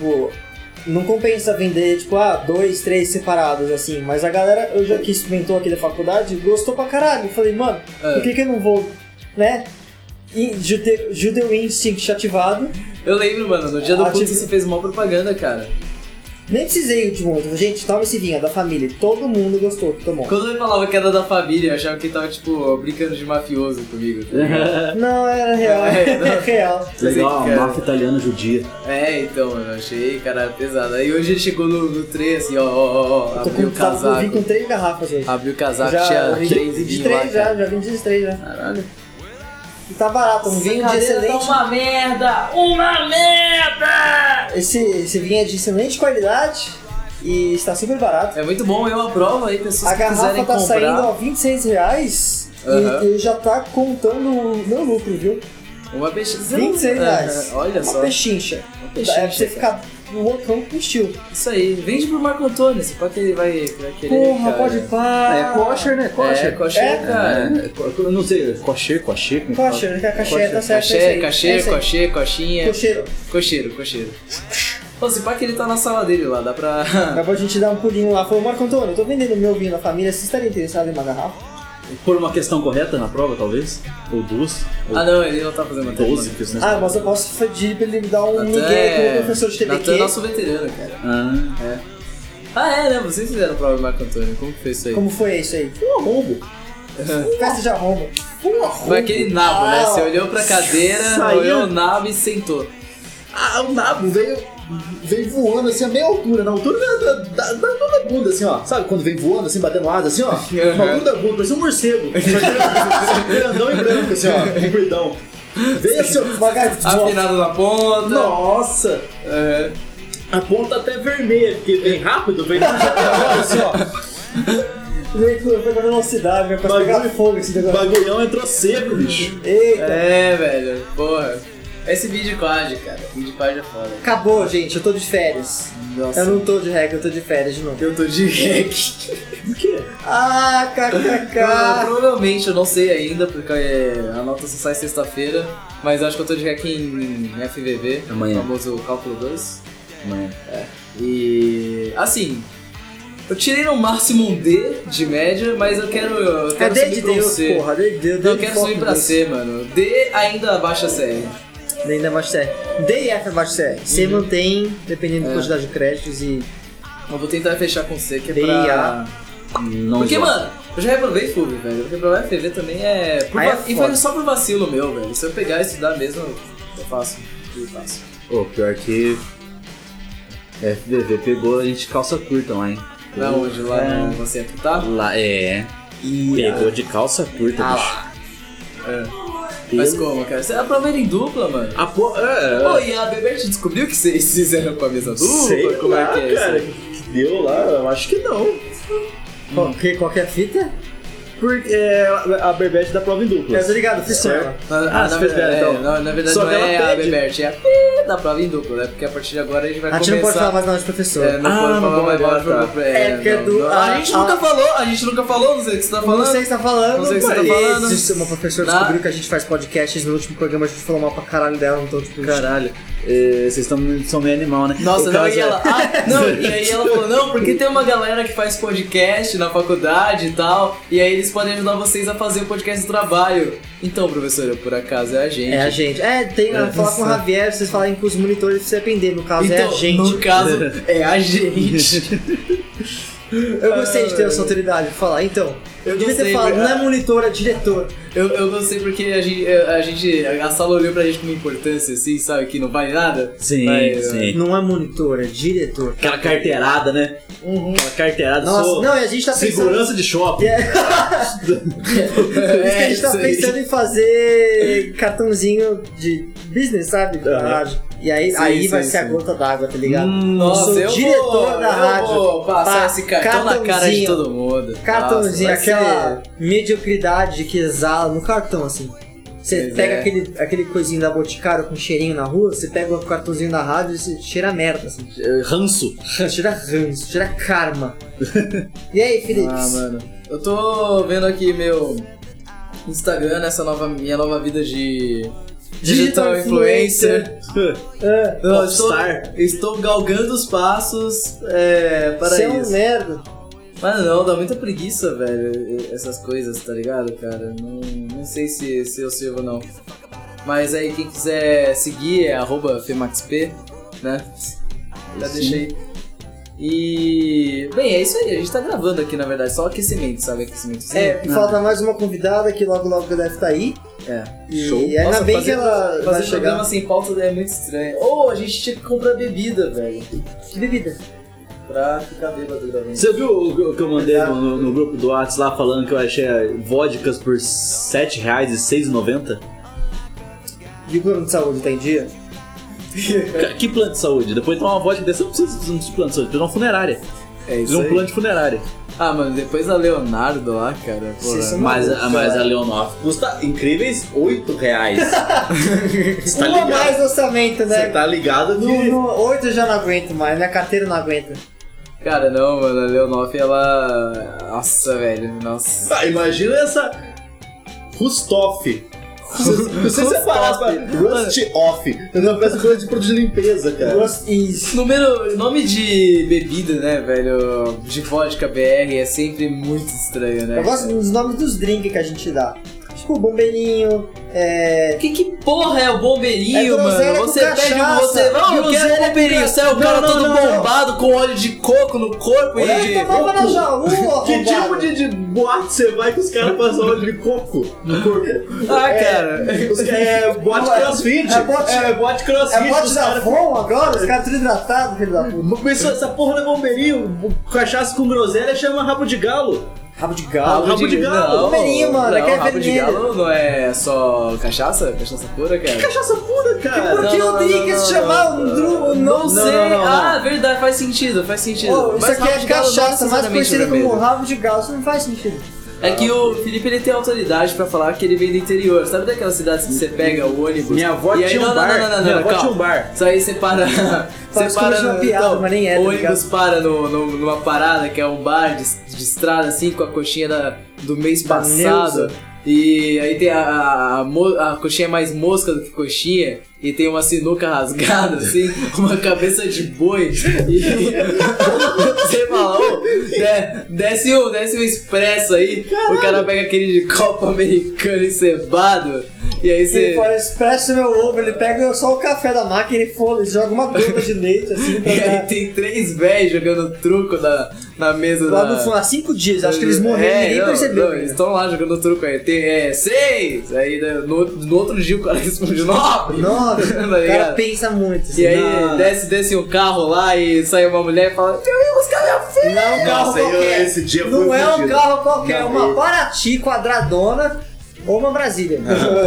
tipo, não compensa vender, tipo, 2, 3 separados, assim. Mas a galera, eu já que experimentou aqui da faculdade, gostou pra caralho. Eu falei, mano, por que eu não vou, né? Judeu Instinct ativado. Eu lembro, mano, no dia do puto você fez uma propaganda, cara. Nem precisei de muito. Gente, toma esse vinho, é da família. Todo mundo gostou que tomou. Quando ele falava que era da família, eu achava que ele tava, tipo, brincando de mafioso comigo. Tá? Não, era real. Era real. Legal, uma máfia italiana judia. Então, mano, eu achei, cara, pesado. Aí hoje ele chegou no trem, assim, ó, abriu o casaco. Eu vim com 3 garrafas hoje. Abriu o casaco, tinha 3 vinhos lá, já vendi os 3 já. Caralho. E tá barato, um vinho de excelente... Tá uma merda! Uma merda! Esse vinho é de excelente qualidade e está super barato. É muito bom, eu aprovo aí, pessoas que quiserem comprar. A garrafa tá saindo a R$26 e já tá contando o meu lucro, viu? Uma pechincha. R$26. Olha só. Uma pechincha. É pra você ficar loucão com estilo. Isso aí. Vende pro Marco Antônio, se pode que ele vai querer. Porra, cara. Pode pá. É kosher, né? Kosher. Kosher, cara. Eu não sei, kosher. Kosher, que a caché tá certo. Kosher, coxinha. Cocheiro. Pô, se pá que ele tá na sala dele lá, dá pra gente dar um pulinho lá. Falou, Marco Antônio, eu tô vendendo meu vinho na família, você estaria interessado em uma garrafa? Por uma questão correta na prova, talvez? Ou 2? Não, ele não tá fazendo matéria. 12 questões. Mas eu posso pedir pra ele me dar um migué com o professor de TBQ. Natan é nosso veterano, cara. Né? Vocês fizeram prova do Marco Antônio, como que foi isso aí? Como foi isso aí? Foi um arrombo. Festa de arrombo. Foi aquele nabo, né? Você olhou pra cadeira, olhou o nabo e sentou. O nabo veio voando assim a meia altura, na altura da bunda, assim, ó. Sabe quando vem voando, assim, batendo asa, assim, ó? Na altura da bunda, parecia um morcego. Grandão e branco, assim, ó. Compridão. Veio assim, ó. Afinado na ponta. Nossa! A ponta até vermelha, porque vem rápido, vem assim, ó. Veio com velocidade, vai pegar fogo esse negócio. O bagulhão entrou seco, bicho. Eita. Velho, porra. Esse vídeo quad, cara. Vídeo quad é foda. Acabou, gente. Eu tô de férias. Nossa. Eu não tô de reggae, eu tô de férias de novo. Eu tô de reggae. O quê? KKK. Provavelmente, eu não sei ainda, porque a nota só sai sexta-feira. Mas eu acho que eu tô de reggae em FVV. Amanhã. O famoso cálculo 2. Amanhã. E... assim... eu tirei no máximo um D de média, mas eu quero D subir de pra um Deus, C. porra. D de Deus. Eu quero subir pra C, mano. D ainda abaixo a C. D ainda abaixo C. D e F abaixo C. C mantém, dependendo da quantidade de créditos e... eu vou tentar fechar com C, que é D pra... e A. Porque, mano, eu já reprovei FUV, velho. Eu reprovei FV também e foi só por vacilo meu, velho. Se eu pegar e estudar mesmo, eu faço. Pior que... FVV pegou a gente calça curta lá, hein? Lá onde? Lá no centro, tá? Lá, pegou de calça curta, bicho. Mas como, cara? Você aproveita em dupla, mano? E a Bebert descobriu que vocês fizeram com a mesa dupla? Sei como lá, é que é cara, isso? que deu lá, eu acho que não. Qual que é a fita? Porque a Berbete dá prova em dupla. Eu tô ligado, fiz certo. Na verdade Só não que ela é a pede. Bebert, é a da prova em dupla, né? Porque a partir de agora a gente vai A gente começar... não pode falar mais nome de professor. Não pode falar mais nome de professor. A gente nunca falou, não sei o que você tá falando. Não sei o que você tá falando. Não sei o que você tá falando. Se uma professora descobriu que a gente faz podcasts, no último programa a gente falou mal pra caralho dela, então tipo... Caralho, vocês são meio animal, né? Nossa, não, e ela... e aí ela falou, não, porque tem uma galera que faz podcast na faculdade e tal, e aí eles podem ajudar vocês a fazer o podcast do trabalho. Então, professora, por acaso é a gente. É a gente. Falar com o Javier, vocês falarem com os monitores pra você aprender. No caso, é a gente. No caso, é a gente. Eu gostei de ter essa autoridade pra falar. Então, eu devia ter falado, não é monitor, é diretor. Eu gostei porque a sala olhou pra gente com uma importância, assim, sabe, que não vale nada. Sim, sim. Não é monitor, é diretor. Aquela carteirada, né? Aquela carteirada. Nossa, não, e a gente tá pensando... Segurança de shopping. A gente tá pensando em fazer cartãozinho de business, sabe? Da rádio. E aí vai ser a gota d'água, tá ligado? Nossa, eu sou diretor da rádio. Eu vou passar esse cartão na cara de todo mundo. Cartãozinho, aquela mediocridade que exala no cartão, assim. Você pega aquele coisinho da Boticário com cheirinho na rua, você pega o cartãozinho da rádio e você cheira merda, assim. Ranço. Cheira ranço, cheira karma. E aí, Felipe? Mano, eu tô vendo aqui meu Instagram nessa minha nova vida de Digital Influencer. Não, Popstar. estou galgando os passos para Você é um isso. merda. Mas não, dá muita preguiça, velho, essas coisas, tá ligado, cara? Não sei se eu sirvo, não. Mas aí, quem quiser seguir é @femaxp, né? Já deixei. E... Bem, é isso aí, a gente tá gravando aqui, na verdade, só aquecimento, sabe? Aquecimentozinho. E falta mais uma convidada que logo deve estar aí. E Show. ainda Nossa, bem fazer, que ela vai fazer chegar. programa sem pauta é muito estranho. Ou a gente tinha que comprar bebida, velho. Que bebida? Pra ficar bêbado gravando. Você viu o que eu mandei no grupo do WhatsApp lá falando que eu achei vodkas por R$7 e R$6,90? E o plano de saúde tá em dia? Que plano de saúde? Depois de tomar uma vodka dessa, não precisa de plano de saúde, precisa de uma funerária. É isso Precisa de um aí. plano de funerária. Ah, mano, depois da Leonardo lá, cara, porra. Vocês são Mas malucos, a Leonor custa incríveis R$8. Você tá Uma ligado? mais no orçamento, né? Você tá ligado que... No 8 eu já não aguento mais, minha carteira não aguenta. Cara, não, mano, a Leonoff, ela... Nossa, velho, nossa. Ah, imagina essa Rustoff. Se você separar pra Rust Off, entendeu? Parece coisa de produto de limpeza, cara. Isso. Nome de bebida, né, velho, de vodka BR é sempre muito estranho, né? Eu gosto dos nomes dos drinks que a gente dá. Tipo, bombeirinho, Que porra é o bombeirinho, É groselha mano? com Você pede cachaça. você. Não, eu Groselha quero com bombeirinho. ca- Você é o cara Não, todo não, não. bombado com óleo de coco no corpo Olha e aí, tomava na jaula, Que tipo de boate você vai que os caras passam óleo de coco no corpo? Ah, cara. Boate crossfit. Boate crossfit. É bote os da caras- Avon agora? Os caras tudo hidratados, filho da puta. Pensou, essa porra não é bombeirinho. Cachaça com groselha chama rabo de galo. Rabo de galo. Rabo de galo. Não, Bombeirinho, mano, não, aquele rabo de vermelho. galo não é só cachaça? Cachaça pura, cara? Cachaça pura, cara. Por que Não, o não, drink não, se não, chamar não, não sei. não. Ah, verdade, faz sentido. Ô, isso Mas aqui rabo é de galo não cachaça, mais necessariamente conhecido como vermelho. rabo de galo, isso não faz sentido. É que o Felipe ele tem autoridade pra falar que ele vem do interior. Sabe daquelas cidades que você pega o ônibus? Minha avó e aí, tinha um não, bar. Não, Minha avó calma. tinha um bar. Isso aí você para. Parece que uma piada, mas nem é, O tá ônibus ligado? para numa parada que é um bar de estrada assim com a coxinha do mês Da passado. Neuza. E aí tem a coxinha mais mosca do que coxinha. E tem uma sinuca rasgada, assim, uma cabeça de boi. E você fala, desce um expresso aí. O cara pega aquele de copo americano encebado. E aí Ele você. fala, expresso meu ovo, ele pega só o café da máquina e foda, joga uma gota de leite assim pra E aí dar. tem 3 velhos jogando truco na mesa Lá da... no fundo, há 5 dias, acho que eles morreram e ninguém não, percebeu. não, eles estão lá jogando truco aí. Tem 6! Aí né, no outro dia o cara responde 9! Nossa, Tá o cara ligado? pensa muito. Assim, E aí não. desce um carro lá e sai uma mulher e fala: Eu ia buscar minha filha! Não é um carro Nossa, qualquer. esse dia foi Não é um fudido. carro qualquer, é Não, uma eu- Paraty quadradona ou uma Brasília.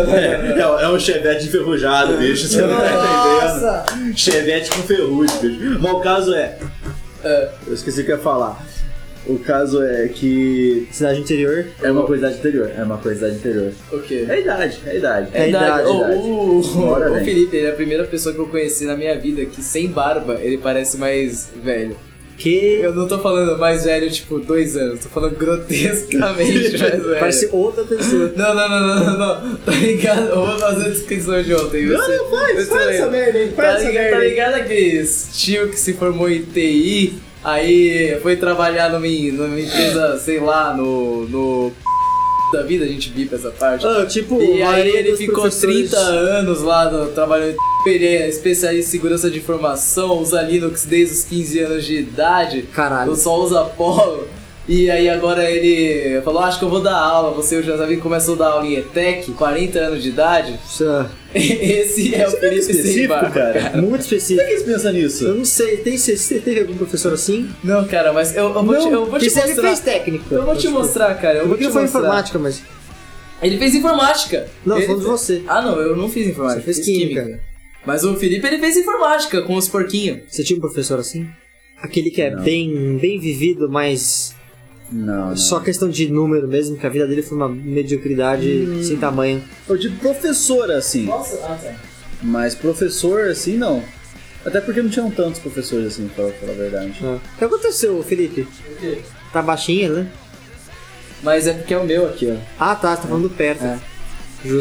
É um chevette enferrujado, bicho. Você não tá entendendo. Nossa! Chevette com ferrugem, bicho. Mas o caso é... Eu esqueci o que eu ia falar. O caso é que... Cidade interior. É uma coisa interior. É uma coisa interior. O quê? É a idade, é a idade. É a idade, Bora, O vem. Felipe, ele é a primeira pessoa que eu conheci na minha vida que sem barba ele parece mais velho. Que Eu não tô falando mais velho, tipo, 2 anos, tô falando grotescamente mais velho. parece outra pessoa. Não. Tá ligado? Eu vou fazer a descrição de ontem. Não, faz essa merda aí, faz essa merda Tá aí. ligado aqueles tio que se formou em TI, aí foi trabalhar numa empresa, sei lá, no da vida, a gente bipa essa parte. Tipo, E a aí maioria ele dos ficou professores- 30 anos lá trabalhando. Ele é especialista em segurança de informação, usa Linux desde os 15 anos de idade. Caralho. Só usa Apollo. E aí agora ele falou, acho que eu vou dar aula. Você já sabe que começou a dar aula em ETEC, 40 anos de idade. Esse é o Isso é Felipe sem específico, barba. cara. Muito Por que específico. eles pensam nisso? Eu não sei, você teve algum professor assim? Não, cara, mas eu vou Não, te que você mostrar. fez técnico. Eu vou te mostrar, cara. Eu vou te Porque foi mostrar. informática, mas... Ele fez informática. Não, Ele falando de você. Ah, não, eu não fiz informática. Você fez fiz química. Mas o Felipe, ele fez informática com os porquinhos. Você tinha um professor assim? Aquele que é bem vivido, mas Não, só questão de número mesmo, que a vida dele foi uma mediocridade sem tamanho. Eu digo professor, assim. Nossa, tá. Mas professor, assim, não. Até porque não tinham tantos professores, assim, pra falar a verdade. O que aconteceu, Felipe? Tá baixinho, né? Mas é porque é o meu aqui, ó. Ah, tá, você tá falando perto. É. Justo.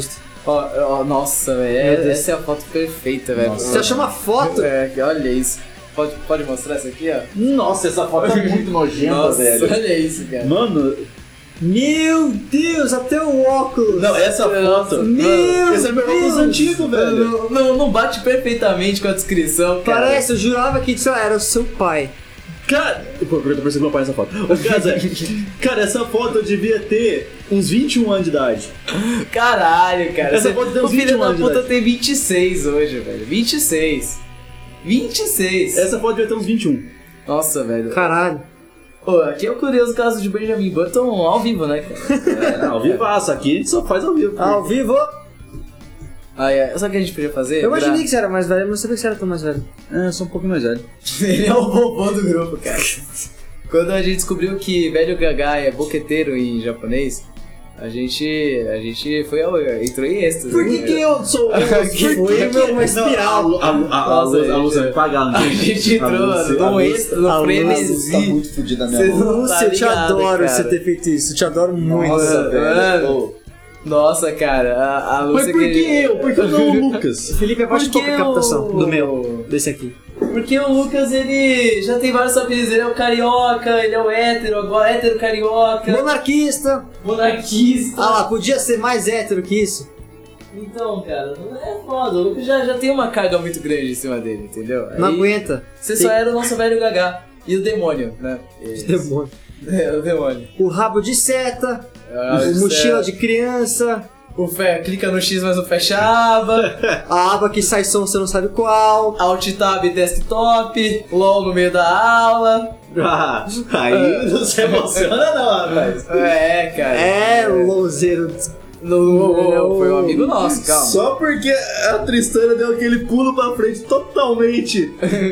Nossa, velho, essa é a foto perfeita, velho. Você achou uma foto? Olha isso. Pode mostrar essa aqui, ó? Nossa, essa foto é muito nojenta, Nossa, velho. olha isso, cara. Mano, Meu Deus, até o óculos. não, essa foto. Meu Esse é meu óculos Deus. antigo, velho. Não bate perfeitamente com a descrição, cara. Parece, eu jurava que isso era o seu pai. Cara, pô, eu tô parecendo meu pai nessa foto. Cara, essa foto eu devia ter uns 21 anos de idade. Caralho, cara. Essa foto tem uns o filho 21 da anos de puta idade. tem 26 hoje, velho. 26. 26. Essa foto devia ter uns 21. Nossa, velho. Caralho. Pô, aqui é o curioso caso de Benjamin Button ao vivo, né, cara? Ao vivaço, aqui a gente só faz ao vivo. Ao vivo? Sabe o que a gente podia fazer? Eu imaginei que você era mais velho, mas não sabia que você era tão mais velho. É, eu sou um pouco mais velho. Ele é o bobão do grupo, cara. Quando a gente descobriu que velho gaga é boqueteiro em japonês, a gente entrou em êxtase. Por que eu sou... Foi uma espiral. A Lúcia vai pagar, né? A gente entrou num êxtase, no frenesi. Tá muito fodida Vocês mesmo. não- Lúcia, tá eu te ligado, adoro cara. você ter feito isso. Eu te adoro muito. Nossa, velho. mano. Nossa, cara, a Mas Lúcia... por que eu? Por que não o Lucas? Felipe, abaixa um pouco a captação o- do meu, desse aqui. Porque o Lucas, ele já tem vários apelidos. Ele é o carioca, ele é o hétero, agora hétero carioca, Monarquista. monarquista. Ah lá, podia ser mais hétero que isso. Então, cara, não é foda. O Lucas já tem uma carga muito grande em cima dele, entendeu? Não Aí aguenta. Você só era o nosso velho gagá. E o demônio, né? Demônio. É, o demônio. O rabo de seta. O mochila de criança. O fé, clica no X, mas não fecha a aba. A aba que sai som, você não sabe qual. Alt Tab desktop. LOL no meio da aula. Ah, aí não se emociona não, rapaz. É, cara. É, louzeiro. Foi um amigo nosso, calma. Só porque a Tristana deu aquele pulo pra frente totalmente.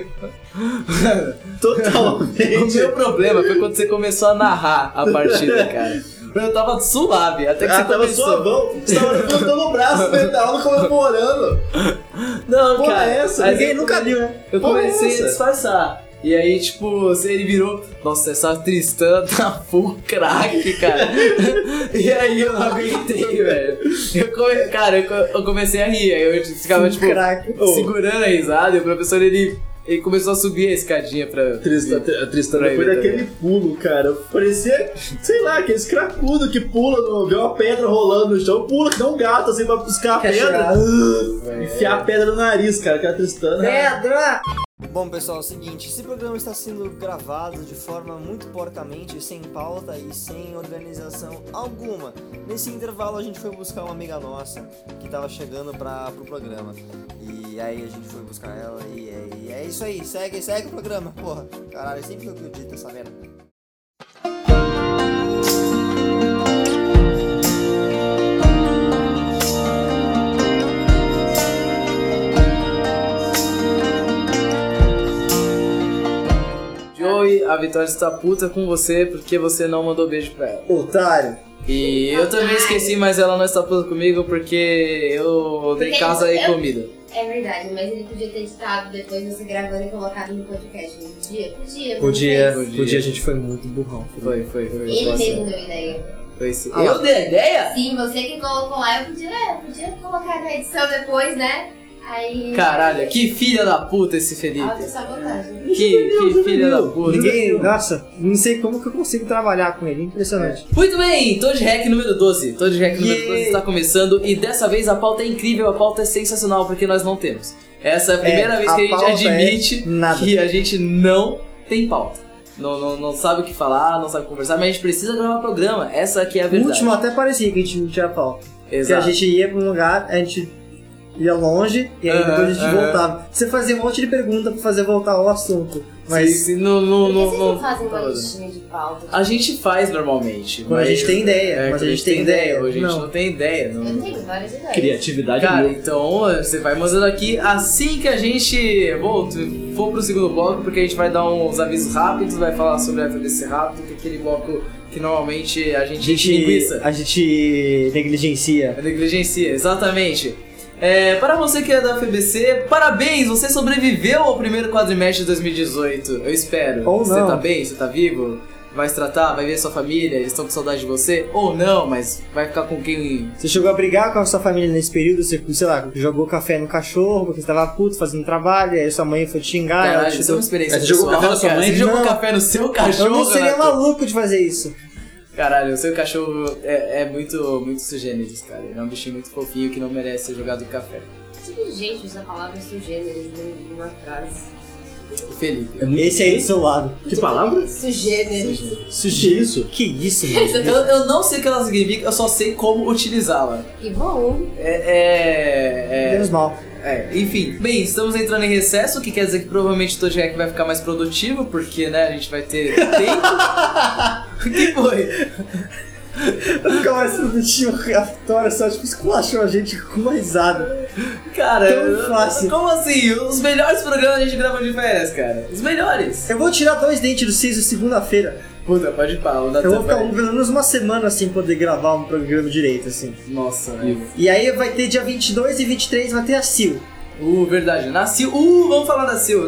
O Totalmente. meu problema foi quando você começou a narrar a partida, cara. Eu tava suave, até que você Tava começou. suavão. Você tava levantando o braço dentro da aula comemorando. Não, Porra, cara. é essa? Aí Ninguém eu nunca viu, né? Eu Porra, é comecei essa? a disfarçar. E aí, tipo, ele virou, nossa, essa Tristana tá full crack, cara. E aí eu não aguentei, velho. Eu comecei a rir, aí eu ficava, tipo, Crack. segurando a risada, e o professor, ele começou a subir a escadinha pra... A Tristana, Pra depois ele daquele pulo, cara, parecia, sei lá, aqueles cracudos que pula, vê uma pedra rolando no chão, pula que dá um gato assim pra buscar a Quer pedra. chorar? Enfiar a pedra no nariz, cara, que a Tristana. Pedra! Bom, pessoal, é o seguinte, esse programa está sendo gravado de forma muito porcamente, sem pauta e sem organização alguma. Nesse intervalo a gente foi buscar uma amiga nossa que estava chegando pro programa. E aí a gente foi buscar ela e é isso aí, segue o programa, porra. Caralho, sempre foi o que eu dito essa merda. Joey, a Vitória está puta com você porque você não mandou beijo pra ela. Otário. E eu também esqueci, mas ela não está puta comigo porque eu dei Porque casa e eu- comida. É verdade, mas ele podia ter editado depois você gravando e colocado no podcast. Não podia? Podia. Podia, a gente foi muito burrão. Foi. Ele Nossa, mesmo deu ideia. foi sim. Ah, Eu dei a ideia? Sim, você que colocou lá, eu podia colocar na edição depois, né? Aí... Caralho, que filha da puta esse Felipe. Autossabotagem. Que filha da puta. Ninguém, nossa, não sei como que eu consigo trabalhar com ele, impressionante. Muito bem, Toad Hack número 12. Toad Hack número 12 está começando e dessa vez a pauta é incrível, a pauta é sensacional porque nós não temos. Essa é a primeira vez que a gente pauta admite é nada. que a gente não tem pauta. Não sabe o que falar, não sabe conversar, mas a gente precisa gravar programa. Essa aqui é a O verdade. último até parecia que a gente não tinha pauta. Porque a Exato. gente ia pra um lugar, a gente ia longe e aí depois a gente Aham. voltava. Você fazia um monte de pergunta pra fazer voltar ao assunto. Mas Sim, Por que vocês não não- fazem uma listinha de pauta? A gente faz normalmente. Quando a gente tem ideia, quando a gente tem ideia. Hoje a gente Não. não tem ideia. Eu tenho várias ideias. Criatividade Cara, boa. então você vai mandando aqui assim que a gente for pro segundo bloco, porque a gente vai dar uns avisos rápidos, vai falar sobre a FBC rápido, que é aquele bloco que normalmente a gente enche linguiça. a gente negligencia. A negligencia, exatamente. Para você que é da FBC, parabéns, você sobreviveu ao primeiro quadrimestre de 2018, eu espero. Ou Você não. tá bem? Você tá vivo? vai se tratar, vai ver sua família, eles estão com saudade de você, ou não, mas vai ficar com quem... Você chegou a brigar com a sua família nesse período, você, sei lá, jogou café no cachorro, porque você tava puto fazendo trabalho, aí sua mãe foi te xingar. Caralho, isso é uma experiência Você jogou café na sua mãe? Você jogou Não. café no seu cachorro? Eu não seria Renato? maluco de fazer isso. Caralho, o seu cachorro é muito sugêneres, cara. Ele é um bichinho muito fofinho que não merece ser jogado em café. Que gente usa a palavra sugêneres numa frase. Felipe. Esse aí do seu lado. Que palavra? Sugêneres. Que isso? Que isso, mano? Eu não sei o que ela significa, eu só sei como utilizá-la. Que bom. Menos mal. Enfim. Bem, estamos entrando em recesso, o que quer dizer que provavelmente o Tojiek vai ficar mais produtivo, porque, né, a gente vai ter tempo. O que foi? Nunca mais produtivo, a Vitória só tipo esculachou a gente com uma risada. Cara, Tão fácil. Como assim? Os melhores programas a gente grava de férias, cara. Os melhores. Eu vou tirar 2 dentes do siso segunda-feira. Puta, pode ir pra o Eu vou ficar pelo menos uma semana sem poder gravar um programa direito, assim. Nossa, né? E aí vai ter dia 22 e 23 vai ter a Sil. Verdade. Nasceu. Vamos falar da Sil.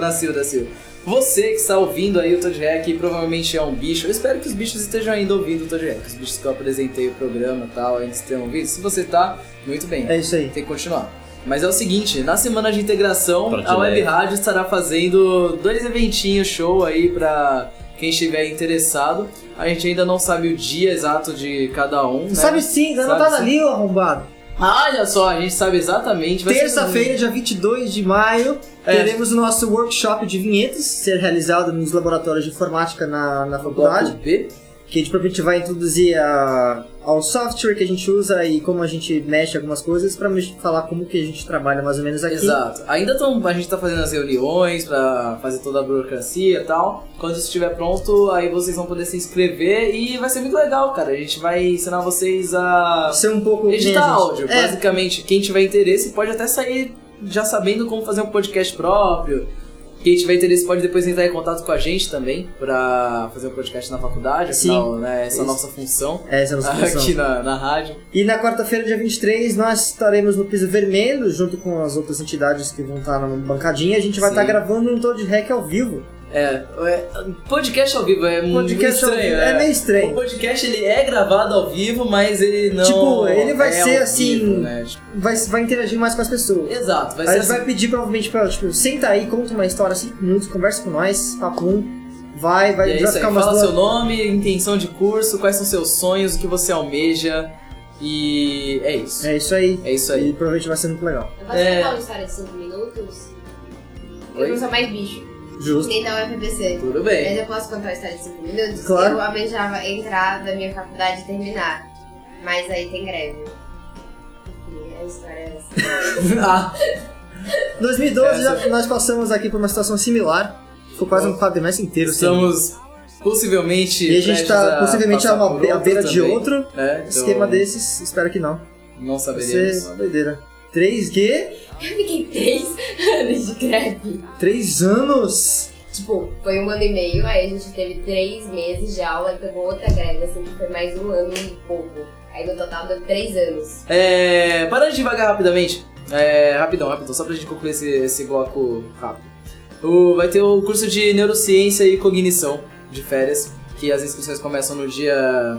Você que está ouvindo aí o Tojiek provavelmente é um bicho. Eu espero que os bichos estejam ainda ouvindo o Tojiek. Os bichos que eu apresentei o programa e tal, ainda estejam ouvindo. Se você tá, muito bem. É isso aí. Tem que continuar. Mas é o seguinte, na semana de integração, a Web Rádio estará fazendo 2 eventinhos show aí pra quem estiver interessado. A gente ainda não sabe o dia exato de cada um, né? Sabe sim, não tá ali, ô arrombado. Olha só, a gente sabe exatamente. Vai ser Terça-feira, dia 22 de maio, teremos o nosso workshop de vinhetas, ser realizado nos laboratórios de informática na faculdade. Bloco B. Que a gente provavelmente vai introduzir ao software que a gente usa e como a gente mexe algumas coisas pra falar como que a gente trabalha mais ou menos aqui. Exato. Ainda a gente tá fazendo as reuniões pra fazer toda a burocracia e tal. Quando isso estiver pronto, aí vocês vão poder se inscrever e vai ser muito legal, cara. A gente vai ensinar vocês a Ser um pouco editar gente. áudio. Basicamente, quem tiver interesse pode até sair já sabendo como fazer um podcast próprio. Quem tiver interesse pode depois entrar em contato com a gente também pra fazer um podcast na faculdade, afinal, né, essa é a nossa função. Essa é a nossa função. Aqui na rádio. E na quarta-feira, dia 23, nós estaremos no Piso Vermelho, junto com as outras entidades que vão estar na bancadinha. A gente vai Sim. estar gravando um Tojiek ao vivo. Podcast ao vivo é muito estranho. É meio estranho. O podcast ele é gravado ao vivo, mas ele não. Tipo, ele vai é ser ao assim. vivo, né? Tipo, Vai interagir mais com as pessoas. exato, vai Aí ser ele assim. vai pedir provavelmente pra ela, tipo, senta aí, conta uma história 5 minutos, conversa com nós, papum. Vai E é isso ficar aí, umas fala duas... seu nome, intenção de curso, quais são seus sonhos, o que você almeja. E é isso. É isso aí. É isso aí. E provavelmente vai ser muito legal. Eu posso contar uma história de 5 minutos? Oi? Eu não sou mais bicho. Justo. Nem da UFBC. Tudo Mas bem. eu posso contar uma história de 5 minutos? Claro. Eu almejava entrar da minha faculdade e terminar. Mas aí tem greve. E a história é essa. 2012 nós passamos aqui por uma situação similar. Foi quase um quadrimestre inteiro. assim. Estamos possivelmente. E a gente tá possivelmente passar a por à beira de também, outro né? Então, esquema desses. Espero que não. Não Vai ser saberemos. uma doideira. 3G? Eu fiquei 3 anos de greve. 3 anos? Tipo, foi 1 ano e meio, aí a gente teve 3 meses de aula e pegou outra greve, assim, que foi mais 1 ano e pouco. Aí no total deu 3 anos. Parando de devagar rapidamente. Rapidão, só pra gente concluir esse bloco rápido. Vai ter o curso de Neurociência e Cognição de férias, que as inscrições começam no dia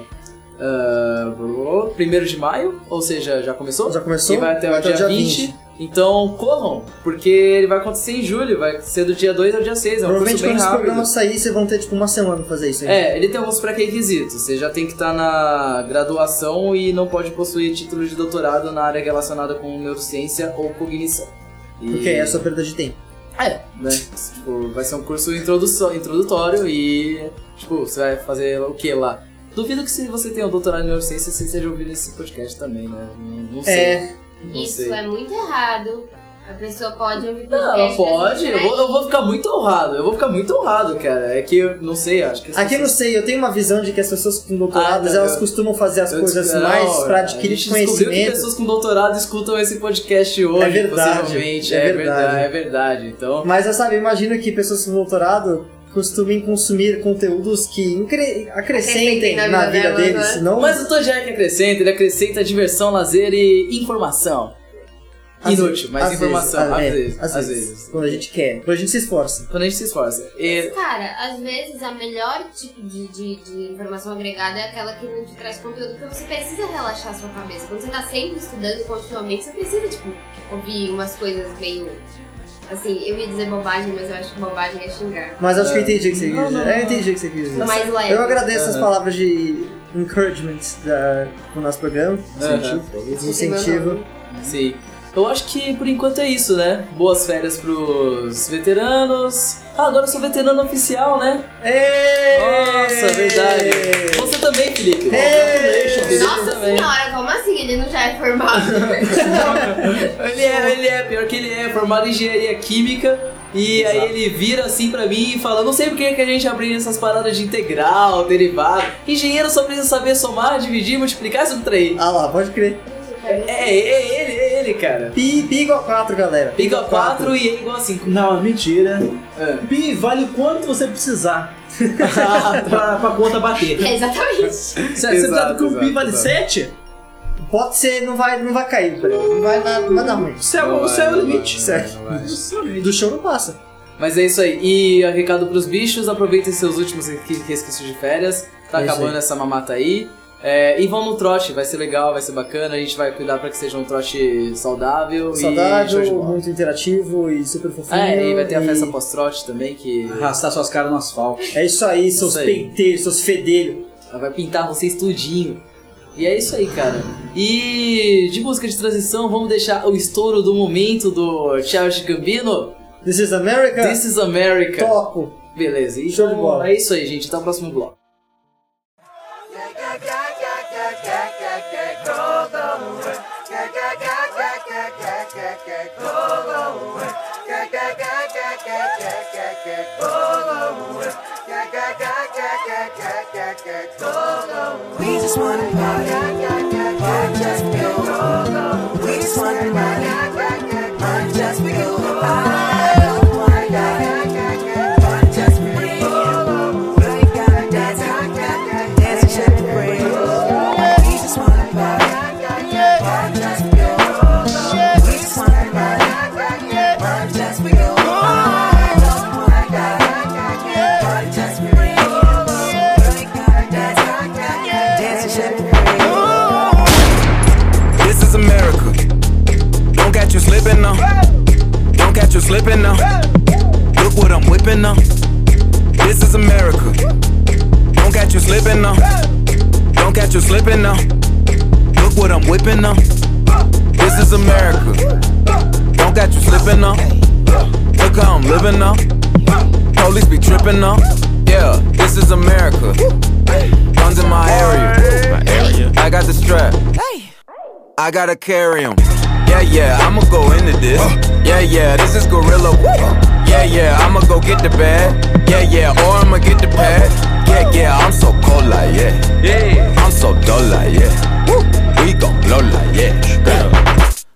1º de maio, ou seja, já começou? Já começou? E vai até o dia 20. Então corram, porque ele vai acontecer em julho, vai ser do dia 2 ao dia 6, é um curso Provavelmente bem quando esse rápido. programa sair, vocês vão ter tipo uma semana pra fazer isso aí. Ele tem alguns pré-requisitos. Você já tem que estar na graduação e não pode possuir título de doutorado na área relacionada com neurociência ou cognição. Porque é só perda de tempo. Né? Tipo, vai ser um curso introdutório e, tipo, você vai fazer o que lá? Duvido que se você tem um doutorado em neurociência, você esteja ouvindo esse podcast também, né? Não sei. Não Isso sei. é muito errado. A pessoa pode ouvir Não, ela pode. né? Eu vou ficar muito honrado. Cara. É que eu não sei, acho que... Aqui eu não sei, eu tenho uma visão de que as pessoas com doutorados, elas costumam fazer as coisas mais pra adquirir a gente descobriu que conhecimento. pessoas com doutorado escutam esse podcast hoje, É verdade, possivelmente. é É verdade. Então, Mas eu imagino que pessoas com doutorado costumem consumir conteúdos que acrescentem na vida delas, deles. né? Não... mas o Tojiek acrescenta, ele acrescenta diversão, lazer e informação. inútil, mas às informação, vezes, às vezes. Quando a gente quer, quando a gente se esforça. Quando a gente se esforça. E... Cara, às vezes a melhor tipo de informação agregada é aquela que não te traz conteúdo, porque você precisa relaxar a sua cabeça. Quando você tá sempre estudando continuamente, você precisa, tipo, ouvir umas coisas meio... Assim, eu ia dizer bobagem, mas eu acho que bobagem é xingar. Mas acho que eu entendi o que você quis dizer. Eu entendi o que você quis dizer. Mais leve. Eu agradeço as palavras de encouragement do nosso programa. Incentivo. Sim. Eu acho que por enquanto é isso, né? Boas férias pros veteranos. Ah, agora eu sou veterano oficial, né? Nossa, verdade. Você também, Felipe. Nossa senhora, como assim? Ele não já é formado? ele é, pior que ele é formado em engenharia química. E aí ele vira assim pra mim e fala, não sei por que a gente aprende essas paradas de integral, derivado. Engenheiro só precisa saber somar, dividir, multiplicar e subtrair. Ah lá, pode crer. É ele, cara. Pi igual a 4, galera. Pi igual a 4 e E igual a 5. Não, mentira. Pi vale o quanto você precisar pra conta bater. É, exatamente. Você tá que o Pi vale 7? Pode ser, não vai cair, não vai dar ruim. O céu é o limite. Certo. Do show não passa. Mas é isso aí. E recado pros bichos, aproveitem seus últimos resquícios de férias. Tá acabando essa mamata aí. E vão no trote, vai ser legal, vai ser bacana. A gente vai cuidar pra que seja um trote saudável, e muito interativo e super fofinho. E vai ter a festa pós-trote também, que... Arrastar suas caras no asfalto. É isso aí, seus penteiros, seus fedelhos. Vai pintar vocês tudinho. E é isso aí, cara. E de música de transição, vamos deixar o estouro do momento do Childish Gambino. This is America? This is America. Topo. Beleza, então show de bola. É isso aí, gente. Até o próximo bloco. We just wanna party, just for you. We just wanna party, just for you. I don't wanna die, just for you. We gotta dance and shake the brain. We just wanna party, just for you. We just wanna party, just for you. I don't wanna die, just for you. This is America. Don't catch you slipping now. Don't catch you slipping now. Look what I'm whipping now. This is America. Don't catch you slipping now. Don't catch you slipping now. Look what I'm whipping now. This is America. Don't catch you slipping now. Look how I'm living now. Police be tripping now. Yeah, this is America. Guns in my area. I got the strap. I gotta carry 'em. Yeah, I'ma go into this. Yeah, this is gorilla. Yeah, I'ma go get the bag. Yeah, or I'ma get the pad. Yeah, I'm so cold like yeah. I'm so dull like yeah. We gon' blow like yeah.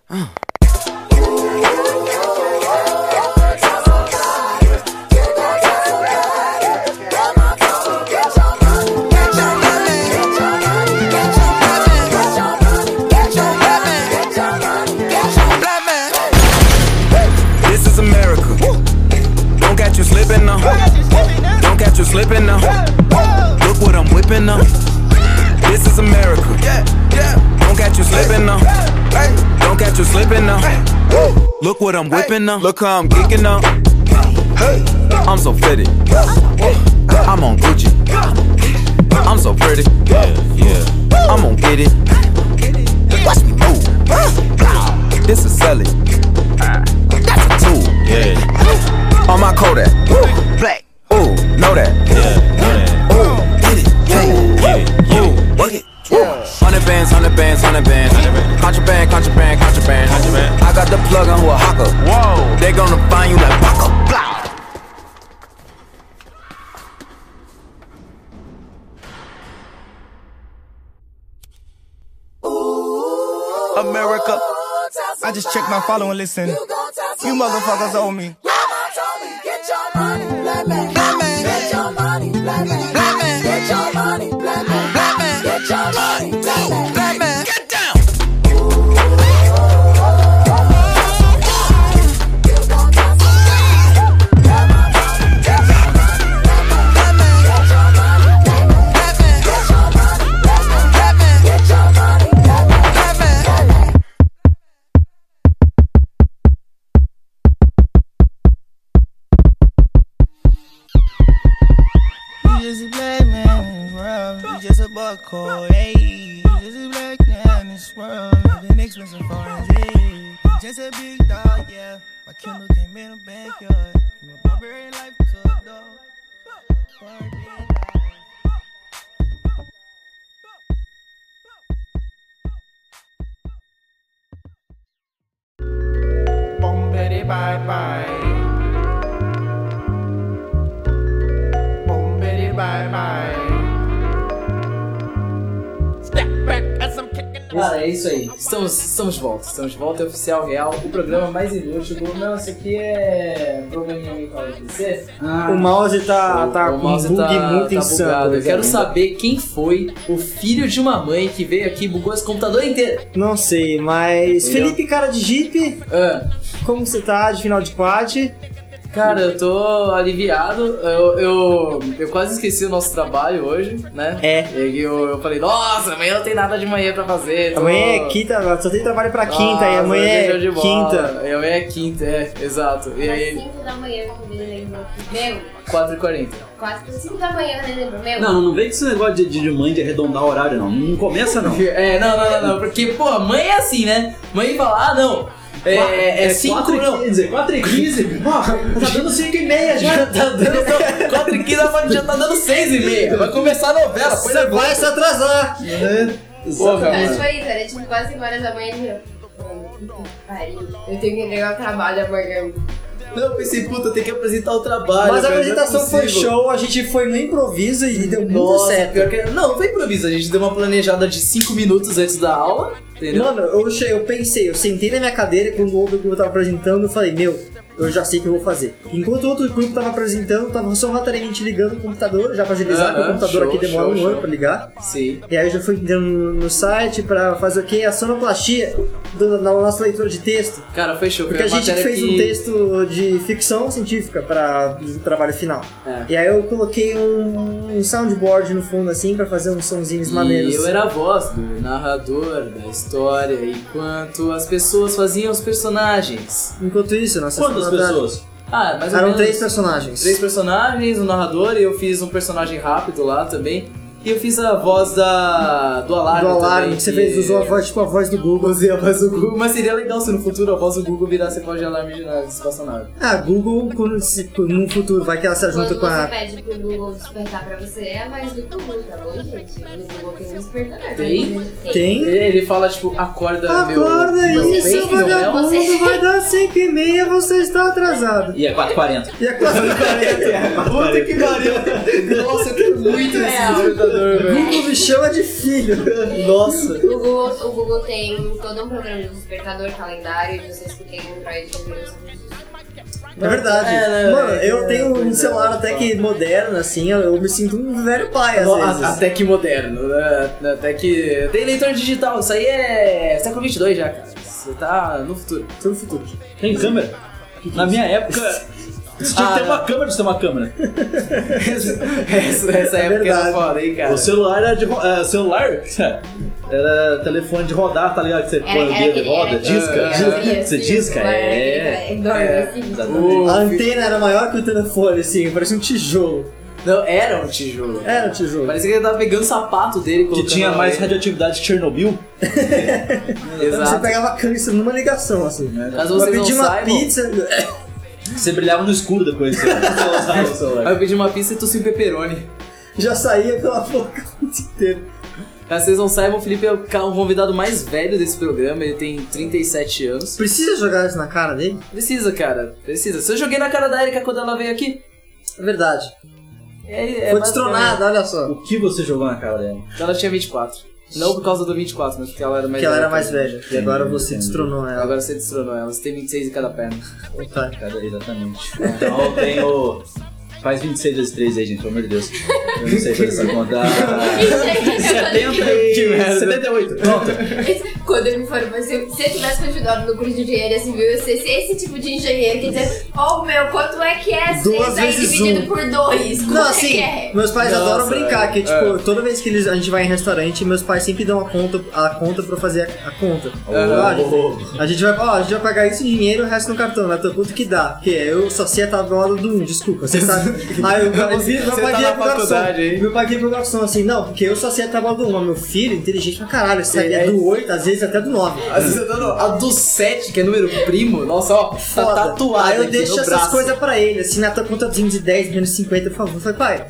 Don't catch you slipping now. Look what I'm whipping now. This is America. Don't catch you slipping now. Don't catch you slipping now. Look what I'm whipping now. Look how I'm geeking now. I'm so fitted. I'm on Gucci. I'm so pretty. I'm gon' get it. Watch me move. This is selling. That's a tool. On my Kodak, black, ooh, know that, ooh, get it, ooh, work it, 100 bands, 100 bands, 100 bands, contraband, I got the plug on who a hawker, whoa, they gonna find you like Waka, blah. America, I just checked my follow and listen, you motherfuckers owe me. Get your money, black man. Black man. Get your money, black man. Black man. Get your money, black man. Black man. Get your money, black man. Black man. Get down. just a black man in this world. You just a buck code, hey. Just a black man in this world. Living expensive foreign, hey. Just a big dog, yeah. My Kindle came in the backyard. From a barbarian life to a dog. Barbarian life. Boom, bitty, bye bye. Boom, bitty, bye bye. Step back as I'm kicking. Cara, é isso aí. Estamos de volta. Estamos de volta, é oficial real. O programa mais inútil do... Não, esse aqui é... Probleminha meio para PC. O mouse tá com um bug muito insano. Bugado. Eu quero saber quem foi o filho de uma mãe que veio aqui e bugou esse computador inteiro. Não sei, mas... Entendeu? Felipe, cara de Jeep, como você tá de final de quad? Cara, eu tô aliviado. Eu quase esqueci o nosso trabalho hoje, né? E eu falei, nossa, amanhã não tem nada de manhã pra fazer. Amanhã é quinta, só tem trabalho pra quinta, e amanhã é quinta. E amanhã é quinta, exato. E aí... 5 da manhã que ele lembrou. Meu, 4h40. 5 da manhã ele lembrou. Meu. Não vem com esse negócio de mãe de arredondar o horário, não. Não começa, não. Não. Porque, pô, mãe é assim, né? Mãe fala, não. É 5 não. 4h15. Ó, tá dando 5h30 já. Tá dando 4h15, já tá dando 6h30. Vai começar a novela. Você vai se atrasar. Porra, Mas foi isso, era tipo quase 5 horas da manhã e eu tenho que entregar o trabalho amanhã. Não, eu pensei, puta, eu tenho que apresentar o trabalho. Mas a cara, apresentação foi show, a gente foi no improviso e deu muito certo. Pior que... Não foi improviso, a gente deu uma planejada de 5 minutos antes da aula, entendeu? Mano, eu sentei na minha cadeira e quando o outro grupo tava apresentando, eu falei, eu já sei o que eu vou fazer. Enquanto o outro grupo tava apresentando, eu tava sorrateiramente ligando o computador, já pra agilizar, porque o computador aqui demora um ano pra ligar. Sim. E aí eu já fui entrando no site pra fazer o quê? A sonoplastia da nossa leitura de texto. Cara, foi show. Porque a gente fez um texto de ficção científica para o trabalho final. E aí eu coloquei um soundboard no fundo assim pra fazer uns sonzinhos maneiros. E eu era a voz do narrador da história, enquanto as pessoas faziam os personagens. Enquanto isso, nossa Quantas pessoas? Mais ou Eram menos 3 personagens. 3 personagens, o narrador, e eu fiz um personagem rápido lá também. E eu fiz a voz do alarme. Do alarme, também, que você usou a voz, tipo a voz do Google. Usei a voz do Google, mas seria legal se no futuro a voz do Google virasse a voz de alarme de espaçonave. Google, no futuro, vai que ela se junta com a... Quando você pede pro Google despertar pra você, é mais do Google, tá bom, gente? O Google tem um despertador. Tem? Ele fala, tipo, acorda meu isso, bem, meu mel. vagabundo, vai dar 5h30, você está atrasado. E é 4h40. E é 4h40. Puta que pariu. Nossa, eu quero muito esse despertador, velho. Google me chama de filho. Nossa. O Google tem todo um programa de despertador, calendário, e vocês que têm Android já viram sobre isso. É verdade. Mano, eu tenho um celular até que moderno, assim, eu me sinto um velho pai, às vezes. Até que moderno, né? Até que... Tem leitor digital, isso aí é século 22 já, cara. Você tá no futuro. Tô no futuro. Tem câmera? Na minha época... Você tinha que ter uma câmera pra ter uma câmera. Essa época era foda, hein, cara. O celular era de... celular? Era telefone de rodar, tá ligado? Que você põe o dedo e roda, disca. Você disca? A antena era maior que o telefone, assim, parecia um tijolo. Não, era um tijolo. Era um tijolo. Parecia que ele tava pegando o sapato dele, que tinha mais radioatividade que Chernobyl. Exato. Você pegava câncer numa ligação, assim. Caso vocês não uma saibam... pizza... Você brilhava no escuro depois. Aí eu pedi uma pizza e tossi um pepperoni. Já saía pela boca o dia inteiro. Caso vocês não saibam, o Felipe é o convidado mais velho desse programa, ele tem 37 anos. Precisa jogar isso na cara dele? Precisa, cara, precisa. Se eu joguei na cara da Erika quando ela veio aqui... É verdade. Foi Foi destronada, olha só. O que você jogou na cara dela? Ela tinha 24. Não por causa do 24, mas porque ela era mais velha. Porque ela era mais velha. E agora você destronou ela. Agora você destronou ela. Você tem 26 em cada perna. Tá. Exatamente. Então eu tenho... Faz 26 vezes 3 aí, gente, pelo amor de Deus. Eu não sei fazer essa conta. 78. Pronto. Quando eu me formei, se eu tivesse continuado no curso de engenharia civil, eu sei se esse tipo de engenheiro que dizer, quanto é que é 2 aí vezes dividido 1. por 2? Não, assim, meus pais adoram brincar, que tipo, É. toda vez que a gente vai em restaurante, meus pais sempre dão a conta pra fazer a conta. A gente vai pagar isso em dinheiro e o resto no cartão, né? Quanto que dá? Porque eu só sei a tabela do 1, desculpa, você sabe Aí meu pai Você veio tá pro na garçom. faculdade aí. Meu pai veio pro garçom assim, não, porque eu só sei a tábua do 1, mas meu filho, inteligente pra caralho, sabe? É É. do 8, às vezes até do 9. Às vezes a do 7, que é número primo, nossa, ó, tá Foda. tatuado Aí eu aqui deixo no essas braço. coisas pra ele, assim, na tua conta de 10, menos 50, por favor. Eu falei, pai,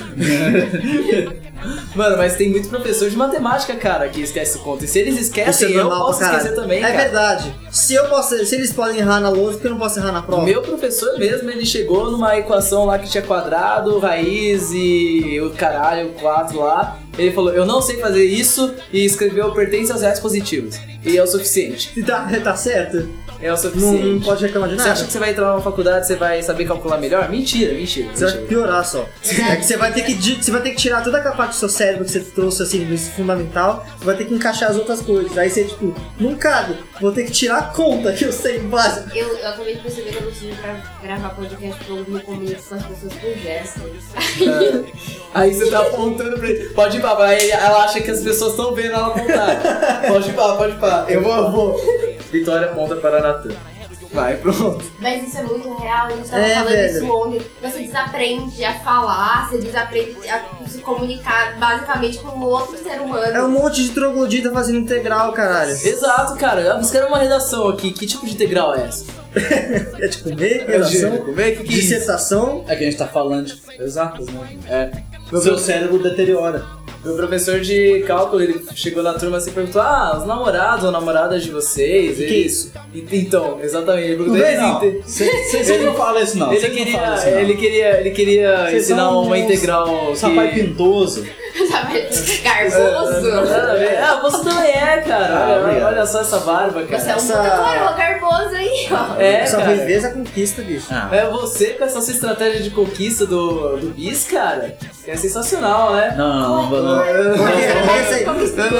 Mano, mas tem muito professor de matemática, cara, que esquece conta. E se eles isso é esquecem, eu normal posso pra caralho. esquecer também, É cara. verdade. Se eles podem errar na lousa, por que eu não posso errar na prova? Meu professor mesmo, ele chegou numa equação lá que tinha quadrado, raiz e o caralho, 4 lá. Ele falou, eu não sei fazer isso, e escreveu pertence aos reais positivos. E é o suficiente. Tá certo. É o Não, suficiente. não pode reclamar de Você nada. acha que você vai entrar numa faculdade e você vai saber calcular melhor? Mentira. Você vai piorar só. É que você vai ter que tirar toda aquela parte do seu cérebro que você trouxe assim no ensino fundamental, você vai ter que encaixar as outras coisas. Aí você, tipo, não cabe, vou ter que tirar a conta que eu sei básico. Eu acabei de perceber que eu não tive pra gravar podcast porque eu me comunico com as pessoas por gestos. Aí você tá apontando pra ele. Pode ir pra aí ela acha que as pessoas estão vendo ela apontar. Pode ir pra. Eu vou. Vitória aponta para Natan. Vai, pronto. Mas isso é muito real, a gente tava É, falando velho. isso ontem. Você desaprende a falar, você desaprende a se comunicar basicamente com um outro ser humano. É um monte de troglodita fazendo integral, caralho. Exato, cara. Os caras uma redação aqui. Que tipo de integral é essa? É de comer, redação, Como é que é isso? dissertação. É que a gente tá falando de exatas, né? É. Seu cérebro deteriora. Meu professor de cálculo, ele chegou na turma assim e perguntou: os namorados ou namoradas de vocês? Que ele... isso? Então, exatamente. Ele perguntou: Não, vocês não falam isso não. Ele Vocês não falam isso, não. queria Vocês ensinar são uma uns integral Sapai que... pintoso. Sabe? Garboso. Você também é, cara. obrigado. Olha só essa barba, cara. Você é um puta coroa garboso aí, ó. É, Essa cara. viveza conquista, bicho. É você com essa sua estratégia de conquista do bis, cara. Que é sensacional, né? Não. Por quê? Pensa aí.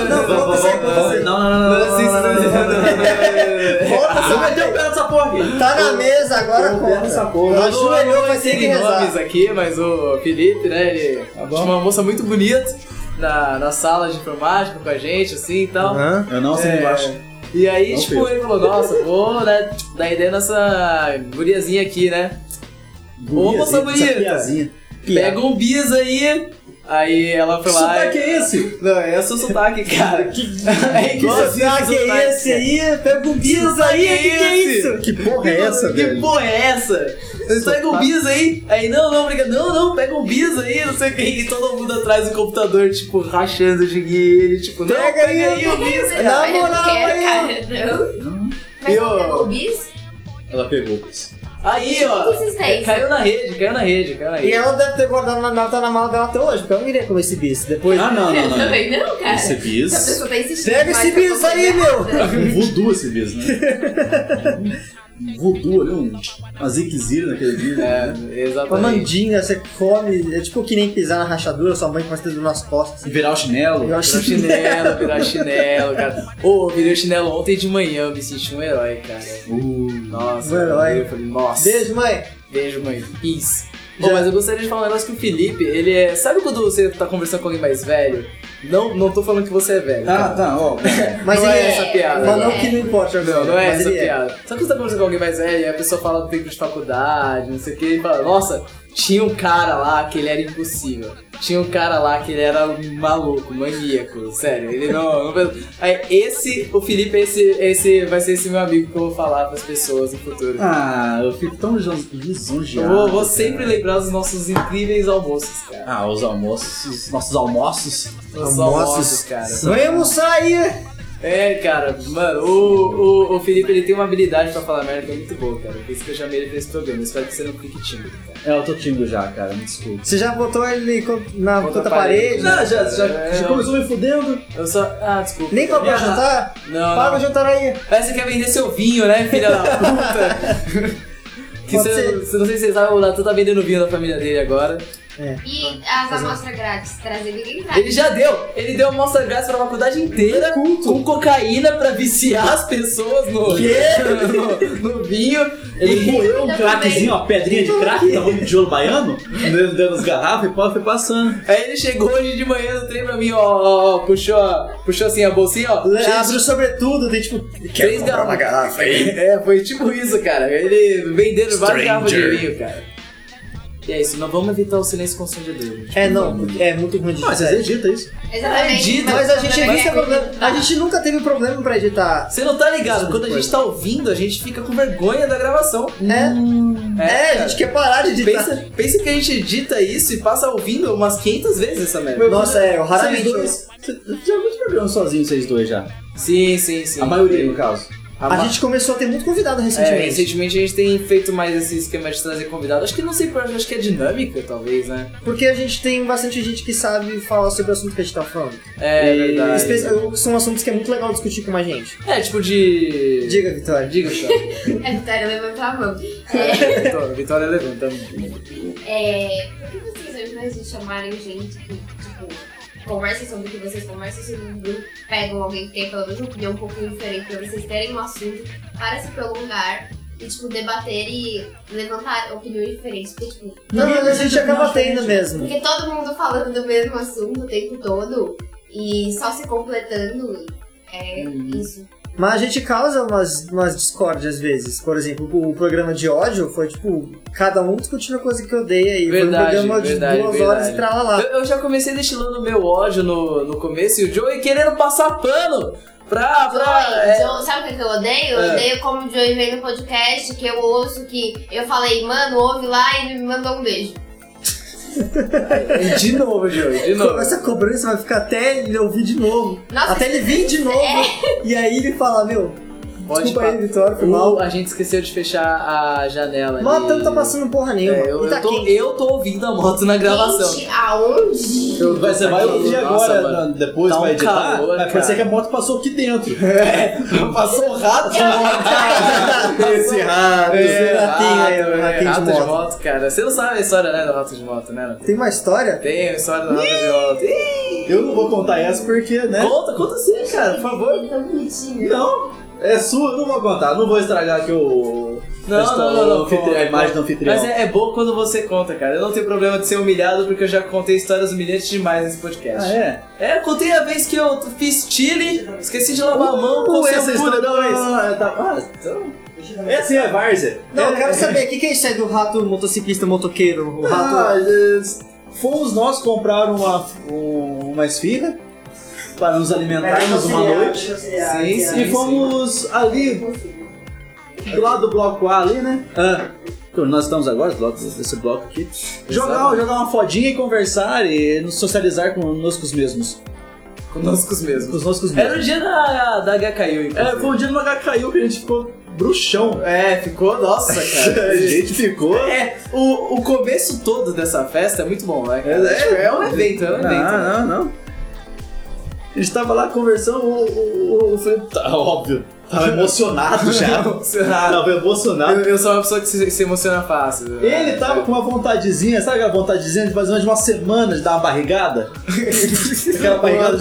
Você meteu o pé nessa porra aqui. Tá na mesa agora, Essa conta. porra. Ajoelhou, vai ter que rezar. nomes aqui, mas o Felipe, né, ele tinha uma moça muito bonita na sala de informática com a gente, assim e tal. Eu não sei embaixo. E aí, Não, tipo, filho. ele falou, nossa, vou, né, dar ideia nessa guriazinha aqui, né? Ô, moça bonita, pega um bis aí. Aí ela foi lá. Que sotaque é esse? Não, é o seu sotaque, cara. Que sotaque é esse aí? Pega um bis aí, que é isso? Que porra é essa, Que velho? porra é essa? Você pega um bis aí. Aí, não, obrigado. Não, pega um bis aí, não sei o que. E todo mundo atrás do computador, tipo, rachando de ele, tipo, não, Pega aí o bis, Não, cara. eu não quero, cara. Não. Mas Eu- você pegou o bis? Ela pegou. Aí, ó. Que insistência. Caiu na rede. E ela deve ter guardado tá na mala dela até hoje, porque eu não queria comer esse bis. Depois. Não. Eu também não, cara. Esse bis- Essa pessoa tá insistindo. Pega esse demais bis pra aí, comer. meu! Um voodoo esse bis, né? Um voodoo ali, uma ziquezira naquele bis. É, Uma exatamente. mandinga, você come, é tipo que nem pisar na rachadura, sua mãe começa dedo nas costas. Assim. Virar o chinelo. Eu acho Virar chinelo, cara. Ô, eu virei o chinelo ontem de manhã, eu me senti um herói, cara. Nossa, Um herói. eu falei, nossa. Beijo, mãe! Beijo, mãe. Peace. Pô, mas eu gostaria de falar um negócio que o Felipe, ele é... Sabe quando você tá conversando com alguém mais velho? Não tô falando que você é velho. Ah, tá, ó. Mas Não ele é essa piada. Mas não É. que não importa, Não é mas essa ele piada. Sabe quando você tá conversando com alguém mais velho e a pessoa fala do tempo de faculdade, não sei o que, e fala, nossa, tinha um cara lá que ele era impossível. Tinha um cara lá que ele era maluco, maníaco, sério. Ele não... Aí, o Felipe, esse vai ser esse meu amigo que eu vou falar pras pessoas no futuro. Ah, eu fico tão Eu lisonjeado. vou sempre lembrar dos nossos incríveis almoços, cara. Ah, os almoços, nossos almoços. Os almoços, cara. Vamos sair! É, cara, mano, o Felipe, ele tem uma habilidade pra falar merda que é muito boa, cara. Por isso que eu chamei ele pra esse programa. Espero que você não fique tímido, cara. Eu tô tímido já, cara, me desculpe. Você já botou ele na Contra contra a parede. parede? Não, já É, começou me fudendo. Eu só... Ah, desculpa. Nem comprou jantar? Não, Paga não. o jantar aí! Aí você quer vender seu vinho, né, filha da puta? Que Pode você, não sei se vocês sabem, o Natan tá vendendo vinho na família dele agora. E as amostras grátis, trazer ninguém traz. Ele já deu! Ele deu amostra grátis pra faculdade inteira com cocaína pra vendendo as pessoas no vinho. Ele moeu um Eu craquezinho, ó, pedrinha de crack, tava de tijolo baiano, dentro das garrafas e foi passando. Aí ele chegou hoje de manhã no trem pra mim, puxou assim a bolsinha, ó. Abre o sobretudo, tem tipo... Três comprar uma garrafa aí? É, foi tipo isso, cara. Ele vendendo várias garrafas de vinho, cara. E é isso, não vamos evitar o silêncio constrangedor, gente. Não, porque é muito ruim de Mas vocês editam isso. Exatamente. Mas a gente evita problema. A gente nunca teve problema pra editar. Você não tá ligado, quando a gente tá ouvindo, a gente fica com vergonha da gravação. A gente quer parar de editar. Pensa que a gente edita isso e passa ouvindo umas 500 vezes essa merda. Nossa, eu raramente. Já muitos programas sozinhos, vocês dois já. Sim. A maioria, no caso. A gente começou a ter muito convidado recentemente. Recentemente a gente tem feito mais esse esquema de trazer convidado. Acho que não sei, acho que é dinâmica, talvez, né? Porque a gente tem bastante gente que sabe falar sobre o assunto que a gente tá falando. É verdade. São assuntos que é muito legal discutir com mais gente. Tipo de... Diga, Vitória. Vitória. Vitória levanta a mão. Vitória levanta. Por que vocês, ao invés de chamarem gente que, tipo, conversa sobre o que vocês conversam sobre um grupo, pegam alguém que tem pelo menos uma opinião um pouquinho diferente pra vocês terem um assunto para se prolongar e, tipo, debater e levantar opiniões diferentes? Porque, tipo... Não, mas a gente acaba tendo mesmo. Porque todo mundo falando do mesmo assunto o tempo todo e só se completando, isso. Mas a gente causa umas discórdias às vezes. Por exemplo, o programa de ódio foi tipo, cada um discutindo a coisa que odeia e foi um programa de 2 horas e tralalá. Eu já comecei destilando meu ódio no começo e o Joey querendo passar pano Joey, sabe o que eu odeio? Eu odeio como o Joey veio no podcast, que eu ouço, que eu falei, mano, ouve lá e ele me mandou um beijo. De novo, Joey, de novo. Essa cobrança vai ficar até ele ouvir de novo. Nossa, até ele vir de novo. E aí ele fala, meu, desculpa aí, Vitória, foi mal. A gente esqueceu de fechar a janela. Mas não tá passando porra nenhuma. Eu tô ouvindo a moto na gravação. Gente, aonde? Você vai ouvir agora, depois vai editar, calor, vai parecer que a moto passou aqui dentro. Passou um rato de moto. Esse rato. Ratinho de moto, cara. Você não sabe a história, né, do rato de moto, né? Tem uma história? Tem a história do rato de moto. Eu não vou contar essa porque, né? Conta sim, cara, por favor. Ele é tão bonitinho. Não, é sua, eu não vou contar. Não vou estragar aqui Não, a imagem do anfitrião. Mas é bom quando você conta, cara. Eu não tenho problema de ser humilhado porque eu já contei histórias humilhantes demais nesse podcast. Eu contei a vez que eu fiz chile, esqueci de lavar a mão com essa história essa é várzea. Não, eu quero saber, o que é isso aí do rato motociclista motoqueiro? O rato... Fomos nós comprar uma esfirra para nos alimentarmos uma noite. Sim. E fomos ali, do lado do bloco A ali, né? Nós estamos agora, desse bloco aqui. Jogar uma fodinha e conversar e nos socializar conosco mesmos. Conosco mesmos. Era o dia da HKU, inclusive. Foi o dia do HKU que a gente ficou bruxão. Ficou, nossa, cara. A gente ficou... O começo todo dessa festa é muito bom, né? É um evento, Não. A gente tava lá conversando, o Felipe, óbvio, tava emocionado já. Tava emocionado. Eu sou uma pessoa que se emociona fácil. Ele tava com uma vontadezinha, sabe aquela vontadezinha de fazer uma semana de dar uma barrigada? Aquela barrigada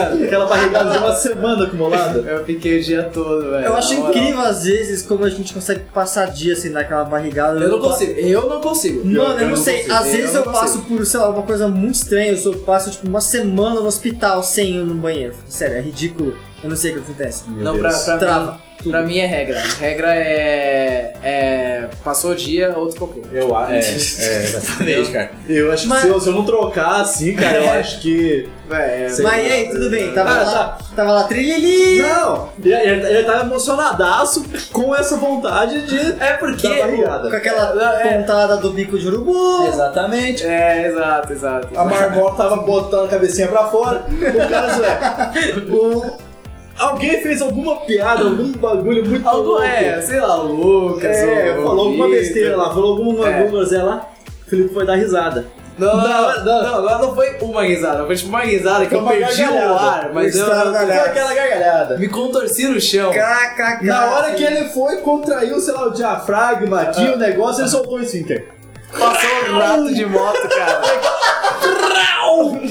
de uma semana acumulada. Eu fiquei o dia todo, velho. Eu acho incrível às vezes como a gente consegue passar dia sem dar aquela barrigada. Eu não consigo. Mano, eu não sei. Às vezes eu passo por, sei lá, uma coisa muito estranha. Eu passo tipo uma semana no hospital sem ir no banheiro. Sério, é ridículo. Eu não sei o que acontece. Não, pra mim é regra. Regra é passou o dia, outro cocô. Eu acho. Exatamente, cara. Eu acho que se eu não trocar assim, cara, eu acho que. Mas e aí, tudo bem? Tava lá trilili. Não! Ele tava emocionadaço com essa vontade de. Porque. Com aquela pontada do bico de urubu. Exatamente. Exato. A marmota tava botando a cabecinha pra fora. O caso alguém fez alguma piada, algum bagulho muito louco. Sei lá, o Lucas. Falou alguma besteira lá, falou alguma groselha lá. O Felipe foi dar risada. Não, agora não foi uma risada, foi tipo uma risada que eu perdi o ar, mas foi aquela gargalhada. Me contorci no chão. Na hora que ele foi, contraiu, sei lá, o diafragma aqui, o negócio, ele soltou o esfíncter. Passou um rato de moto, cara.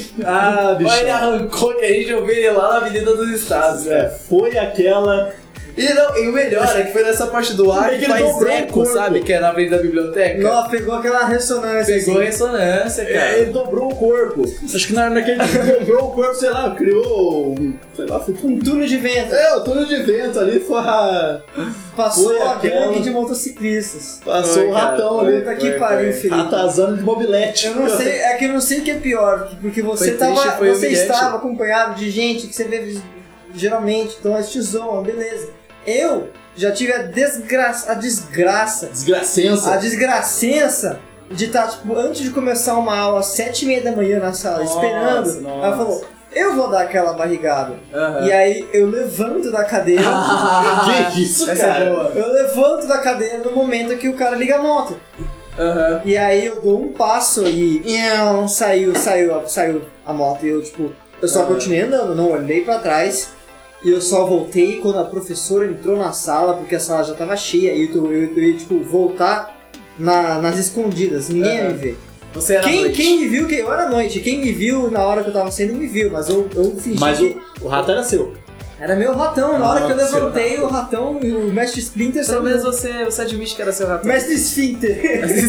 Bicho. Ele arrancou que a gente ouviu ele lá na Avenida dos Estados. Foi aquela E o melhor é que foi nessa parte do ar É que que ele faz dobrou o eco, corpo. sabe? Que é na frente da biblioteca. Nossa, pegou aquela ressonância. Pegou assim. ressonância, cara. Ele dobrou o corpo. Acho que naquele ele dobrou o corpo, sei lá, criou sei lá, foi Um túnel de vento. o túnel de vento ali foi Passou Foi a aquela- gangue de motociclistas. passou Foi, o cara, ratão foi. ali. Puta que pariu, Felipe. Ratazana de mobilete. Eu não sei, é que eu não sei o que é pior, porque você Foi triste, foi você humilhante. estava acompanhado de gente que você vê geralmente, então eles te zoam, beleza. Eu já tive a desgraça, Desgracença. a desgracença de estar, tipo, antes de começar uma aula às 7h30 da manhã na sala, Nossa, esperando. nossa. Ela falou, eu vou dar aquela barrigada. Aham. E aí eu levanto da cadeira. Que isso, Essa é cara? boa. Eu levanto da cadeira no momento que o cara liga a moto. Aham. E aí eu dou um passo e saiu a moto e eu, tipo, eu só continuei andando, não olhei pra trás. E eu só voltei quando a professora entrou na sala, porque a sala já tava cheia. E eu ia, tipo, voltar nas escondidas, ninguém ia me ver. Você era noite. Quem me viu, eu era noite, quem me viu na hora que eu tava saindo me viu, mas eu fingi Mas que o rato era seu. era meu ratão. Na hora que eu Nossa, levantei, o ratão e o mestre Splinter Pelo saiu. menos você admite que era seu ratão. Mestre Esfíncter.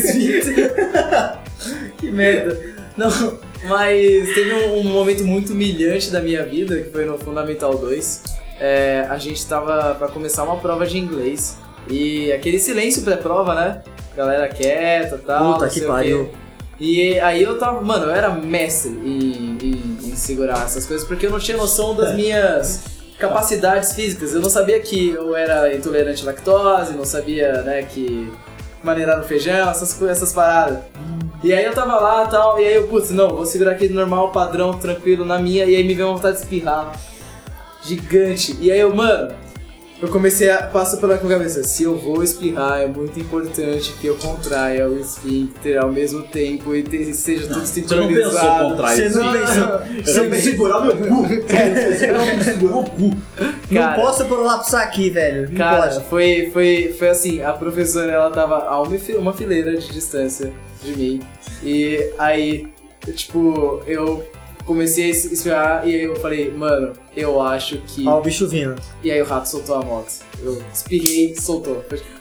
Que merda. Não, mas teve um momento muito humilhante da minha vida, que foi no Fundamental 2. A gente tava pra começar uma prova de inglês. E aquele silêncio pré-prova, né? Galera quieta e tal. Puta não que sei o pariu. quê. E aí eu tava, mano, eu era mestre em segurar essas coisas, porque eu não tinha noção das minhas capacidades físicas. Eu não sabia que eu era intolerante à lactose, não sabia, né, que maneirar no feijão, essas paradas. E aí eu tava lá e tal, e aí eu, putz, não, vou segurar aquele normal, padrão, tranquilo, na minha, e aí me veio uma vontade de espirrar. Gigante. E aí eu, mano, eu comecei a passar pela minha cabeça, se eu vou espirrar, é muito importante que eu contraia o esfíncter ao mesmo tempo e seja tudo Você não pensou sincronizado. contrair Você não pensou. Eu tenho que segurar meu cu. Você não tem que segurar o cu. Não Cara, posso prolapsar aqui, velho. Não Cara, pode. foi assim, a professora, ela tava a uma fileira de distância de mim, e aí, tipo, eu comecei a espirrar e aí eu falei, mano, eu acho que... Ó, o bicho vindo. E aí o rato soltou a moto. Eu espirrei, soltou.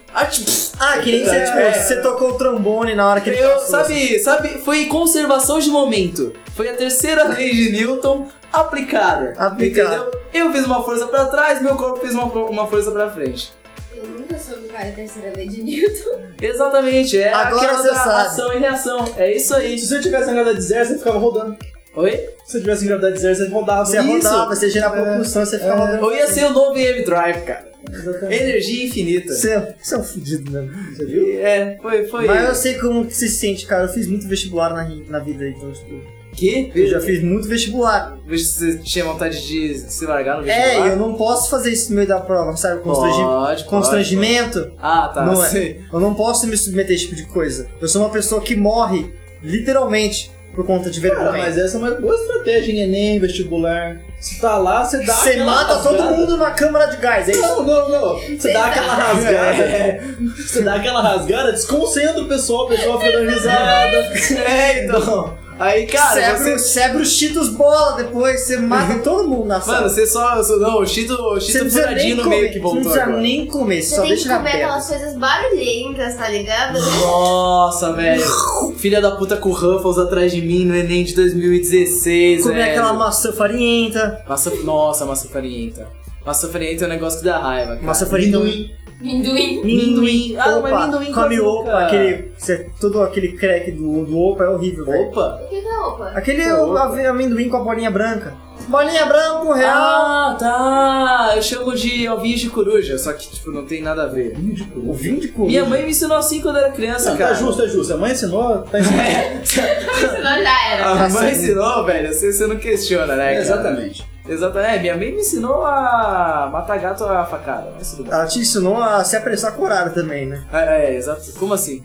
Que nem você, tipo, você tocou o trombone na hora que ele Eu, passou, assim. sabe, foi conservação de momento. Foi a terceira lei de Newton aplicada. Entendeu? Eu fiz uma força pra trás, meu corpo fez uma força pra frente. Eu nunca soube qual é a terceira lei de Newton. Exatamente, é Agora aquela você da sabe. ação e reação. É isso aí. Se você tivesse engravidado de zero, você ficava rodando. Oi? Se você tivesse engravidado de zero, você rodava. Você rodava, você gira a propulsão, você fica rodando. Ou ia ser o novo EM Drive, cara. Exatamente. Energia infinita. Você é um fudido mesmo, você viu? Foi. Mas eu sei como que se sente, cara. Eu fiz muito vestibular na vida, então, tipo... Que? Eu já fiz muito vestibular. Você tinha vontade de se largar no vestibular? Eu não posso fazer isso no meio da prova, sabe? Pode. Constrangimento. Ah, tá. Não é. sei. Eu não posso me submeter a esse tipo de coisa. Eu sou uma pessoa que morre, literalmente, por conta de vergonha. Cara, mas essa é uma boa estratégia em Enem, vestibular. Você tá lá, você dá Você aquela mata rasgada. todo mundo na câmara de gás, é isso? Não. Você dá aquela rasgada. Você dá aquela rasgada, desconcentra o pessoal fica dando risada. Então. Aí, cara, Sebra os Cheetos bola depois, você mata todo mundo na sala. Mano, você não, o Cheeto Você não precisa furadinho nem no meio comer, que você não voltou precisa agora. nem comer, Você só tem que deixa na comer pedra. aquelas coisas barulhentas, tá ligado? Nossa, velho. Filha da puta com Ruffles atrás de mim no Enem de 2016, Comer velho. aquela maçã farinhenta. Nossa, massa farinhenta. Massa farinhenta é um negócio que dá raiva, cara. Massa farinhenta. Minduim. Minduim. Ah, mas Opa, minduim come com opa, açúcar. todo aquele crack do opa é horrível, velho. Opa? O que é opa? Aquele amendoim com a bolinha branca. Bolinha branca, R$1. Ah, tá. Eu chamo de ovinhos de coruja, só que, tipo, não tem nada a ver. O vinho de coruja. Minha mãe me ensinou assim quando eu era criança, Não, cara. tá justo. A mãe ensinou, tá ensinando. Senão já era. A mãe ensinou, velho, você não questiona, né, cara? Exatamente. Exatamente. Minha mãe me ensinou a matar gato a facada, mas tudo bem. Ela te ensinou a se apressar com o horário também, né? Exato. Como assim?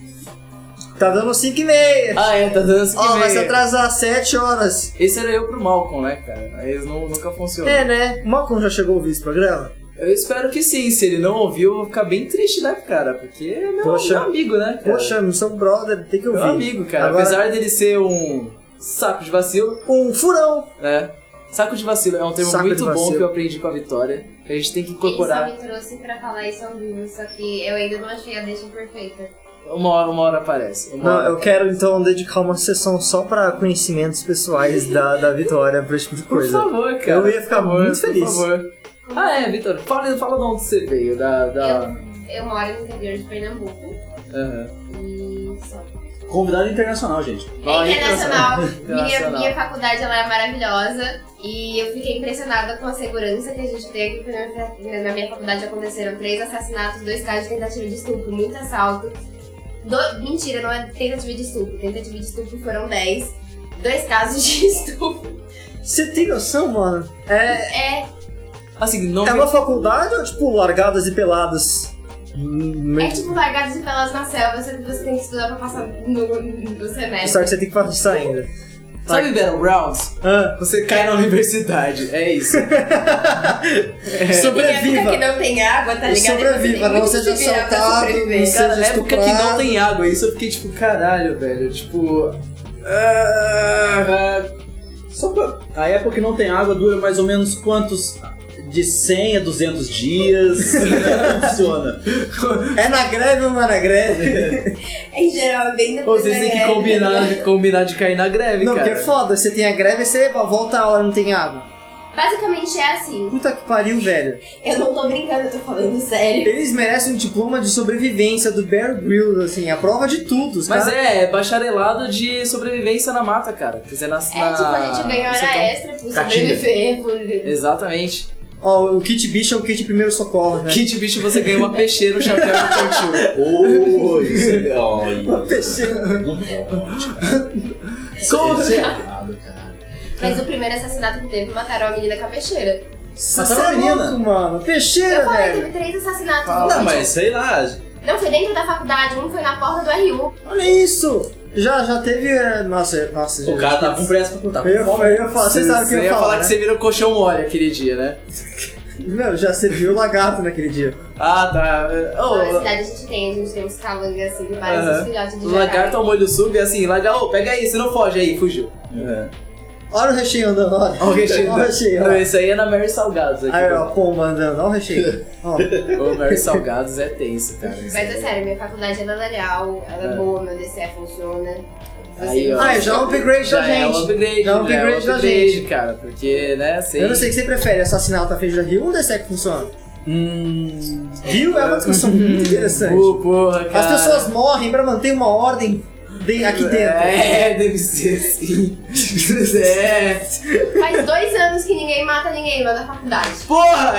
Tá dando 5h30. Tá dando 5 Ó, vai se atrasar 7 horas. Esse era eu pro Malcolm, né, cara? Mas nunca funcionou. É, né? O Malcolm já chegou a ouvir esse programa? Eu espero que sim. Se ele não ouviu, eu vou ficar bem triste, né, cara? Porque é meu amigo, né, cara? Poxa, meu seu brother, tem que ouvir. Meu amigo, cara. Agora, Apesar dele ser um saco de vacilo, um furão. né? Saco de vacilo é um termo Saco muito de bom vacilo. que eu aprendi com a Vitória. Que a gente tem que incorporar. Ele só me trouxe pra falar isso ao vivo, só que eu ainda não achei a deixa perfeita. Uma hora aparece. Não, eu quero então dedicar uma sessão só pra conhecimentos pessoais da Vitória, pra esse tipo de Por coisa. favor, cara. Eu ia ficar muito feliz. Por favor. Vitória, fala de onde você veio. Eu moro no interior de Pernambuco Aham. e só. Convidado internacional, gente. É internacional. Internacional. Minha faculdade ela é maravilhosa e eu fiquei impressionada com a segurança que a gente tem aqui, porque na minha faculdade aconteceram 3 assassinatos, 2 casos de tentativa de estupro, muito assalto. Mentira, não é tentativa de estupro. Tentativa de estupro foram 10. 2 casos de estupro. Você tem noção, mano? É Assim, não É uma faculdade ou tipo largadas e peladas? tipo largados e pelados na selva, só que você tem que estudar pra passar no semestre. Só que você tem que fazer isso ainda. Sabe Battlegrounds? Você cai na universidade, é isso. Em época Sobreviva! que não tem água, tá ligado? Sobreviva, não seja assaltado, não Cara, seja na época que não estuprado. tem água, isso eu fiquei tipo, caralho, velho. Tipo. Só pra... A época que não tem água dura mais ou menos quantos? De 100 a 200 dias. Como funciona? É na greve ou não é na greve? Em geral, é bem depois Vocês da têm que greve. combinar de cair na greve, Não, cara. porque é foda, você tem a greve e você volta a hora não tem água. Basicamente é assim. Puta que pariu, velho. Eu não tô brincando, eu tô falando sério. Eles merecem um diploma de sobrevivência do Bear Grylls, assim, a prova de tudo. Os Mas caras- é bacharelado de sobrevivência na mata, cara. Quer dizer, Tipo, a gente ganha hora extra por sobreviver. Exatamente. Ó, o kit bicho é o kit primeiro socorro, né? Kit bicho, você ganha uma peixeira, um chapéu e um cantil. Ô, isso é... Olha. Uma peixeira. Não pode. Como? Isso é errado, cara. Mas o primeiro assassinato que teve, mataram a menina com a peixeira. Você Mataram é a menina? louco, mano. Peixeira, Eu falei, velho. teve 3 assassinatos. Não, mas sei lá. Não foi dentro da faculdade, um foi na porta do RU. Olha isso. Já teve... Nossa, O cara tava com pressa pra contar. Eu ia falar, você sabe o que eu Você ia ia falar falar, que né? você vira um colchão mole aquele dia, né? Meu, já serviu o lagarto naquele dia. Ah, tá. Na cidade a gente tem uns calangas assim, vários filhotes de O lagarto ao molho sub, assim, lagarto, pega aí, você não foge aí, fugiu. Olha o recheio andando, olha. Olha o recheio. Olha o recheio, Não, olha. esse aí é na Mary Salgados aqui. Aí, ó, a pomba andando, olha o recheio. Ó. O Mary Salgados é tenso, cara. Mas é sério, minha faculdade ela é legal, ela é boa, meu DCE funciona. Aí, ó. Ah, já é um upgrade Já da gente. é um upgrade, Já é um upgrade da gente. cara, porque, né, sei... Eu não sei o que você prefere, assassinato a Feijão da Rio ou DSE que funciona? Rio é uma discussão muito interessante. Porra, cara. As pessoas morrem pra manter uma ordem aqui dentro. É, deve ser sim. É. Faz 2 anos que ninguém mata ninguém lá na faculdade. Porra,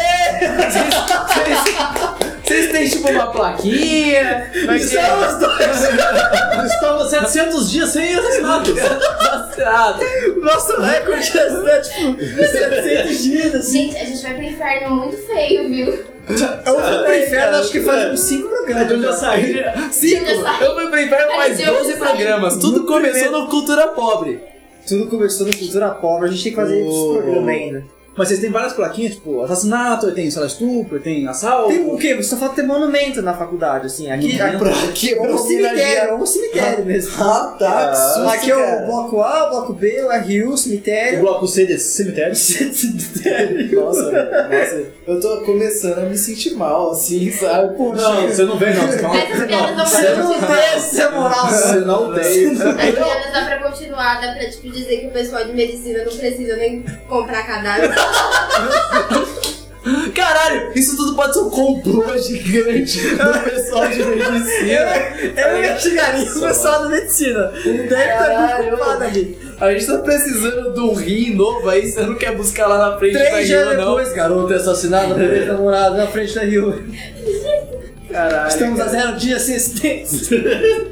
vocês têm tipo uma plaquinha? Estamos dois. Estamos 700 dias sem assassinatos. Assassinato. Nosso recorde é tipo 700 dias, assim. Gente, a gente vai pro inferno muito feio, viu? Eu fui pro inferno, acho que faz uns 5 programas. Eu já saí. 5. Eu fui pro inferno mais Ai, Deus 12 do programas. Tudo começou no Cultura Pobre. Tudo começou no Cultura Pobre, a gente tem que fazer esse programa ainda. Mas vocês têm várias plaquinhas, tipo, assassinato, tem, sei lá, estupro, tem assalto. Tem o quê? Só falta ter monumento na faculdade, assim. Aqui Aqui, é um cemitério, mesmo. Ah, tá. Que susto, Aqui é o cara. bloco A, o bloco B, o RU, o O cemitério. bloco C desse cemitério. Nossa, velho, nossa, eu tô começando a me sentir mal, assim, sabe? Não, você não vem, não. Você não, Essas piadas dá Você pra não continuar. tem essa moral. você não tem. As piadas dá pra continuar, dá pra tipo, dizer que o pessoal de medicina não precisa nem comprar cadáver. Caralho, isso tudo pode ser um complô gigante do pessoal de medicina. Eu investigaria o pessoal da medicina. Deve estar muito ocupado ali. A gente tá precisando de um rim novo aí, você não quer buscar lá na frente 3 da dias Rio, não? depois, garoto é assassinado por ex-namorado na frente da Rio. Caralho. Estamos a 0 dias sem acidentes.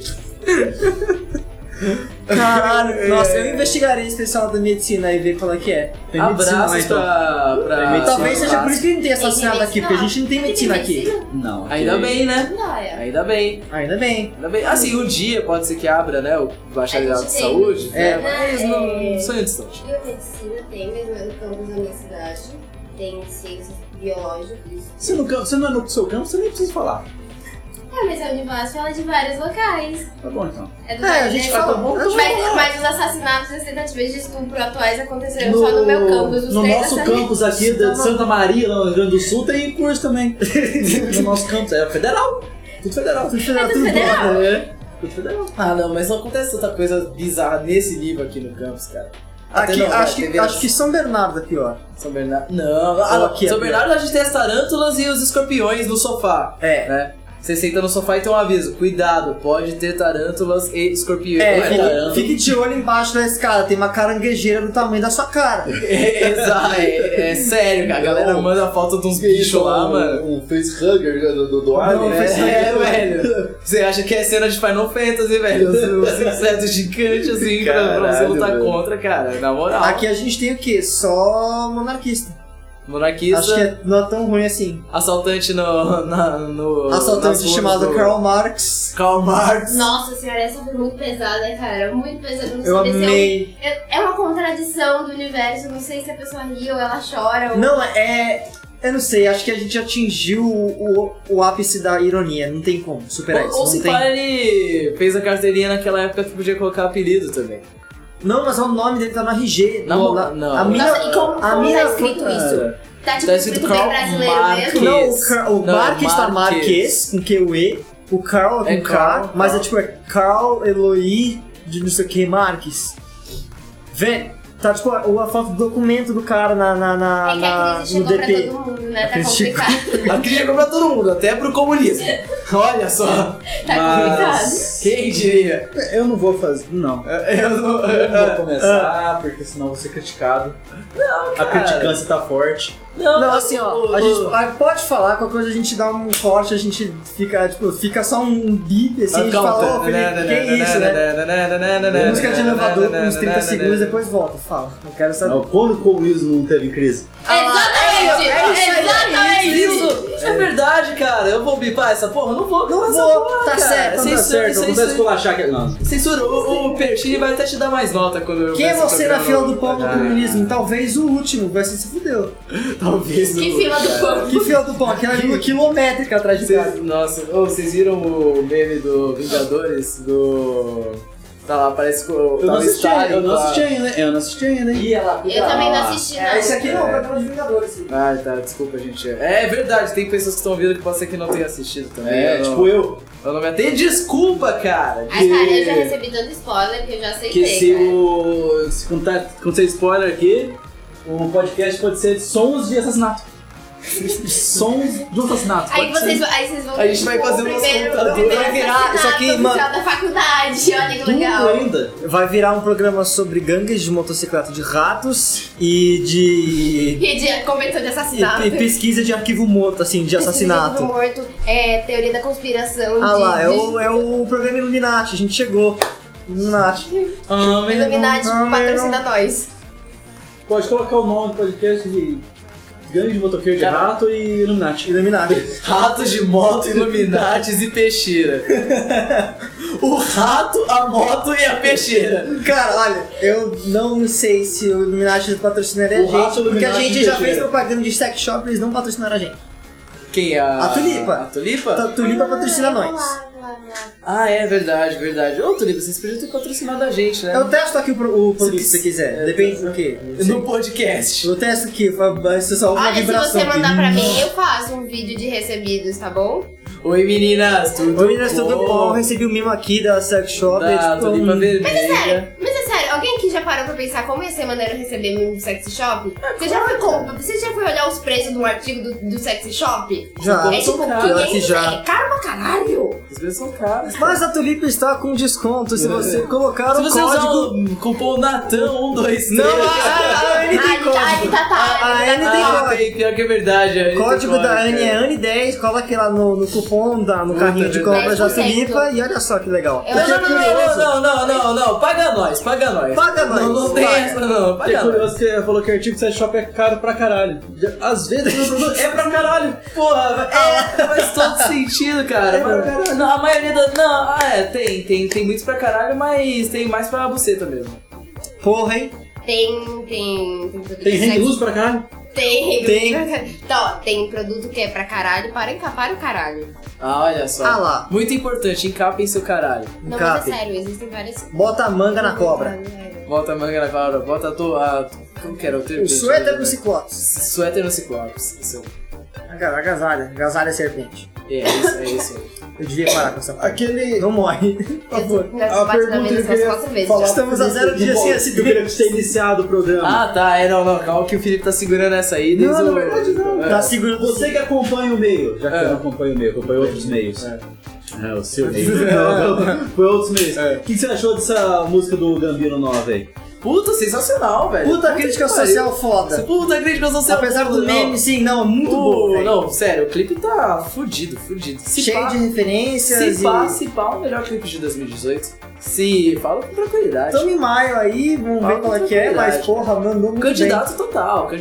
Caralho, nossa, eu investigaria esse pessoal da medicina e ver qual é que é. Tem medicina lá, Abraços então. pra... Talvez seja por isso que não tem assassinado aqui, porque a gente não tem medicina aqui. Não. Ainda bem, né? Não, é. Ainda bem. Ainda bem. Ainda bem. Assim, um dia pode ser que abra, né, o bacharelado A de gente tem. saúde, É. né, mas não... É. Sonho distante. Biomedicina tem, mesmo no campus da minha cidade. Tem ciências biológicas. Você não é no seu campo, você nem precisa falar. Mas a Univasf fala de vários locais. Tá bom, então. A gente fala bom. Mas os assassinatos e as tentativas de estupro atuais aconteceram só no meu campus. Os No três nosso dessa campus aqui de Santa Maria, lá no Rio Grande do Sul, tem curso também. No nosso campus, é federal. Tudo federal. Tudo federal. tudo federal. É, tudo federal. Ah, não, mas não acontece tanta coisa bizarra nesse nível aqui no campus, cara. Até Aqui, não, vai, acho que São Bernardo é pior. São Bernardo. Não, Aqui é São pior. Bernardo a gente tem as tarântulas e os escorpiões no sofá. É. Né? Você senta no sofá e tem um aviso: cuidado, pode ter tarântulas e escorpiões. Fique de olho embaixo da escada, tem uma caranguejeira do tamanho da sua cara. Exato, é sério, cara. A galera manda foto de uns bichos lá, mano. Um facehugger do Alien. Velho. Você acha que é cena de Final Fantasy, velho? Os insetos gigantes, assim, pra você lutar velho. contra, cara. Na moral. Aqui a gente tem o quê? Só monarquista. Monarquista. Acho que não é tão ruim assim. Assaltante no Assaltante nas ruas chamado do- Karl Marx. Karl Marx. Nossa senhora, essa foi muito pesada, cara. Muito pesada. Não Eu sabia se amei. é uma contradição do universo. Não sei se a pessoa ri ou ela chora. Ou... Não, eu não sei, acho que a gente atingiu o ápice da ironia. Não tem como superar isso. Ou Não se tem. pá, ele fez a carteirinha naquela época que podia colocar apelido também. Não, mas o nome dele tá no RG. Não. A minha, Nossa, e como a tá minha escrito isso? Tá tipo Tá escrito escrito bem Karl brasileiro Marx. mesmo? Não, o Não, Marques tá Marques. Marques, com Q-U-E. O Carl é É com K, Karl, mas Karl. é tipo, é Carl Eloy de não sei o que, Marques. Vê, tá tipo a foto do documento do cara É que a crise no chegou pra DP. todo mundo, né? A Tá crise chegou. complicado. A cria pra todo mundo, até pro comunismo. Olha só. Tá complicado. Quem diria? Eu não vou fazer. Não. Eu não. Eu não vou começar, porque senão eu vou ser criticado. Não, A criticância tá forte. Não, assim, ó, a gente pode falar, qualquer coisa a gente dá um corte, a gente fica só um bip, assim, a gente fala, ô Felipe, que é isso, né? Música de elevador por uns 30 segundos, depois volta, fala. Eu quero saber. Não, quando o comunismo não teve crise? Exatamente! Isso é verdade, cara. Eu vou bipar essa porra? Não vou. Não essa vou, porra, tá cara. certo, tá Censura, Certo, eu começo a esculachar aqui. Não. Censura. O Perchini vai até te dar mais nota quando eu Quem é ver esse você na programa. fila do pão do comunismo? Talvez o último, vai ser se fudeu. Talvez Que o- fila do pão. Que fila do pão? Aquela língua quilométrica atrás de casa. Nossa, vocês viram o meme do Vingadores? Tá lá, parece que o. Eu não assisti ainda. Eu não assisti ainda, hein? Ia lá, Eu também não assisti, não. Esse aqui não, vai de Vingadores. Ah, tá, desculpa, gente. É verdade, tem pessoas que estão ouvindo que pode ser que não tenham assistido também. É, tipo eu. Eu não me atendo. Desculpa, cara. Ai, cara, eu já recebi tanto spoiler que eu já aceitei, Que se cara. o. Se acontecer spoiler aqui, o podcast pode ser sons de assassinato. Sons de um assassinato. Aí pode ser. vocês vão A gente vai fazer o umas primeiro computadoras. Vai virar isso aqui, assassinato mano. oficial da faculdade. Olha que Tudo legal. ainda. Vai virar um programa sobre gangues de motocicleta de ratos e de. E de competição de assassinato. E pesquisa de arquivo morto, assim, de assassinato. Tudo morto, teoria da conspiração. Ah lá, é de o programa Illuminati, a gente chegou. Illuminati. Illuminati patrocina nós. Pode colocar o nome do podcast de Gangue de Motoqueiro de Rato e Illuminati. Illuminati. Ratos de moto, Illuminates e peixeira. O rato, a moto e a peixeira. Cara, olha, eu não sei se o Illuminati patrocinaria a O rato, gente, porque a Illuminati gente e já peixeira. fez propaganda de sex shop e eles não patrocinaram a gente. Quem? A Tulipa. A Tulipa? A Tulipa patrocina nós. Ah, é verdade, verdade. Ô, Tulipa, vocês podiam ter patrocinado a gente, né? Eu testo aqui o produto se você quiser, depende do quê. No podcast. Eu testo aqui, vai ser só uma Olha, se vibração. você mandar aqui. pra mim, eu faço um vídeo de recebidos, tá bom? Oi, meninas, tudo Oi meninas, tudo bom? Eu recebi o mimo aqui da sex shop. Da tipo, Tulipa Vermelha. Mas é sério, alguém aqui já parou pra pensar como ia ser maneiro receber mimo do sexy shop? Você já foi olhar os preços do artigo do sexy shop? Já. É tipo, Pior que já. é caro pra caralho. As vezes são caras. Mas a Tulipa está com desconto se você colocar Se o você código. usar o cupom Natan123. Não, a Anne tem código. A Anne tem Ah, código. tem, pior que é verdade. O código da Anne é Anne10, coloca lá no cupom, no carrinho de compra da 10%. Tulipa e olha só que legal. Eu Porque é curioso. Não, paga nós. Paga nós. Não tem Vai. essa não, Que é paga nós. curioso que você falou que o artigo de sex shop é caro pra caralho. Às vezes o produto é pra caralho. Porra, faz todo sentido, cara. Não, a maioria da... Não, tem muitos pra caralho, mas tem mais pra buceta mesmo. Porra, hein? Tem produto Tem de hang sexy. loose pra caralho. Tem. Então, ó, tem produto que é pra caralho, para encapar o caralho. Ah, olha só. Ah lá. Muito importante, encapem seu caralho. Não, Encape. mas é sério, existem várias... Bota a manga na cobra. Bota a manga na cobra, bota como que era o termo? O suéter no ciclopes. Suéter no ciclopes. Isso. Agasalha serpente. É isso aí. Eu devia parar com essa parte. Aquele... Não morre, por favor. A pergunta que eu queria falar... Estamos a 0 dias sem acidente. Eu queria ter iniciado o programa. Ah, tá, não, calma que o Felipe tá segurando essa aí desde Não, na verdade não. Tá segurando. Você que acompanha o meio, já que eu não acompanho o meio, acompanho outros meios. O seu meio. Foi outros meios. O que você achou dessa música do Gambino nova aí? Puta, sensacional, velho. Puta crítica que pariu. social foda. Puta crítica social Apesar do meme, sim, não, muito bom, velho. Não, sério, o clipe tá fudido. Cheio de referências. Se pá, o melhor clipe de 2018. Fala com tranquilidade. Estamos em maio aí, vamos ver qual é que é, mas porra, mandou muito Candidato bem. total.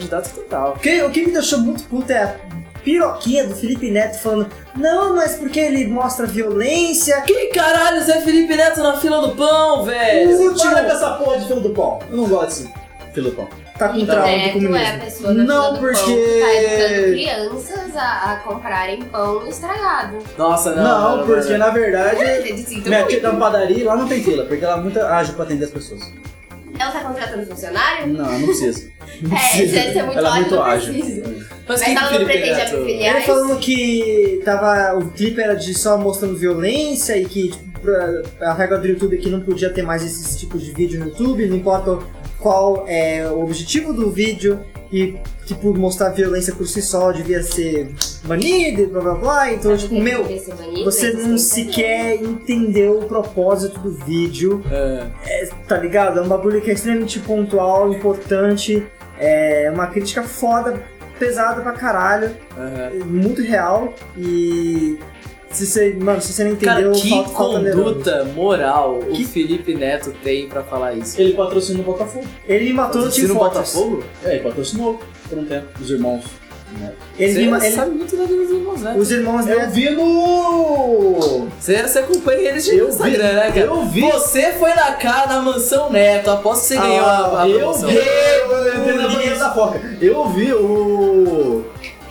O que me deixou muito puto é a piroquinha do Felipe Neto falando não, mas porque ele mostra violência. Que caralho, Zé Felipe Neto na fila do pão, velho? Você para com essa porra de fila do pão. Eu não gosto desse fila do pão. Tá com trauma do Neto comunismo. é a pessoa na Não, fila do porque- pão que tá educando crianças a comprarem pão estragado. Nossa, Não, porque na verdade... Sinto Minha muito. tia tá na padaria e lá não tem fila, porque ela é muito ágil pra atender as pessoas. Ela tá contratando funcionário? Não precisa. Deve ser muito Ela é ágil, muito não ágil. precisa. Mas Mas quem que ela não Felipe pretende Neto? abrir Ele filiais? falando que o clipe era de só mostrando violência e que tipo, a regra do YouTube é que não podia ter mais esse tipo de vídeo no YouTube, não importa qual é o objetivo do vídeo e tipo mostrar violência por si só devia ser banido e blá blá blá. Então tipo, meu, você não sequer entendeu o propósito do vídeo, tá ligado? É um bagulho que é extremamente pontual, importante, é uma crítica foda, pesada pra caralho, muito real e se você não entendeu, Cara, que falta neurônio. conduta moral o Felipe Neto tem pra falar isso? Ele patrocina o Botafogo. Ele me matou no Team no Fortress. Botafogo? Ele patrocinou por um tempo, os irmãos. Você sabe muito da vida dos irmãos, né? Os irmãos dele. Eu vi no... Você acompanha eles no Instagram, né, cara? Eu vi. Você foi na mansão Neto, aposto que você ganhou a Eu promoção. vi. Eu entrei na banheira da Foca. Eu vi o...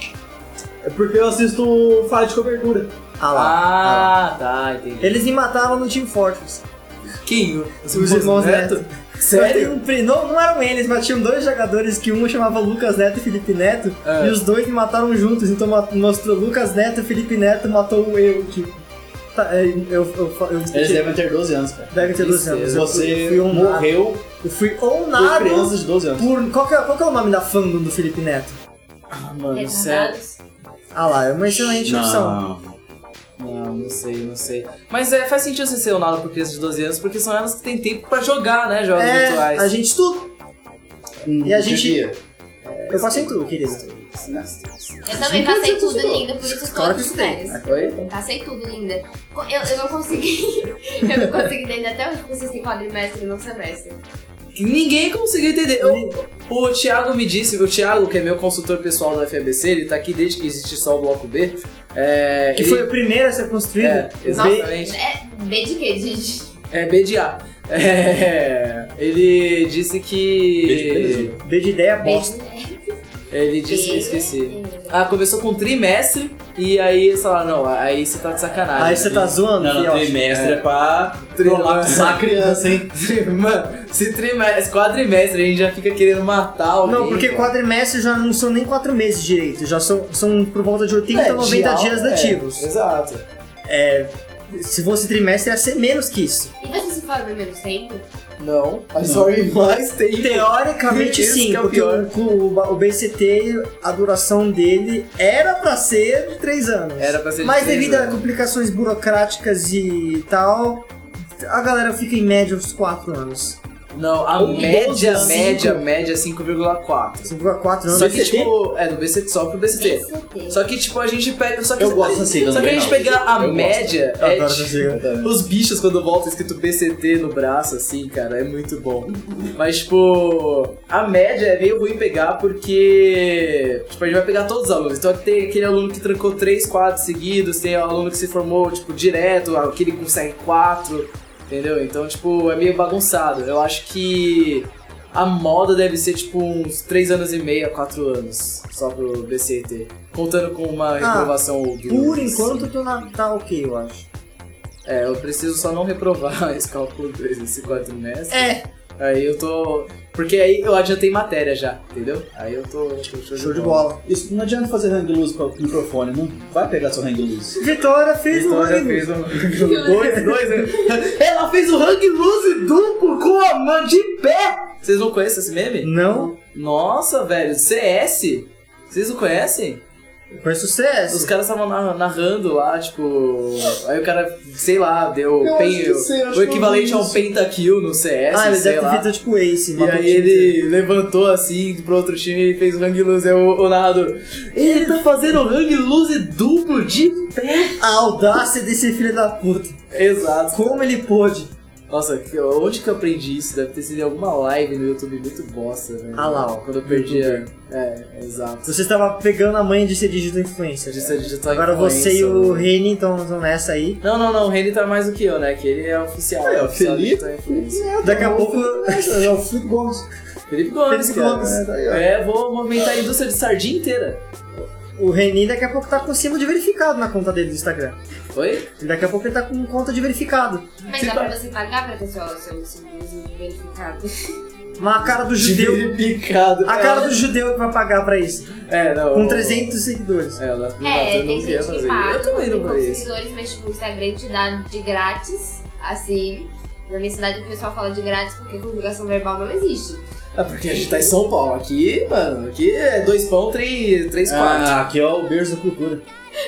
É porque eu assisto Fala de Cobertura. Ah, tá, entendi. Eles me mataram no Team Fortress. Quem? Os irmãos Neto. Sério? Não eram eles, mas tinham dois jogadores que um chamava Lucas Neto e Felipe Neto, e os dois me mataram juntos, então mostrou Lucas Neto e Felipe Neto matou eu, tipo. Tá, Eles devem ter 12 anos, cara. Devem ter 12 anos. Você fui honrado. morreu Eu fui por honrado crianças de 12 anos. por... Qual que é o nome da fandom do Felipe Neto? Ah, mano, sério. Retardados. Ah lá, é uma excelente opção. Não sei. Mas faz sentido você ser honrado por crianças de 12 anos, porque são elas que têm tempo pra jogar, né, jogos virtuais. A gente estuda. E a gente... Dia. Eu passei em tudo, querido. Eu também passei tudo linda, por isso Claro todas que as estudei. férias. Oi? Passei tudo linda. Eu não consegui. Eu não consegui ainda até hoje, porque vocês têm quadrimestre e não semestre. Ninguém conseguiu entender. O Thiago me disse, o Thiago, que é meu consultor pessoal do FABC, ele tá aqui desde que existe só o Bloco B. Que foi o primeiro a ser construído. Exatamente. B de quê? De... É B de A. Ele disse que... B de ideia, bosta. Ele disse, esqueci. Começou com trimestre e aí eles falaram, não, aí você tá de sacanagem. Aí você tá zoando? Não, fiote? trimestre é pra traumatizar a criança, hein? Mano, se quadrimestre a gente já fica querendo matar alguém. Não, porque cara. quadrimestre já não são nem 4 meses direito, já são por volta de 80, 90 dias letivos. Exato. Se fosse trimestre ia ser menos que isso. E você se forma em menos tempo? Não, mas só em mais tempo. Teoricamente Esse sim, que é o porque pior. o BCT, a duração dele era pra ser de 3 anos. Era pra ser de Mas 3 devido a anos. complicações burocráticas e tal, a galera fica em média uns 4 anos. Não, a Ou média 12, média é 5,4. 5,4 anos. Só que, tipo, do BCT, só pro BCT. Só que, tipo, a gente pega. Só que, Eu gosto assim, só que a gente pegar a Eu média, Eu adoro tipo, essa sigla. os bichos quando voltam escrito BCT no braço, assim, cara, é muito bom. Mas, tipo, a média é meio ruim pegar porque, tipo, a gente vai pegar todos os alunos. Então tem aquele aluno que trancou 3 quadros seguidos, tem o aluno que se formou, tipo, direto, aquele que consegue 4. Entendeu? Então, tipo, é meio bagunçado. Eu acho que A moda deve ser tipo uns 3 anos e meio a 4 anos, só pro BCT. Contando com uma reprovação ou duas. Por enquanto tá ok, eu acho. Eu preciso só não reprovar esse cálculo 3 nesse quadrimestre. Aí eu tô... Porque aí eu adiantei matéria já, entendeu? Aí eu tô... Show de bola. Isso não adianta fazer hang loose com o microfone, não vai pegar seu hang loose. Vitória fez um hang loose. Dois. Ela fez o hang loose duplo com a mão de pé! Vocês não conhecem esse meme? Não. Nossa, velho, CS? Vocês não conhecem? Eu conheço o CS. Os caras estavam narrando lá, tipo... Aí o cara, sei lá, deu o equivalente a um pentakill no CS, ele sei deve ter lá. feito tipo Ace. E aí ele levantou assim pro outro time e fez o hang loose. Aí o narrador... Ele tá fazendo o hang loose duplo de pé! A audácia desse filho da puta. Exato. Como ele pôde? Nossa, onde que eu aprendi isso? Deve ter sido em alguma live no YouTube muito bosta, velho. Ah lá, ó. Quando eu perdi exato. Você estava pegando a manha de ser digital influencer. De ser digital Agora influencer, você e o né? Reni estão nessa aí. Não, o Reni tá mais do que eu, né? Que ele é oficial. o oficial Felipe? digital influencer. Daqui a pouco... É o Felipe Gomes. Felipe Gomes, Felipe cara. Gomes. Vou movimentar a indústria de sardinha inteira. O Reni daqui a pouco tá com símbolo de verificado na conta dele do Instagram. Oi? E daqui a pouco ele tá com conta de verificado. Mas dá pra você pagar pra ter seu verificado? Mas a cara do judeu... Verificado. A cara do judeu que vai pagar pra isso. Não. Com 300 seguidores. Ela Tem gente que paga, Eu também não tem faria isso. seguidores, mas tipo, o Instagram te dá de grátis, assim. Na minha cidade o pessoal fala de grátis porque conjugação verbal não existe. Porque a gente tá em São Paulo. Aqui, mano, aqui é 2 pão, 3 quartos. Aqui é o berço da cultura.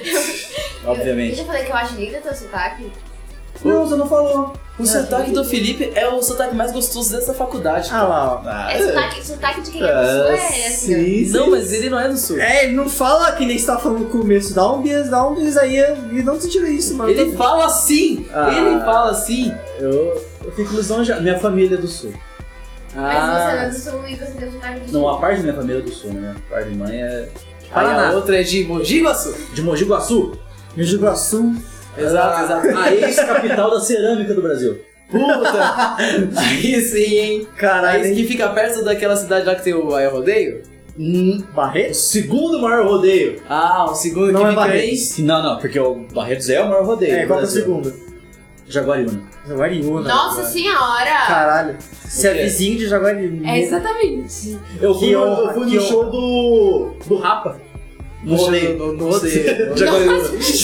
Eu Obviamente. já falei que eu acho lindo teu sotaque. Não, você não falou. O sotaque do Felipe é o sotaque mais gostoso dessa faculdade. Ah lá, ó. Sotaque de quem é do sul é assim. Sim. Não, mas ele não é do sul. Ele não fala que nem você tava falando no começo. Dá um bis aí e não se tira isso, mano. Ele fala assim! Ele fala assim! Eu fico lisonjeado. Minha família é do sul. Mas você não é do sul e você tem um sotaque do sul. Não, a parte da minha família é do sul, né? A parte de mãe é Aí a outra é de Mogi Guaçu. de Mogi Guaçu. Mogi Guaçu. Exato. A ex-capital da cerâmica do Brasil. Puta! Aí sim, hein? Caralho, Aí que fica perto daquela cidade lá que tem o Rodeio? Barretos? Segundo maior rodeio. O segundo Não que é fica Barretos. Não, porque o Barretos é o maior rodeio. Qual que é o Brasil. segundo? Jaguariúna. Jaguariúna. Nossa senhora! Caralho. Você é quê? vizinho de Jaguariúna. Exatamente. Eu fui Que no show do Rapa. No rodeio. No rodeio. Jaguariúna.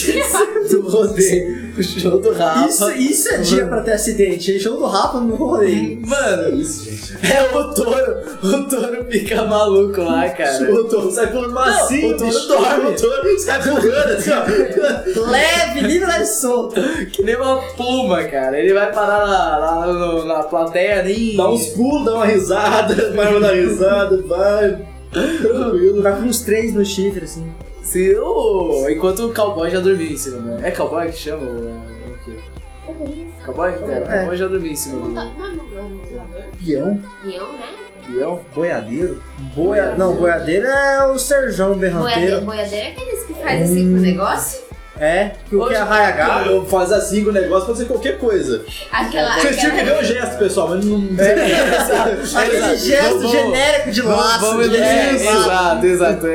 Do rodeio. O show do Rafa. Isso é dia pra ter acidente. Ele show do Rafa no rodeio. Mano, Isso, gente. é o touro fica maluco lá, cara. O touro sai pulando macio. o touro bicho. dorme. O touro sai pulando assim, ó. Leve, livre, leve, solto. Que nem uma pluma, cara. Ele vai parar lá na plateia, nem... Dá uns pulos, dá uma risada, vai dar risada, vai. Tranquilo. Tá com uns 3 no chifre, assim. Enquanto o cowboy já dormiu em cima, né? É cowboy que chama? O quê? Cowboy? Cowboy já dormiu em cima do... Peão. Peão, né? Peão? Boiadeiro. Não, boiadeiro é o Serjão Berranteiro. Boiadeiro é aqueles que faz assim com o negócio. É, que o que é arraia gado. Eu faz assim com o negócio, pode ser qualquer coisa. Vocês tinham que ver o gesto, pessoal, mas não... Aquele gesto genérico de laço. Vamos de Exato.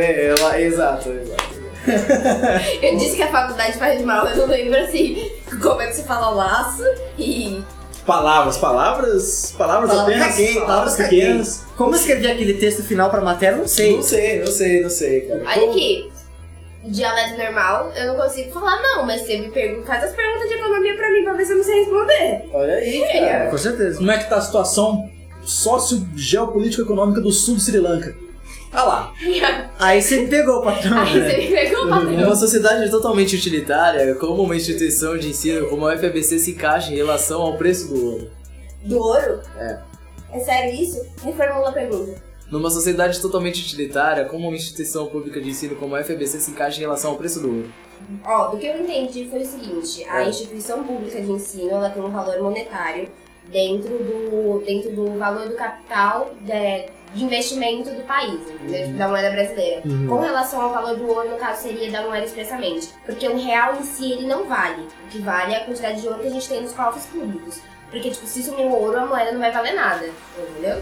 Eu disse que a faculdade faz mal, eu não lembro assim como é que se fala laço e... Palavras apenas. Palavras pequenas. Como escrever aquele texto final pra matéria, não sei. Não sei, cara. Olha aqui, dialeto normal, eu não consigo falar não, mas você me faz as perguntas de economia pra mim pra ver se eu não sei responder. Olha aí, cara. Com certeza. Como é que tá a situação sócio-geopolítico-econômica do sul de Sri Lanka? Ah lá. Aí você me pegou, patrão. Aí você me pegou, Numa patrão. sociedade totalmente utilitária, como uma instituição de ensino como a UFABC se encaixa em relação ao preço do ouro? Do ouro? É. É sério isso? Reformula a pergunta. Numa sociedade totalmente utilitária, como uma instituição pública de ensino como a UFABC se encaixa em relação ao preço do ouro? Ó, do que eu entendi foi o seguinte, a instituição pública de ensino, ela tem um valor monetário dentro do valor do capital de investimento do país, entendeu? Da moeda brasileira. Com relação ao valor do ouro, no caso, seria da moeda expressamente. Porque o real em si, ele não vale. O que vale é a quantidade de ouro que a gente tem nos cofres públicos. Porque, tipo, se sumir o ouro, a moeda não vai valer nada, entendeu?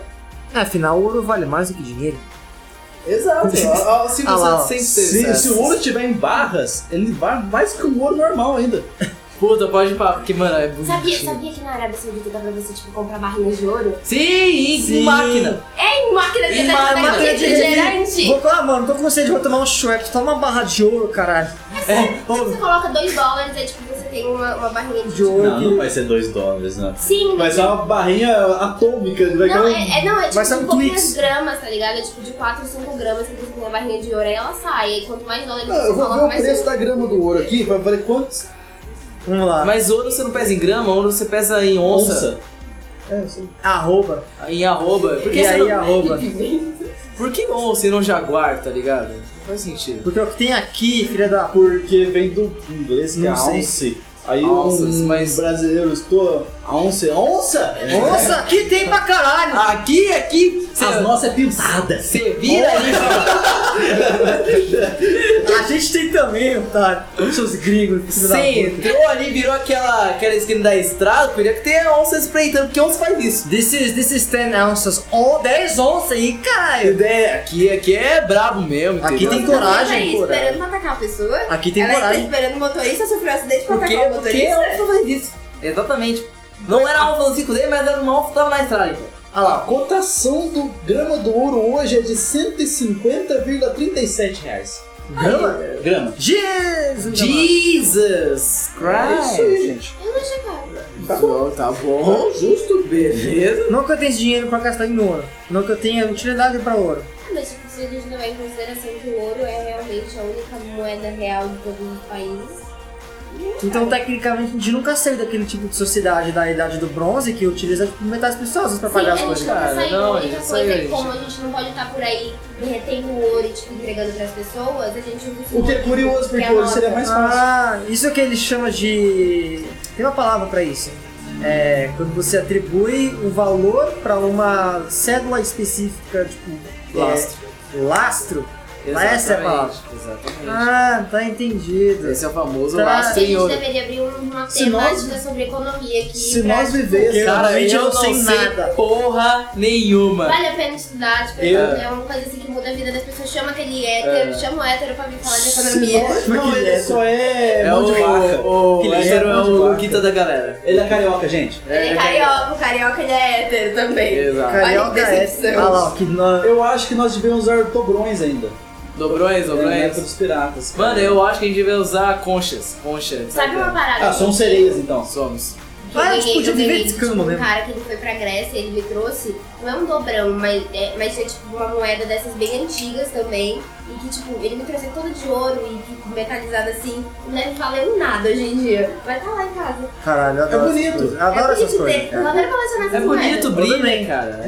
Afinal, o ouro vale mais do que dinheiro. Exato. Se você lá, Se o ouro estiver em barras, ele vale mais que o ouro normal ainda. Puta, pode ir pra... Porque, mano, é Sabia que na Arábia Saudita dá pra você, tipo, comprar barrinhas de ouro? Sim, em máquina. É, em máquina de refrigerante. Vou falar, mano, tô com você de vou tomar um Schweppes, toma uma barra de ouro, caralho. Você coloca $2, aí tipo, você tem uma barrinha de ouro. Não vai ser $2, né? Sim, vai ser uma barrinha atômica. Não, é vai tipo ser um pouquinhas Twix. gramas, tá ligado? É tipo de 4 ou 5 gramas que você tem a barrinha de ouro, aí ela sai. Aí quanto mais dólares Não, você eu vou coloca, ver o mais preço da grama do ouro aqui, vai valer quantos? Vamos lá. Mas ouro você não pesa em grama, ouro você pesa em onça. É, sim. Arroba. Em arroba. Por que E você aí, não... arroba? Por que onça e não jaguar, tá ligado? Não faz sentido. Porque é o que tem aqui, filha da... Porque vem do inglês que é Não sei. ounce. Aí Onças, um mas- brasileiro estou... Onça? Nossa, aqui tem pra caralho. Aqui, As nossas é pisada. você vira ali. A gente tem também, otário. Seus gringos, filho da Você puta. entrou ali, virou aquela esquina da estrada, queria que tenha onça espreitando, porque onça faz isso. This is 10 ounces. 10 onças aí, caralho. Aqui é brabo mesmo, Aqui entendeu? tem coragem, aí pô. esperando pra atacar a pessoa? Aqui tem ela coragem. está esperando o motorista sofrer um acidente pra Porque atacar o a motorista? onça faz isso. Exatamente. Não era a onça no 5 dele, mas era uma onça que tava na estrada. Então. Olha lá, a cotação do grama do ouro hoje é de 150,37 reais. Grama? Grama. Jesus! Jesus É isso aí, Christ. gente. Eu não achei caro. Tá bom. Justo. Beleza. Não que eu tenha esse dinheiro pra gastar em ouro. Não que eu tenha utilidade pra ouro. Mas tipo, se a gente levar em consideração que o ouro é realmente a única moeda real de todos os países. Então, tecnicamente, a gente nunca saiu daquele tipo de sociedade da idade do bronze que utiliza tipo, metais preciosos pra pagar as Sim, a coisas. gente nunca Cara, saiu. não, A a única gente coisa saiu, é que como a gente não pode estar por aí derretendo o ouro e tipo, entregando pras pessoas, a gente usa esse O que é ouro curioso, que porque é a hoje seria nota. mais fácil. Ah, isso que eles chamam de... Tem uma palavra pra isso. É quando você atribui um valor pra uma cédula específica, tipo... Lastro. Lastro? Essa é a palavra. Exatamente. Ah, tá entendido. Esse é o famoso Tá. lastro A em gente ouro. deveria abrir uma Se temática sobre economia aqui. Se pra, nós tipo, vivêssemos... Cara, realmente eu não sei não sei nada. porra nenhuma. Vale a pena estudar, tipo, é uma coisa assim que muda a vida das pessoas. Chama aquele hétero, chama o hétero pra vir falar de economia. Não, ele só é É mão de vaca. o Ele hétero é é mão de o vaca. Luquita da galera. Ele é carioca, gente. Ele é carioca, o carioca ele é hétero também. Exato. Carioca Olha que é... decepção. Ah lá, ó, que nós... Eu acho que nós devemos usar dobrões ainda. Dobrões. Na época dos piratas. cara. Mano, eu acho que a gente devia usar conchas. Sabe uma parada? Ah, são sereias então. Somos. Que eu Ah, ganhei, tipo, podia eu viver ganhei de de cama um mesmo. cara que ele foi pra Grécia, ele me trouxe, não é um dobrão, mas é tipo uma moeda dessas bem antigas também. E que tipo, ele me trouxe toda de ouro e tipo, metalizada assim, não deve valer um nada hoje em dia. Vai tá lá em casa. Caralho, eu adoro bonito. essas coisas. Eu adoro essas bonito coisas. ter, eu adoro colecionar essas É bonito, moedas. brilha, né, cara?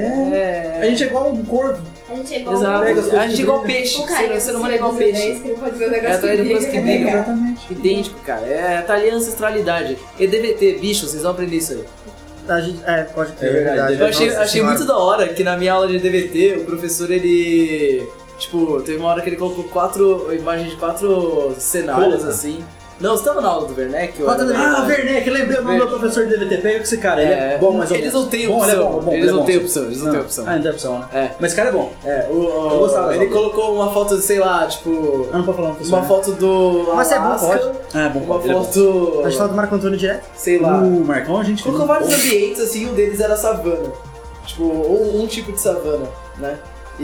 A gente é igual um corvo. A gente é igual Exato. Pega as coisas A gente é igual que peixe. o cara, Ser humano é igual peixe. que não pode ver o É negócio atrás de coisas que brigam. Exatamente. Idêntico, cara. Tá ali a ancestralidade. EDVT, bicho, vocês vão aprender isso aí. A gente, pode ter, É verdade. Eu achei, Nossa achei senhora. muito da hora que na minha aula de DVT, o professor, ele... Tipo, teve uma hora que ele colocou imagens de 4 cenários, Porra. assim. Não, você tava na aula do Werneck? ou Quatro era da- Ah, Werneck, lembrei o nome do professor de DVT. Pega esse cara, ele é bom, mas eles não têm Bom, ele é opção. bom, bom, Eles ele é não bom. têm opção, eles não têm opção. Ah, não tem opção, né? É. Mas esse cara é bom. Eu gostava das ele aulas. colocou uma foto de, sei lá, tipo... Ah, não pode falar um professor. Uma foto do Mas é bom, Alasca, pode. Ah, é bom, uma pode. ele é bom. foto... A gente fala do Marco Antônio direto. sei lá. O Marcão, a gente Colocou vários ambientes, assim, um deles era savana. Tipo, um tipo de savana, né?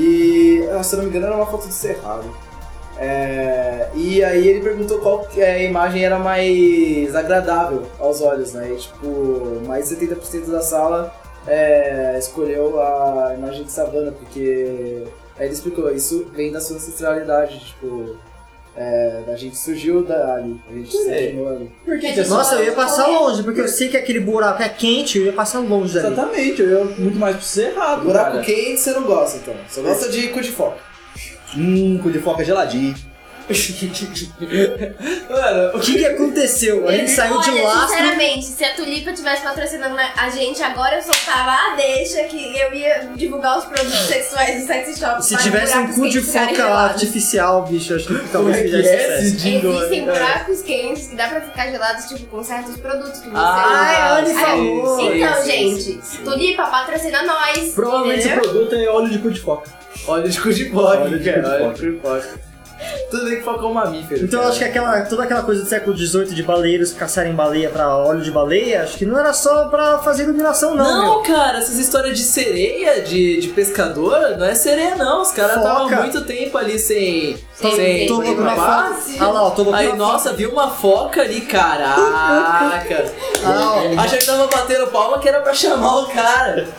E, se eu não me engano, era uma foto do Cerrado. E aí ele perguntou qual que a imagem era mais agradável aos olhos, né? E, tipo, mais de 70% da sala escolheu a imagem de savana, porque... Aí ele explicou, isso vem da sua ancestralidade, tipo... a gente surgiu ali, a gente se originou ali. Por que Nossa, eu ia passar longe, porque eu sei que aquele buraco é quente, eu ia passar longe dali. Exatamente, eu ia muito mais pro cerrado, Buraco cara. quente você não gosta, então. Você gosta de cu de foca. Cu de foca geladinho. Mano, O que aconteceu? A gente saiu de Olha, lastro. sinceramente, se a Tulipa tivesse patrocinando a gente, agora eu soltava a deixa que eu ia divulgar os produtos sexuais do sexy shop. Se para tivesse um buracos cu de quentes ficarem foca gelados. artificial, bicho, acho que talvez como é que fizesse é esse sucesso. jingle? Existem buracos quentes que dá pra ficar gelados, tipo, com certos produtos que você Ah, usa. ele falou. Então, sim, gente, sim, sim. Tulipa patrocina nós. Provavelmente esse entendeu? produto é óleo de cu de foca. Olha de cu de foca, Olha de cu de cara. Olha foca. de cu de foca. Tudo bem que foca é um mamífero. Então eu cara. acho que toda aquela coisa do século XVIII de baleiros caçarem baleia pra óleo de baleia, acho que não era só pra fazer iluminação, não. Não, meu. cara, essas histórias de sereia, de pescador, não é sereia não. Os caras estavam Foca. muito tempo ali sem Tô louco na papar. foca. Ah lá, ó, tô louco Aí, na nossa, viu uma foca ali, caraca. Achei que tava batendo palma que era pra chamar o cara.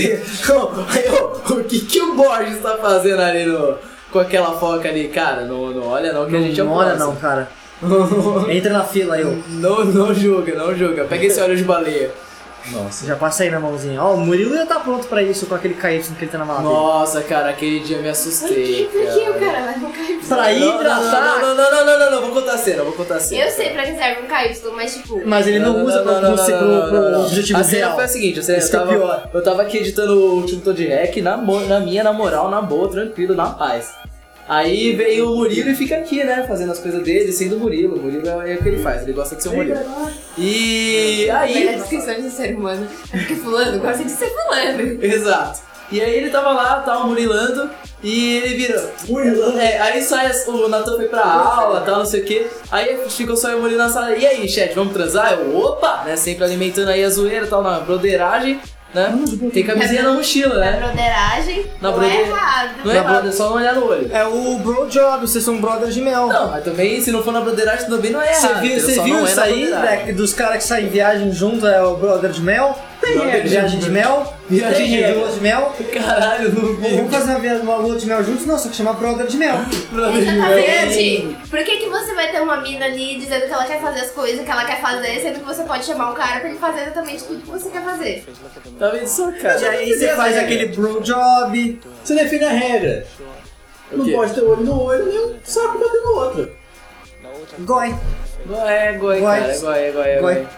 O que o Borges tá fazendo ali com aquela foca ali? Cara, não olha não que a gente é o Não olha próximo. não, cara. Entra na fila, eu. Não julga. Pega esse óleo de baleia. Nossa. Já passa aí na mãozinha. Ó, o Murilo já tá pronto pra isso com aquele KY que ele tá na maladeira. Nossa, cara, aquele dia me assustei. Por que o cara vai com KY? Pra hidratar. Não, vou contar a cena, Eu sei pra que serve um KY, mas tipo... Mas ele não usa pro objetivo A cena real. foi a seguinte, a cena, Isso que é pior. eu tava aqui editando o último Tô de Rec na minha, na moral, na boa, tranquilo, na paz. Aí veio o Murilo e fica aqui, né, fazendo as coisas dele, sendo o Murilo. O Murilo é o que ele faz, ele gosta de ser o Murilo. E A aí... descrição de ser humano é porque fulano gosta de ser fulano. Exato. E aí ele tava lá, tava murilando, e ele virou. Murilando? É, aí sai, o Natan foi pra aula, tal, não sei o que. Aí ficou só eu e o Murilo na sala. E aí, chat, vamos transar? Eu, opa! Né, sempre alimentando aí a zoeira, tal, na broderagem, né? Tem camisinha na mochila, Na né? broderagem, Na não é broder- errado. Não é errado, é só não olhar no olho. É o bro job, vocês são brothers de mel. Não, mas também, se não for na broderagem, também não é Você errado. viu, entendeu? você Só viu não é isso na aí, broderagem. né, dos caras que saem em viagem junto, é o brother de mel? Brother de Viagem de mel? Viagem de mel. lua de mel? Caralho, não vi. Vamos fazer uma lua de mel juntos? Não, só que chama brother de mel. Exatamente. Por que você vai ter uma mina ali dizendo que ela quer fazer as coisas que ela quer fazer, sendo que você pode chamar um cara pra ele fazer exatamente tudo que você quer fazer? Tá vendo só, cara? E aí você faz aquele bro job. Você define a regra. O Não quê? pode ter olho no olho nem um saco bater no outro. Goi. Goi, cara, goi.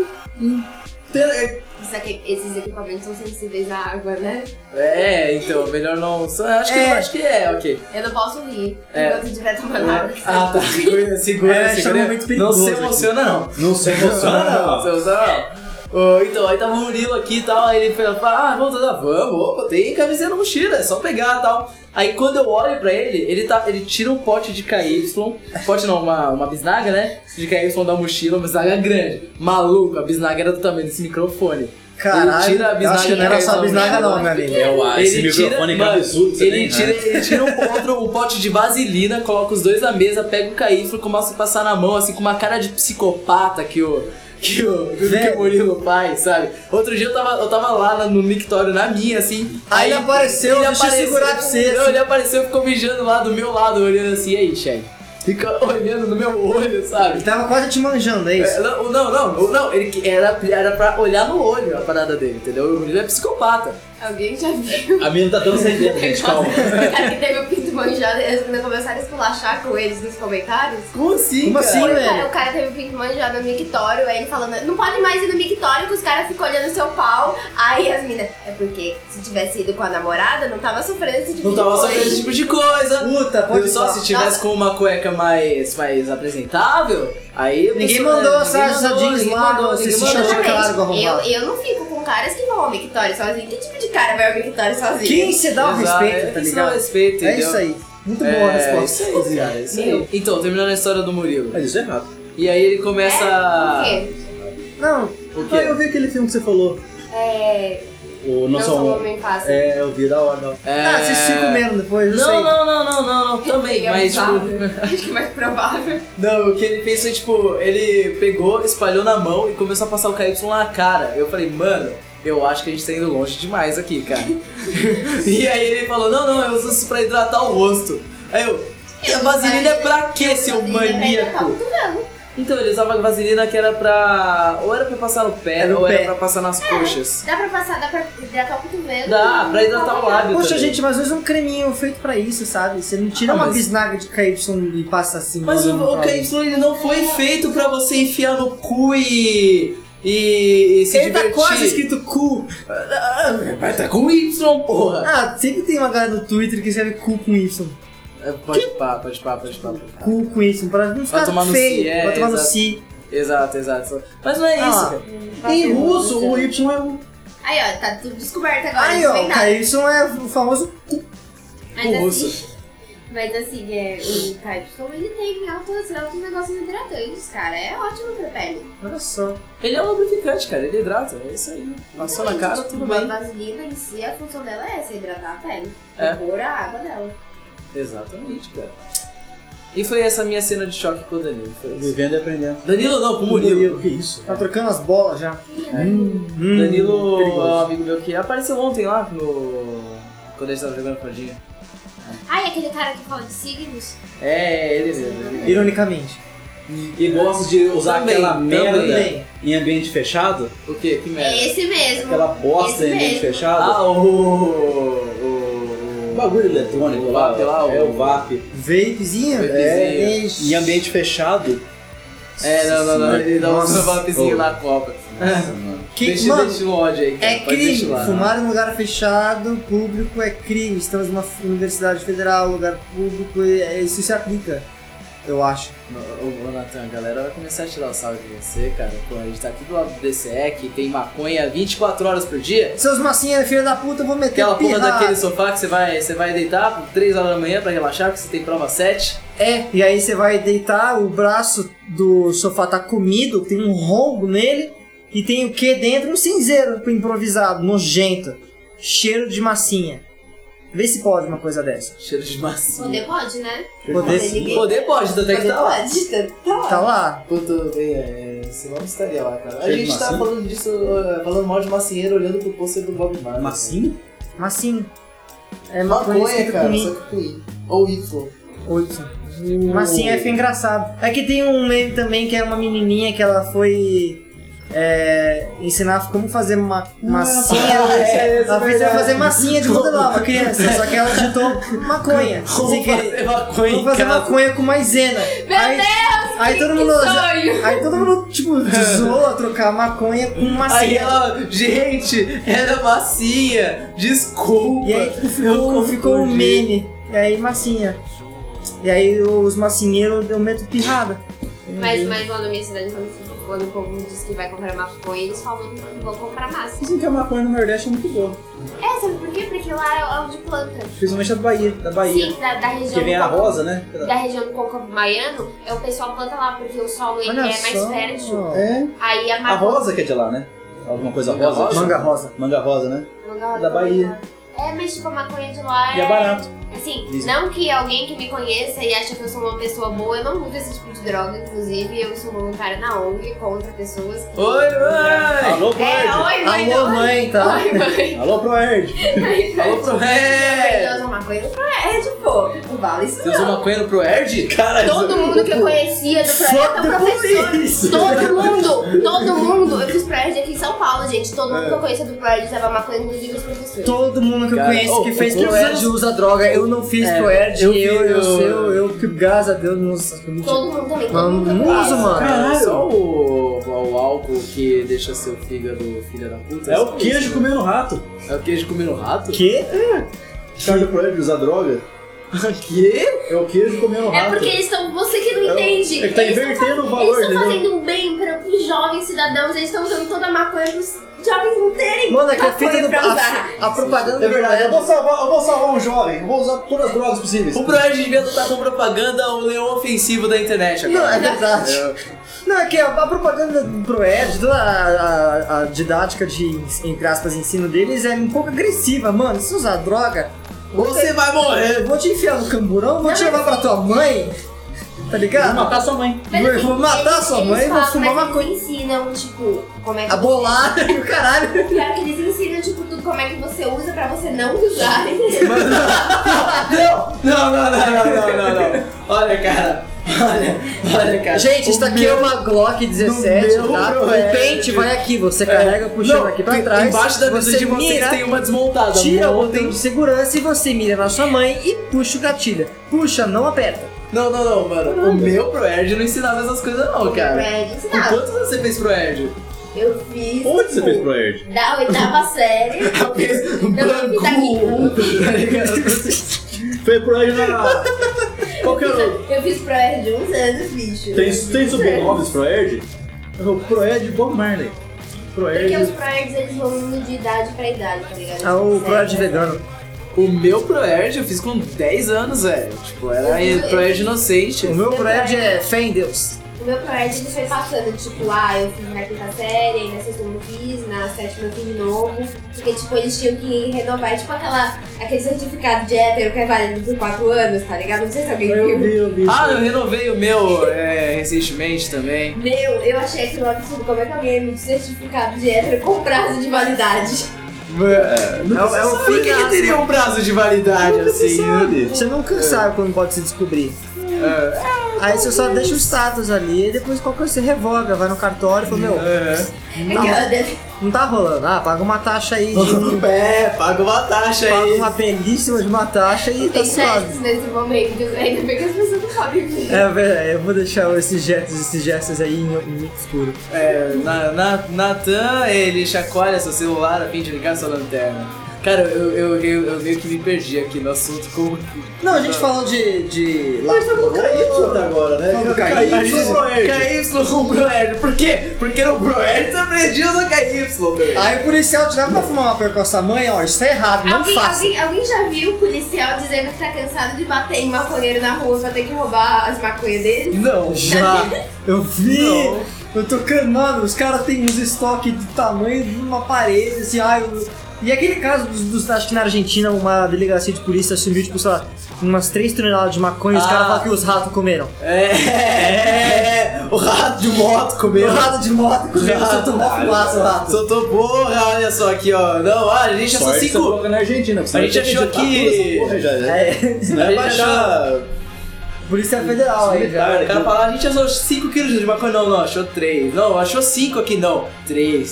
Esses equipamentos são sensíveis à água, né? É, então, melhor não. Acho que é, ok. Eu não posso rir É. enquanto estiver tomando água. Ah, tá. Segura. É um momento Não perigoso se aqui. emociona, não. Não se emociona, Não se emociona, não. Então, aí tava o Murilo aqui e tal, aí ele fala, vamos transar, vamos, opa, tem camisinha na mochila, é só pegar e tal. Aí quando eu olho pra ele, ele tira um pote de KY, pote não, uma bisnaga, né, de KY da mochila, uma bisnaga grande. Maluco, a bisnaga era do tamanho desse microfone. Caralho, Ele tira a eu acho que não era só KY, bisnaga não, meu amigo. Esse microfone é cabeçudo, você ele tem, tira, ele tira um pote de vaselina, coloca os dois na mesa, pega o KY, começa a passar na mão, assim, com uma cara de psicopata que o Murilo faz, sabe? Outro dia eu tava lá no mictório na minha, assim. Aí ele apareceu, deixa eu segurar pra você, Não, assim. ele apareceu e ficou mijando lá do meu lado, olhando assim, e aí, chefe? Fica olhando no meu olho, sabe? Ele tava quase te manjando, é isso? Não, ele era pra olhar no olho a parada dele, entendeu? O Murilo é psicopata. Alguém já viu? A menina tá tão sem dentro, gente, calma. O cara que teve o pinto manjado e as meninas começaram a esculachar com eles nos comentários. Como assim, Como cara? assim, O velho? cara teve o pinto manjado no mictório, aí ele falando, não pode mais ir no mictório que os caras ficam olhando o seu pau. Aí as meninas, é porque se tivesse ido com a namorada, não tava sofrendo esse tipo Não de tava coisa. sofrendo esse tipo de coisa. Puta, pode Só falar. se tivesse com uma cueca mais apresentável, aí... a Ninguém pessoa, mandou né, essa jeans ninguém lá, mandou, você ninguém se mandou. chama de cargo arrombado. Eu não fico com caras que vão ao mictório sozinho. Que tipo de cara vai ao mictório sozinho? Quem se dá o Exato, respeito, tá isso dá o ligado? respeito, É entendeu? isso aí. Muito boa a resposta. Isso aí, cara, isso aí. Então, terminando a história do Murilo. Mas isso é errado. E aí ele começa... Por quê? Não, O quê? Ah, eu vi aquele filme que você falou. um O Não sou um homem fácil. É, eu vi da hora, não. Ah, vocês ficam comendo depois, eu sei. Não, também, mas tipo... Acho que é mais provável. Não, o que ele fez foi, tipo, ele pegou, espalhou na mão e começou a passar o KY na cara. Eu falei, mano, eu acho que a gente tá indo longe demais aqui, cara. E aí ele falou, não, eu uso isso pra hidratar o rosto. Aí eu, e a vaselina é pra quê, seu maníaco? Então, ele usava vaselina que era pra... Ou era pra passar no pé, ou era pra passar nas coxas. Dá pra hidratar o cotovelo. Dá, pra hidratar o lábio Poxa, também. gente, mas usa um creminho feito pra isso, sabe? Você não tira uma bisnaga de KY e passa assim. Mas o KY ele não foi feito pra você enfiar no cu e se ele divertir. tá quase escrito cu. Mas tá com Y, porra. Ah, sempre tem uma galera no Twitter que escreve cu com Y. Pode pá. Cu com Y, pra não ficar tomar no feio, si, pra tomar no exato. si. Exato. Mas não é isso, cara. Em russo, o Y é o... Aí, ó, tá tudo descoberto agora. Aí, ó, o desvendado. KY é o famoso cu. Mas assim, o KY ele tem altos negócios hidratantes, cara. É ótimo pra pele. Olha só. Ele é um lubrificante, cara. Ele hidrata. É isso aí. Passou na cara, tudo Uma bem. vaselina em si, a função dela é essa, hidratar a pele. É. Pôr a água dela. Exatamente, cara. E foi essa minha cena de choque com o Danilo. Foi isso. Vivendo e aprendendo. Danilo não, com o Murilo. Que isso? Tá trocando as bolas já. Danilo é perigoso. um amigo meu que apareceu ontem lá quando a gente tava jogando cardinha. Ah, e aquele cara que fala de signos? É, ele mesmo. Ironicamente. E gosta de usar Também, aquela merda também. em ambiente fechado? O quê? Que merda? É esse mesmo. Aquela bosta Esse em ambiente mesmo. fechado? Ah, O bagulho eletrônico o lá, vape lá, é o vape. Vapezinho? Vapezinho. Ixi. Em ambiente fechado. não. Ele dá um Nossa. vapezinho Oh. na copa. Nossa, mano. Que, mano, Deixa o ódio aí, cara. é Pode crime. deixar lá. Fumar em lugar fechado, público, é crime. Estamos numa universidade federal, lugar público, isso se aplica, eu acho. Ô Natan, a galera vai começar a tirar o salve de você, cara. Pô, a gente tá aqui do lado do DCE, que tem maconha 24 horas por dia. Seus massinhas, filha da puta, eu vou meter Aquela porra pirra. daquele sofá que você vai deitar por 3 horas da manhã pra relaxar, porque você tem prova 7. E aí você vai deitar, o braço do sofá tá comido, tem um rombo nele, e tem o que dentro? Um cinzeiro improvisado, nojento, cheiro de massinha. Vê se pode uma coisa dessa. Cheiro de massinha. Poder pode, né? Poder sim. Poder pode, tanto é que tá lá. Tá lá. Puta, você não estaria lá, cara. A Cheiro de gente tá massinha? falando disso, falando mal de massinheiro, olhando pro pôster do Bob Marley. Massinha? Massinha. É maconha Maconha, escrito cara, com só que com I. Ou Y. 8. Massinha é engraçado. É que tem um meme também que é uma menininha que ela foi ensinar como fazer massinha. Ela foi fazer massinha de modelar uma criança, só que ela digitou maconha. Sem querer. Vamos fazer maconha com maisena. Aí todo mundo. sonho! Aí todo mundo, tipo, zoa trocar maconha com Aí massinha. ela, gente, era massinha, desculpa. E aí ficou um meme. E aí massinha. E aí os massinheiros eu meto pirrada. Mas lá na minha cidade, quando o povo diz que vai comprar maconha, eles falam que vão comprar massa. Dizem que a maconha no Nordeste é muito boa. Sabe por quê? Porque lá é onde planta. Principalmente da Bahia. Sim, da região Que vem do a Côncavo- rosa, né? Da região do Côncavo Baiano, o pessoal planta lá, porque o solo ele Olha é mais só. fértil. É. Aí a A maconha... rosa que é de lá, né? Alguma coisa Manga rosa? rosa? Manga rosa. Manga rosa, né? Manga Da Bahia. mas tipo, a maconha de lá E é barato. Assim, Dizem. não que alguém que me conheça e acha que eu sou uma pessoa boa, eu não uso esse tipo de droga, inclusive eu sou voluntária na ONG contra pessoas que... Oi, mãe! Alô, Proerd! oi, mãe! Alô, mãe, tá? Oi, mãe! Alô, Proerd! Falou pro Red! Eu uso maconha do Proerd, pô! Não vale isso Você usou não! maconha no Proerd? Cara, Todo mundo que eu conhecia do Proerd é um professor! Todo mundo! Eu fiz Proerd aqui em São Paulo, gente. Todo mundo que eu conhecia do Proerd usava maconha, inclusive os professores. Todo mundo que eu Cara, conheço que fez todos Proerd usa droga. Eu não fiz Proerd, eu que graças a Deus não. Todo mundo também, todo Mano, mundo que eu não conheço. uso, mano. Caralho! Só o álcool que deixa seu fígado filha da puta. é o queijo comendo rato. É o queijo comendo rato? Que? Os caras do Proerd usam droga. Quê? É o queijo comendo rato. É porque eles estão. Você que não entende. É que tá Eles invertendo tão o valor, Eles estão entendeu? fazendo um bem para os jovens cidadãos. Eles estão usando toda a maconha para os jovens não terem. Mano, é que a maconha fita do. pra usar. A propaganda É verdade, eu do vou salvar um jovem. Eu vou usar todas as drogas possíveis. O Proerd devia estar com propaganda o leão ofensivo da internet Não, agora. é verdade. Não, é que a propaganda do Proerd, toda a didática de, entre aspas, ensino deles é um pouco agressiva, mano. Se usar droga, Você vai morrer! eu vou te enfiar no camburão, vou te levar pra tua mãe, tá ligado? Vou matar sua mãe. Mas, Vou matar sua mãe e vou falam, fumar mas maconha. eles ensinam, tipo, como é que A bolada e o caralho. Pior que eles ensinam, tipo, tudo como é que você usa pra você não usar. Não! Olha, cara, Olha, cara. Gente, isso aqui é uma Glock 17, tá? O pente vai aqui, você carrega puxando aqui pra trás. Embaixo da mesa de vocês tem uma desmontada. Tira o botão de segurança e você mira na sua mãe e puxa o gatilho. Puxa, não aperta. Não, mano. O meu ProErd não ensinava essas coisas não, cara. ProErd Com ensinava. quantos anos você fez ProErd? Eu fiz. Onde você fez ProErd? Da 8ª série. Foi ProErd na... Qual que era o... Eu fiz ProErd de uns anos, bicho. Tem sobrenome ProErd? O ProErd Bob Marley. Porque os ProErds eles vão indo de idade pra idade, tá ligado? Ah, o ProErd vegano. O meu ProErd eu fiz com 10 anos, velho. Tipo, era ProErd inocente. O meu ProErd é fé em Deus. O meu ProErd ele foi passando, tipo, eu fiz na 5ª série, aí na 6ª eu fiz, na 7ª eu fiz de novo. Porque, tipo, eles tinham que renovar, tipo, aquele certificado de hétero que é válido por 4 anos, tá ligado? Não sei se alguém viu. Eu vi. Eu renovei o meu recentemente também. Eu achei aquilo absurdo. Como é que alguém emite certificado de hétero com prazo de validade? É o Por que teria um prazo de validade assim? Você nunca sabe quando pode se descobrir. Aí você só deixa o status ali e depois qualquer coisa você revoga, vai no cartório e fala, meu, não tá rolando. Paga uma taxa aí Paga uma taxa paga aí. uma belíssima de uma taxa e tá Tem suave. gestos nesse momento, ainda bem que as pessoas não podem ver. Eu vou deixar esses gestos aí em escuro. Natan, ele chacoalha seu celular a fim de ligar sua lanterna. Cara, eu meio que me perdi aqui no assunto. Como que... Não, a gente falou de Mas tá no KY até agora, né? KY com ProErd. Por quê? Porque no ProErd você aprendia no KY, velho. Aí o policial te leva pra fumar uma perca com a sua mãe, ó, isso tá errado, não faça. Alguém já viu o policial dizendo que tá cansado de bater em maconheiro na rua pra ter que roubar as maconhas dele? Não, Já, eu vi. Não. Eu tô mano, os caras têm uns estoques do tamanho de uma parede, assim, E aquele caso acho que na Argentina, uma delegacia de polícia assumiu, tipo, sei lá, umas 3 toneladas de maconha e os caras falam que os ratos comeram. O rato de moto comeu. O rato de moto comeu, soltou uma fumaça o rato. Soltou porra, olha só aqui, ó. Não, a gente achou 5. na Argentina. A gente achou aqui. Não é baixar... Polícia Federal aí já. O cara fala, a gente achou 5 quilos de maconha. Não, achou 3. Não, achou 5 aqui, não. 3.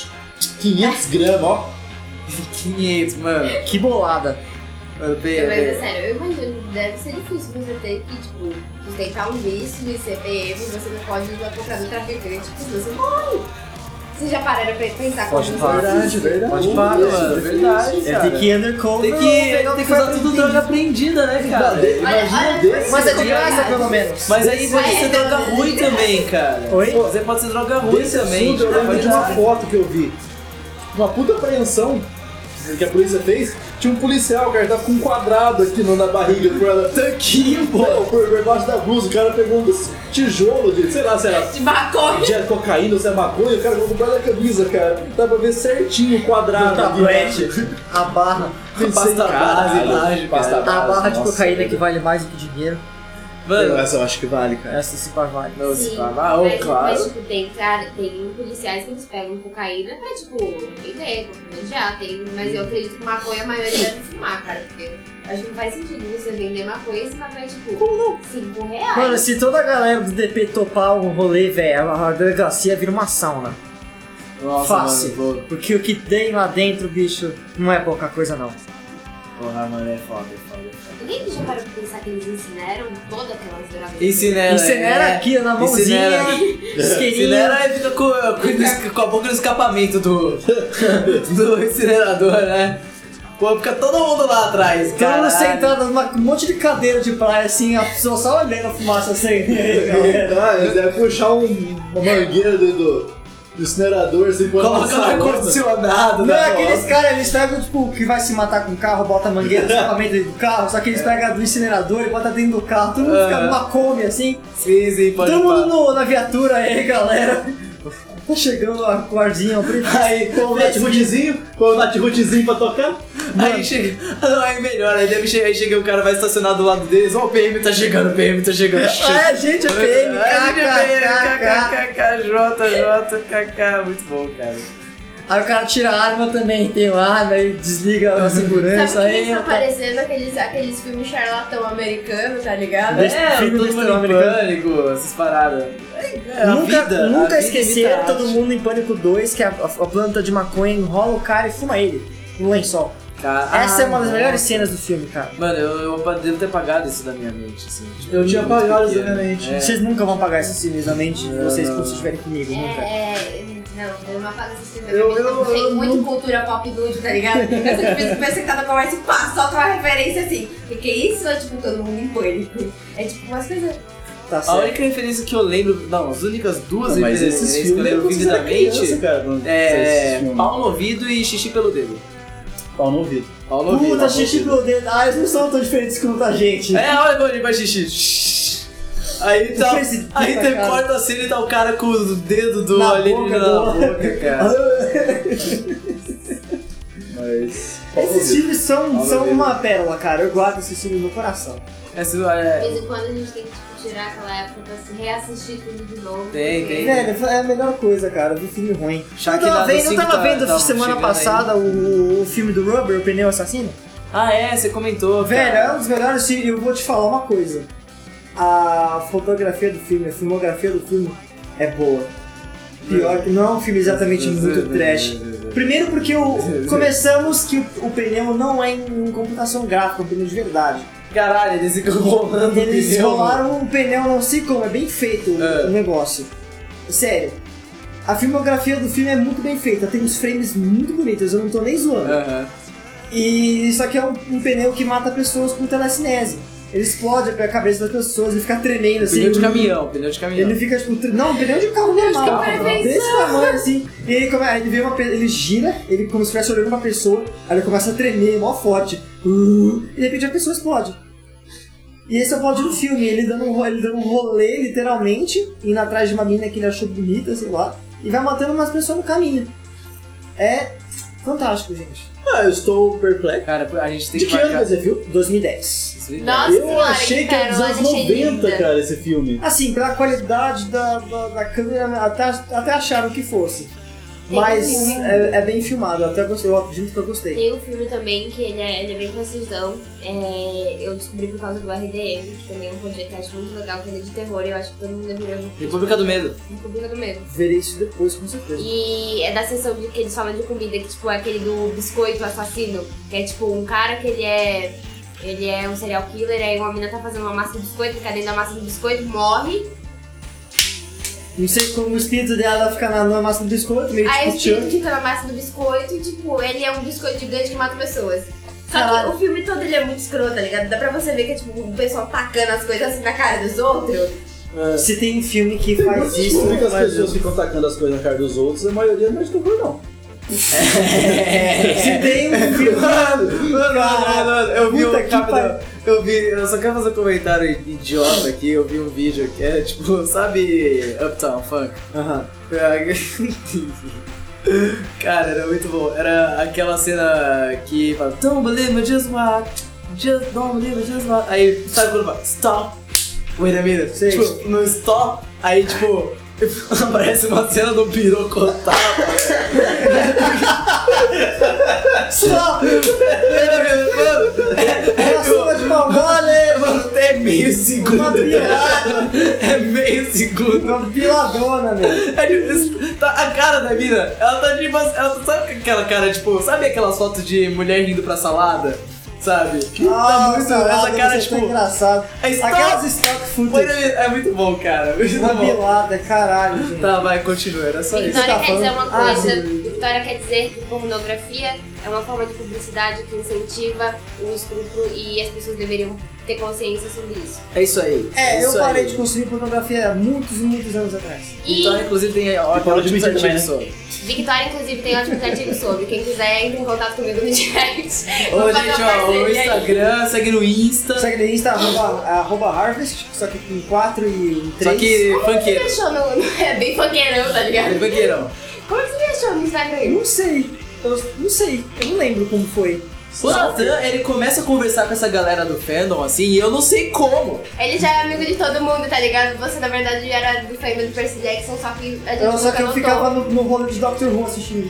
500 gramas, ó. 500, mano. Que bolada. Mano, Mas é sério, eu imagino que deve ser difícil você ter que, tipo, sustentar um vício e ser PM, você não pode ir comprar do traficante, porque você morre. Vocês já pararam pra pensar como isso? Verdade. Pode parar, mano. Verdade, cara. Tem que ir undercover. Tem que usar tudo droga aprendida, né, cara? Mas é de graça, pelo menos. Mas aí pode ser droga ruim também, cara. Oi? Você pode ser droga ruim também. Eu lembro de uma foto que eu vi. Uma puta apreensão que a polícia fez. Tinha um policial, cara, tava com um quadrado aqui na barriga. Tanquinho, pô. Por debaixo da blusa. O cara pegou um tijolo de, sei lá, se era De maconha. de cocaína ou se é maconha. O cara colocou por baixo da camisa, cara. Dá pra ver certinho o quadrado. A barra. Pasta base, laje, A barra de cocaína que vale mais do que dinheiro. Mano, Essa eu acho que vale, cara. Essa se vale. não, Sim, se fala, mas, claro. mas, tipo, tem policiais que eles pegam cocaína pra, tipo, vender, privilegiar, mas eu acredito que maconha a maioria deve fumar, cara, porque acho que não faz sentido você vender maconha e você maconha, tipo, R$5. Mano, se toda a galera do DP topar um rolê, velho, a delegacia vira uma sauna. Nossa, Fácil. mano, Porque o que tem lá dentro, bicho, não é pouca coisa, não. porra, mano, é foda. Ninguém já parou pra pensar que eles incineram todas aquelas drogas? Incinera aqui, na mãozinha. Incinera e fica com a boca no escapamento do incinerador, né? Pô, fica todo mundo lá atrás, Todo cara. mundo sentado num monte de cadeira de praia, assim, a pessoa só olhando a fumaça assim. Eles devem puxar uma mangueira do incinerador, assim, pôr Coloca no ar-condicionado, Não é né? aqueles caras, eles pegam, tipo, que vai se matar com o carro, bota a mangueira no escapamento dentro do carro, só que eles pegam do incinerador e botam dentro do carro, todo mundo fica numa Kombi, assim. Sim, pode Todo falar. mundo na viatura aí, galera. Tá chegando a cordinha, Aí, põe o Natirutezinho pra tocar. Aí chega. Não, aí melhor, aí deve chegar, aí chega o cara vai estacionar do lado deles, ó, o PM tá chegando. É, gente, é PM, KKK, JJKK, muito bom, cara. Aí o cara tira a arma também, tem uma arma, aí desliga a segurança. Sabe que Aí tá parecendo aqueles filmes charlatão americanos, tá ligado? filho do todo mundo Estrela em pânico, essas paradas. Nunca esqueceram Todo Mundo em Pânico 2, que a planta de maconha enrola o cara e fuma ele no lençol. Cara, Essa é uma das melhores cenas do filme, cara. Mano, eu devo ter apagado isso da minha mente, assim. Tipo, Eu tinha apagado isso da minha mente. Vocês nunca vão pagar esses filmes na mente de vocês quando vocês estiverem comigo, nunca. Eu não apago esses filmes. Eu tenho muito cultura pop dude, tá ligado? Eu penso que tá na conversa e pá, solta uma referência assim. Que isso é tipo Todo Mundo em Pânico. É tipo umas coisas. Tá A certo. única referência que eu lembro, não, as únicas duas Mas referências esses que eu filmes lembro você era vividamente criança, cara, quando você é assiste filme. pau no ouvido e xixi pelo dedo. Pau no ouvido. Pau no ouvido. Puta, xixi pelo dedo. Ah, eles não são tão diferentes quanto a gente. Olha quando ele faz xixi. Aí tá, Precipita, aí tem cara. corta a cena e tá o cara com o dedo do Na alienígena na boca, boca, cara. Mas. Esses filmes são ouvido. uma pérola, cara. Eu guardo esses filmes no coração. Essa De é. vez em quando a gente tem que tipo, tirar aquela época pra se reassistir tudo de novo. Tem. Velho, é a melhor coisa, cara. Ver filme ruim. Shark Eu tava Nado vendo, 5 tá semana chegando passada o filme do Rubber, o Pneu Assassino. Ah, é, você comentou. Velho, cara. é um dos melhores filmes. E eu vou te falar uma coisa. A fotografia do filme, a filmografia do filme é boa. Pior que não é um filme exatamente muito trash. Primeiro porque começamos que o pneu não é em computação gráfica, é um pneu de verdade. Caralho, eles ficam rolando Eles pneu. rolaram um pneu, não sei como, é bem feito o negócio. Sério. A filmografia do filme é muito bem feita, tem uns frames muito bonitos, eu não tô nem zoando. Aham. E isso aqui é um pneu que mata pessoas com telecinese. Ele explode a cabeça das pessoas e fica tremendo assim. Pneu de caminhão. Ele fica tipo. Não, pneu de carro normal. carro, Desse tamanho assim. E ele vê ele gira, ele como se estivesse olhando uma pessoa, aí ele começa a tremer, mó forte. E de repente a pessoa explode. E esse é o plot do filme, ele dando um rolê, literalmente, indo atrás de uma mina que ele achou bonita, sei lá, e vai matando umas pessoas no caminho. É fantástico, gente. Ah, eu estou perplexo. Cara, a gente tem De que que ano marcar. você viu? 2010. Nossa Eu senhora, achei que era dos pérola, anos gente, é 90, linda. cara, esse filme. Assim, pela qualidade da câmera, até acharam que fosse. Mas é bem filmado, eu até gostei, eu acredito que eu gostei. Tem um filme também que ele é bem classicão. Eu descobri por causa do RDM, que também é um podcast muito legal, que ele é de terror e eu acho que todo mundo deveria ver. República do Medo. República do Medo. Verei isso depois, com certeza. E é da sessão de que eles falam de comida, que tipo é aquele do biscoito assassino, que é tipo um cara que ele é um serial killer, aí uma menina tá fazendo uma massa de biscoito, fica dentro da massa do biscoito, morre. Não sei como o espírito dela fica na massa do biscoito, meio Aí o tipo espírito Chuck. fica na massa do biscoito e tipo, ele é um biscoito gigante que mata pessoas. Só Caralho. que o filme todo ele é muito escroto, tá ligado? Dá pra você ver que é tipo o pessoal tacando as coisas assim na cara dos outros. Se tem um filme que Tem faz muitos isso, filmes que as mas pessoas ficam tacando as coisas na cara dos outros, a maioria não é de terror, não. se tem um filme. Mano, eu vi Puta um que rápido. Eu só quero fazer um comentário idiota aqui. Eu vi um vídeo que é tipo, sabe, Uptown Funk? Aham. Cara, era muito bom. Era aquela cena que fala, Don't believe me, just watch. Just don't believe me, just watch. Aí, sabe quando fala, stop, wait a minute. Sei. Tipo, no stop, aí tipo, aparece uma cena do pirocotado. Stop! Mano, É a sopa de mongole! mano, é meio segundo. Uma pirada! É meio segundo. Uma piladona, meu. A cara da mina, ela tá tipo. Ela sabe aquela cara, tipo, sabe aquelas fotos de mulher rindo pra salada? Sabe? Tá muito. Essa cara, tipo. engraçado. É stop. Aquelas stock footage. É muito bom, cara. Muito Uma bom. pilada, caralho, gente. Tá, vai, continua, era só isso. Vitória tá quer dizer falando? uma coisa. sim. Vitória quer dizer que pornografia é uma forma de publicidade que incentiva o estupro e as pessoas deveriam ter consciência sobre isso. É isso aí. É, eu isso parei aí. de consumir pornografia há muitos e muitos anos atrás. E Então, inclusive, tem Fala de ótimos mim também, artigos né? sobre. Victoria, inclusive, tem ótimos artigos sobre. Quem quiser, entre em contato comigo no direct. Ô, Vou fazer gente, uma ó, o parceria aí. Instagram, segue no Insta. Segue no Insta, arroba Harvest, só que com 4 e em 3. Só que Como você me funkeiro. achou no... É bem funkeirão, tá ligado? Funkeirão. Como você me achou no Instagram? Não sei, eu não lembro como foi. O Nathan, ele começa a conversar com essa galera do fandom, assim, e eu não sei como. Ele já é amigo de todo mundo, tá ligado? Você, na verdade, era do fandom de Percy Jackson, só que a gente Só que eu nunca ficava notou. no rolê de Doctor Who assistindo.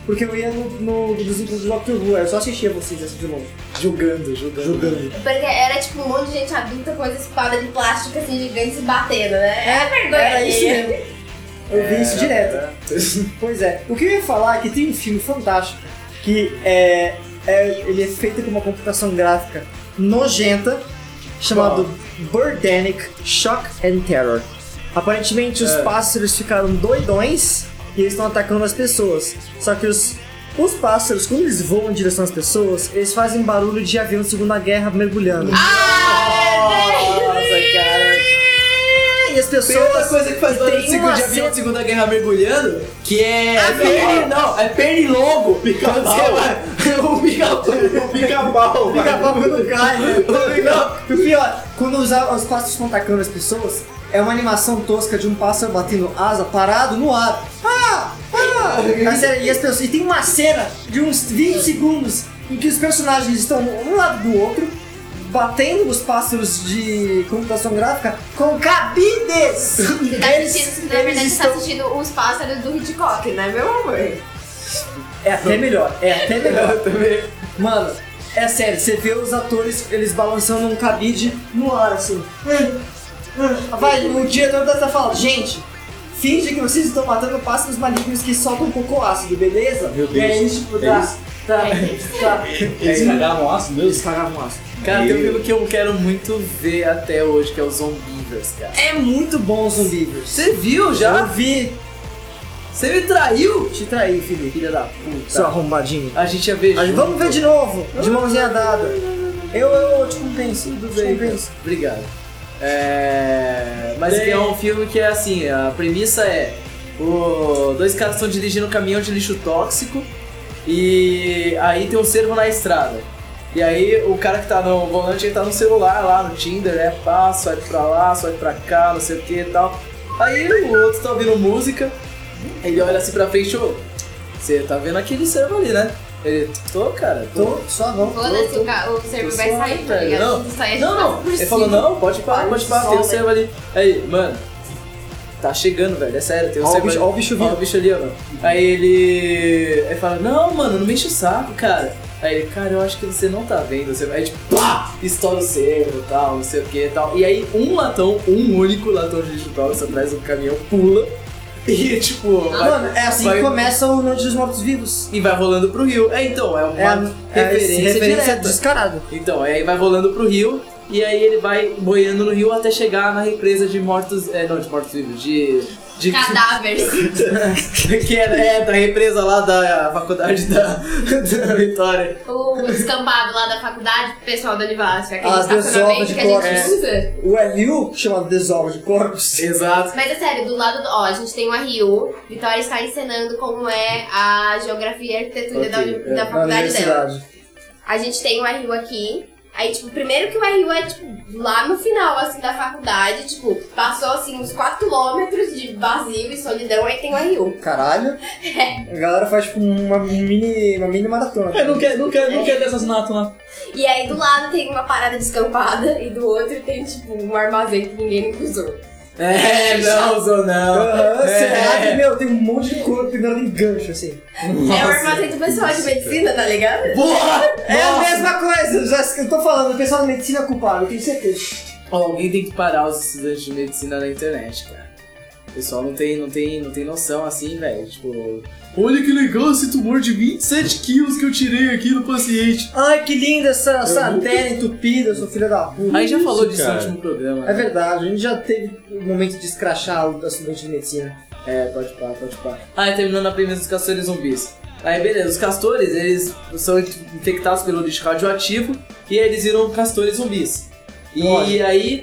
porque eu ia nos encontros do Doctor Who, eu só assistia vocês assim de longe. Julgando. Porque era tipo um monte de gente adulta com as espadas de plástico assim gigantes se batendo, né? É vergonha. Era isso mesmo. Eu vi isso direto. É. Pois é. O que eu ia falar é que tem um filme fantástico que ele é feito com uma computação gráfica nojenta chamado Birdemic Shock and Terror. Aparentemente os pássaros ficaram doidões e eles estão atacando as pessoas. Só que os pássaros, quando eles voam em direção às pessoas, eles fazem barulho de avião de Segunda Guerra mergulhando. Nossa, cara. E as pessoas... Tem outra coisa que faz barulho de avião de Segunda Guerra mergulhando, que é... É pernilongo. Pica-pau. O pica-pau quando cai, né? O pior, quando os pássaros estão atacando as pessoas, é uma animação tosca de um pássaro batendo asa parado no ar. E as pessoas, e tem uma cena de uns 20 segundos em que os personagens estão um lado do outro, batendo nos pássaros de computação gráfica com cabides! Na verdade, você tá assistindo os pássaros do Hitchcock, né, meu amor? É até melhor. Mano, é sério, você vê os atores, eles balançando um cabide no ar, assim. O diretor tá falando, gente, finge que vocês estão matando pássaros malignos que soltam um pouco ácido, beleza? Meu Deus. E aí, tipo, tá. Eles cagavam ácido mesmo? Eles cagavam ácido. Cara, tem um filme que eu quero muito ver até hoje, que é o Zombievers, cara. É muito bom o Zombievers. Você viu já? Eu vi. Você me traiu? Te traí, Felipe. Filha da puta. Seu arrombadinho. A gente ia ver junto. Vamos ver de novo, de mãozinha dada. Eu te compenso. Tudo bem, cara. Obrigado. Mas é um filme que é assim, a premissa é... dois caras estão dirigindo um caminhão de lixo tóxico e aí tem um cervo na estrada. E aí o cara que tá no volante, ele tá no celular lá, no Tinder, né? Swipe pra lá, swipe pra cá, não sei o que e tal. Aí o outro tá ouvindo música, ele olha assim pra frente, você tá vendo aquele cervo ali, né? Ele, cara, só não. Foda-se, o servo vai sair, tá ligado? Não. Ele falou, não, pode parar, tem um servo ali. Aí, mano, tá chegando, velho, é sério, tem um servo ali. Olha o bicho ali, ó. Aí ele fala, não, mano, não me enche o saco, cara. Aí ele, cara, eu acho que você não tá vendo. Aí tipo, pá, estoura o cervo e tal, não sei o que e tal. E aí um único latão de lixo tóxico atrás do caminhão pula. E tipo... Mano, é assim que começa o Noite dos Mortos Vivos. E vai rolando pro rio. Então, é uma referência direta. Descarada. Então, aí vai rolando pro rio. E aí ele vai boiando no rio até chegar na represa de mortos... não, de mortos-vivos, de cadáveres. Que é da represa lá da faculdade da Vitória. O descampado lá da faculdade, pro pessoal da Univácio. As desovas de corpos. O RU, chamado desova de corpos. Exato. Mas é sério, do lado do... a gente tem o RU. Vitória está encenando como é a geografia e arquitetura da faculdade dela. A gente tem o RU aqui. Aí, tipo, primeiro que o RU é, tipo, lá no final, assim, da faculdade, tipo, passou, assim, uns 4 km de vazio e solidão, aí tem o RU. Caralho. A galera faz, tipo, uma mini maratona. Não quer ter assassinato lá. E aí, do lado tem uma parada descampada e do outro tem, tipo, um armazém que ninguém nunca usou. Não usou não. Meu, tem um monte de corpo pegando em gancho, assim. Nossa. É o armazém do pessoal de medicina, tá ligado? Porra! É a mesma coisa, eu tô falando, o pessoal da medicina é culpado, eu tenho certeza. Alguém tem que parar os estudantes de medicina na internet, cara. O pessoal não tem noção assim, velho. Tipo, olha que legal esse tumor de 27 quilos que eu tirei aqui no paciente. Ai, que linda essa antena entupida, sua filha da puta. Aí já falou disso no último programa. É verdade, a gente já teve um momento de escrachar o estudante de medicina. Pode pá. Aí terminando a premissa dos castores zumbis. Aí beleza, os castores, eles são infectados pelo lixo radioativo e eles viram castores zumbis. E aí,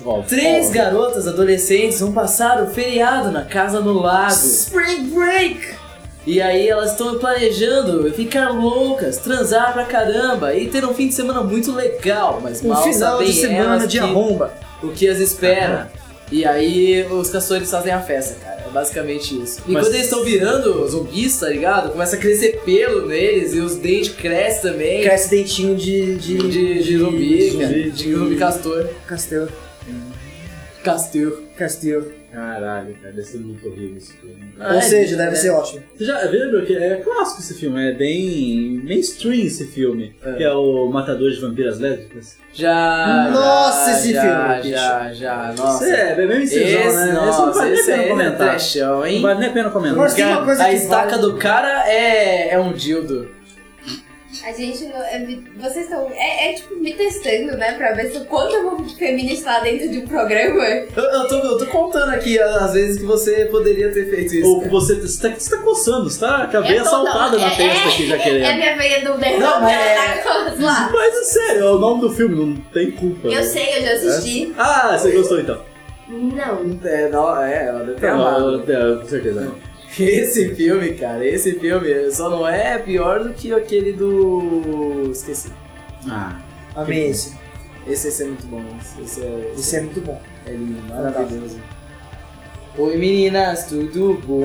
3 garotas adolescentes vão passar o feriado na casa no lago. Spring Break! E aí elas estão planejando ficar loucas, transar pra caramba e ter um fim de semana muito legal, mas mal final de semana de arromba. O que as espera. E aí os castores fazem a festa, cara. É basicamente isso. E quando eles estão virando zumbis, tá ligado? Começa a crescer pelo neles e os dentes crescem também. Cresce dentinho de zumbi, cara. De zumbi castor. Castelo. Castilho. Caralho, cara, deve ser muito horrível esse filme. Ou seja, deve ser ótimo. Você já viu que é clássico esse filme, é bem mainstream esse filme, que é o Matador de Vampiras Lésbicas. Nossa, esse filme, bicho. Já, nossa. É bem mainstreamzão, né? Nossa, não vale nem a pena comentar. trechão, hein? Não vale nem a pena comentar. Mas tem uma coisa A que estaca vale- do cara é um dildo. A gente não. Vocês estão. Tipo me testando, né? Pra ver se o quanto eu vou feministar dentro de um programa. Eu tô contando aqui as vezes que você poderia ter feito isso. Ou que você tá coçando, você tá com a veia saltada na testa aqui já querendo. É a minha veia do derrame, Não, mas ela tá lá. Mas é sério, é o nome do filme, não tem culpa. Eu sei, eu já assisti. Ah, você gostou então? Não. Ela deve ter amado. Com certeza. Esse filme, cara, só não é pior do que aquele do... Esqueci. Amei esse. Esse é muito bom. Esse é muito bom. É lindo, maravilhoso. Oi meninas, tudo bom?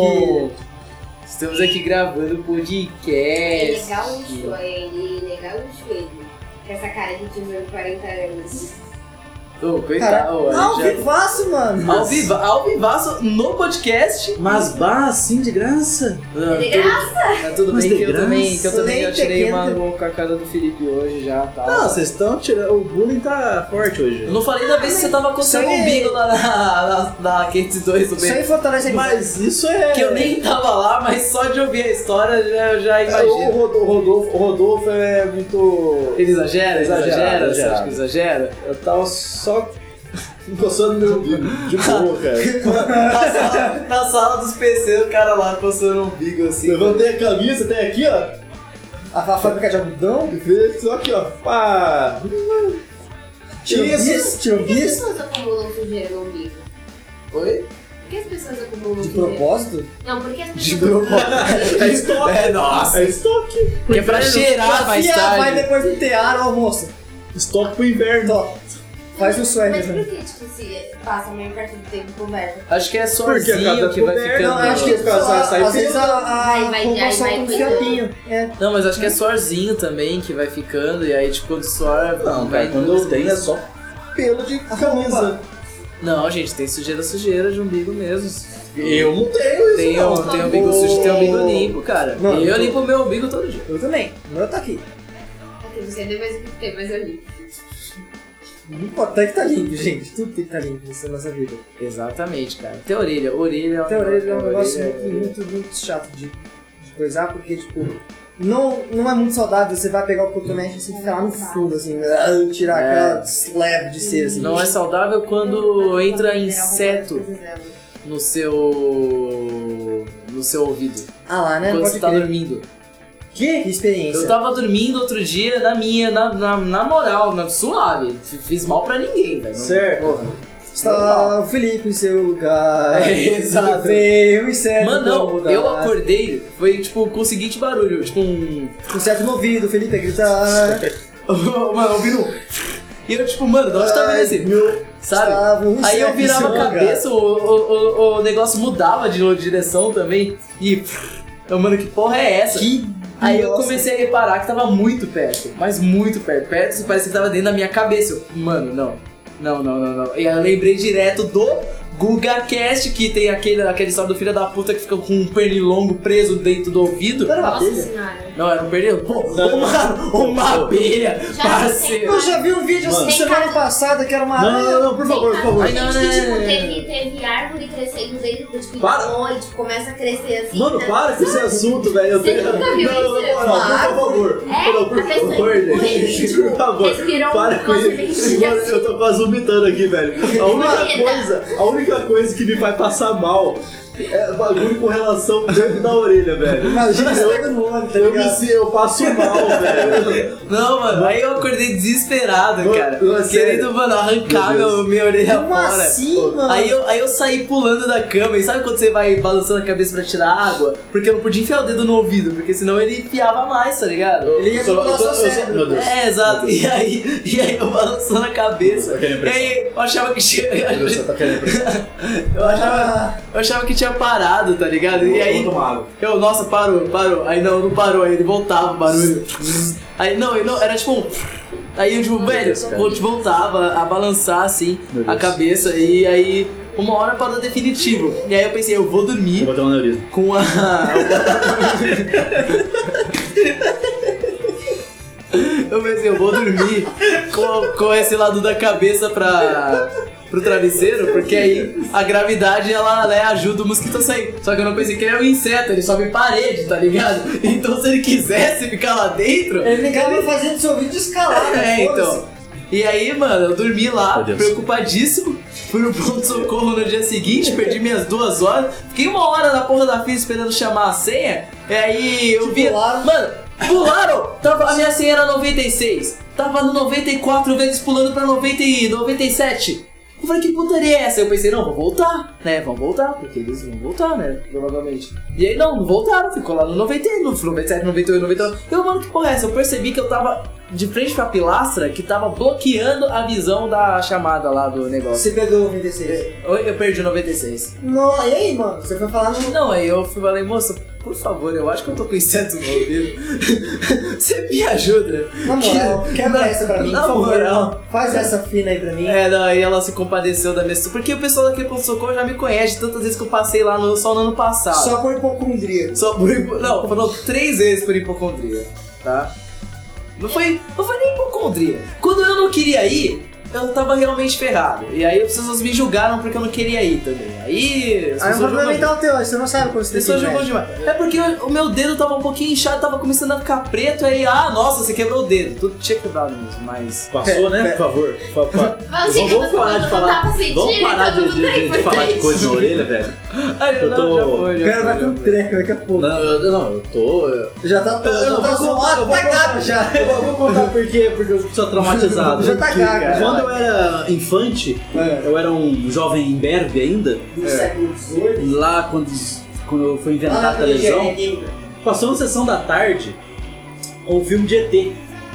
Estamos aqui gravando podcast. Ele gaúcho ele. Com essa cara de tiozão de 40 anos. Ô, coitado. Ao vivaço, mano. Ao vivaço no podcast. Mas assim de graça? De graça? Tá tudo Mas bem de que eu também graça. eu tirei uma Pequeno. com a cara do Felipe hoje já, tá? Não, vocês estão tirando. O bullying tá forte hoje. Eu não falei da vez que você tava coçando o Isso aí- umbigo lá na 502 do Isso aí bem. fortalece a Mas isso é. Que eu nem tava lá, mas só de ouvir a história eu já imagino. O Rodolfo é muito. Ele exagera? Você Exagerado. acha que exagera? Eu tava só coçando meu umbigo. De boa, cara. Na sala dos PC, o cara lá coçando o umbigo assim. Levantei a camisa até aqui, ó. A fábrica de algodão. E fez só aqui, ó. Pá. Tirou bis. Por que as pessoas acumulam sujeira no umbigo? Oi? Por que as pessoas acumulam De sujeira? propósito? Não, por que as De pessoas... É estoque. É, nossa. É estoque. Que é pra cheirar mais Vai tarde. depois no tear, almoço. Estoque pro inverno. Tó. Faz um sonho, Mas né? por que, tipo, se passa a maior parte do tempo coberto? Acho que é Porque a sozinho cada que vai coberta- ficando. Não, acho que Os caras saem às vezes Vai, composição vai com cuidando. fiapinho. É. Não, mas acho que é suorzinho também que vai ficando, e aí, tipo, quando suor. Não, vai cara, quando eu tenho é só pelo de camisa. Não, gente, tem sujeira de umbigo mesmo. Eu não tenho isso, Tem não. um umbigo sujo, tem um umbigo limpo, cara. Não, E eu eu tô- limpo o meu umbigo todo dia. Eu também. O meu tá aqui. Ok, você é mais o que tem, mas eu li. Não importa, tem que tá limpo, gente. Tudo tem que tá limpo nessa nossa vida. Exatamente, cara. Tem orelha. Orelha Até a orelha é um negócio orelha muito chato de coisar, porque, tipo, não é muito saudável. Você vai pegar o cotonete e ficar lá no fundo, assim, tirar aquela leve de cera, assim. Não é saudável quando entra inseto no seu ouvido. Ah lá, né? Quando Pode você tá crer. dormindo. Que experiência. Eu tava dormindo outro dia na moral, suave. Fiz mal pra ninguém, velho. Certo. Porra. Está o Felipe em seu lugar. É, exato. Veio o inseto. Mano, não, eu acordei, foi tipo com o seguinte barulho, tipo um. Com certo no ouvido, o Felipe a gritar. Mano, ouvindo. E eu, tipo, mano, de onde tá vindo esse? Sabe? Estava um Aí eu inseto em virava seu a lugar. cabeça, o negócio mudava de direção também. E. Mano, que porra é essa? Aí eu comecei a reparar que tava muito perto, mas muito perto. Perto, parece que tava dentro da minha cabeça. Eu, mano, não. E aí eu lembrei direto do GugaCast, que tem aquele história do filho da puta que fica com um pernilongo preso dentro do ouvido. Nossa senhora. Não, era um pernilongo. Pô, mano, uma abelha, Já parceiro. Eu já vi um vídeo Mano. semana passada que era uma. Não, por favor, por favor. Ai, não, Gente, que, não, tipo, teve árvore crescendo dentro do tipo, Para. de noite, começa a crescer assim. Mano, né? para com esse assunto, velho. Eu Você tenho. nunca viu Não, isso? por favor. É, Não, por a pessoa favor, tipo, gente. tipo, Por favor. respirou Para um com negócio isso. bem Mano, eu tô quase vomitando aqui, velho. Eita. A única coisa que me faz passar mal é bagulho com relação dentro da orelha, velho. Imagina você pega no olho, tá ligado? Eu passo mal, velho. Não, mano, aí eu acordei desesperado, Mano, cara. não, é sério. Querendo, mano, arrancar minha orelha Como fora. assim, mano? Aí eu saí pulando da cama, e sabe quando você vai balançando a cabeça pra tirar água? Porque eu não podia enfiar o dedo no ouvido, porque senão ele enfiava mais, tá ligado? Ele ia controlar seu cérebro. Meu Deus. É, exato. E aí eu balançando a cabeça. E aí eu achava que tinha. Tá querendo Eu achava que tinha parado, tá ligado? E aí. Eu, nossa, parou. Aí não parou, aí ele voltava o barulho. Aí não, era tipo um. Aí eu, tipo, velho, voltava a balançar assim a cabeça e aí uma hora para dar definitivo. E aí eu pensei, eu vou dormir. Vou botar um aneurisma. Com a. Eu pensei, eu vou dormir com esse lado da cabeça pro travesseiro, porque aí a gravidade ela, né, ajuda o mosquito a sair. Só que eu não pensei que ele é um inseto, ele sobe parede, tá ligado? Então se ele quisesse ficar lá dentro. Ele ficava fazendo seu vídeo escalar, né? Então. E aí, mano, eu dormi lá, preocupadíssimo. Fui no pronto-socorro no dia seguinte, perdi minhas 2 horas. Fiquei 1 hora na porra da fila esperando chamar a senha. E aí eu vi. Mano, pularam! A minha senha era 96. Tava no 94 vezes pulando pra 90 e 97. Eu falei, que putaria é essa? Eu pensei, não, vão voltar, né? Vão voltar, porque eles vão voltar, né? Provavelmente. E aí, não voltaram, ficou lá no 90, no 97, 98, 99. Eu, mano, que porra é essa? Eu percebi que eu tava de frente pra pilastra que tava bloqueando a visão da chamada lá do negócio. Você perdeu o 96? Eu perdi o 96. Não, e aí, mano? Você foi falar no... Não, aí eu falei, moça, por favor, eu acho que eu tô com inseto no ouvido. Você me ajuda? Na moral, quebra essa pra mim, por favor. Moral. Faz essa fina aí pra mim. Não, aí ela se compadeceu da minha situação. Porque o pessoal daqui pro socorro já me conhece tantas vezes que eu passei lá só no ano passado. Só por hipocondria. Não, foram 3 vezes por hipocondria, tá? Não foi nem hipocondria. Quando eu não queria ir, eu tava realmente ferrado. E aí as pessoas me julgaram porque eu não queria ir também. Aí é um problema mental teu, você não sabe quando você tem que ir demais. É porque o meu dedo tava um pouquinho inchado, tava começando a ficar preto. Aí, nossa, você quebrou o dedo. Tudo tinha quebrado mesmo, mas... Passou, né? Por favor. Vamos parar de falar. Vamos parar de falar de coisa na orelha, velho. Eu tô... O cara vai com treco daqui a pouco. Não, eu tô... Já tá cagado já. Eu vou contar por quê, porque eu sou traumatizado. Já tá gago. Quando eu era infante, eu era um jovem imberbe ainda. Do século XVIII. Lá quando foi inventada a televisão, passou na sessão da tarde um filme de ET.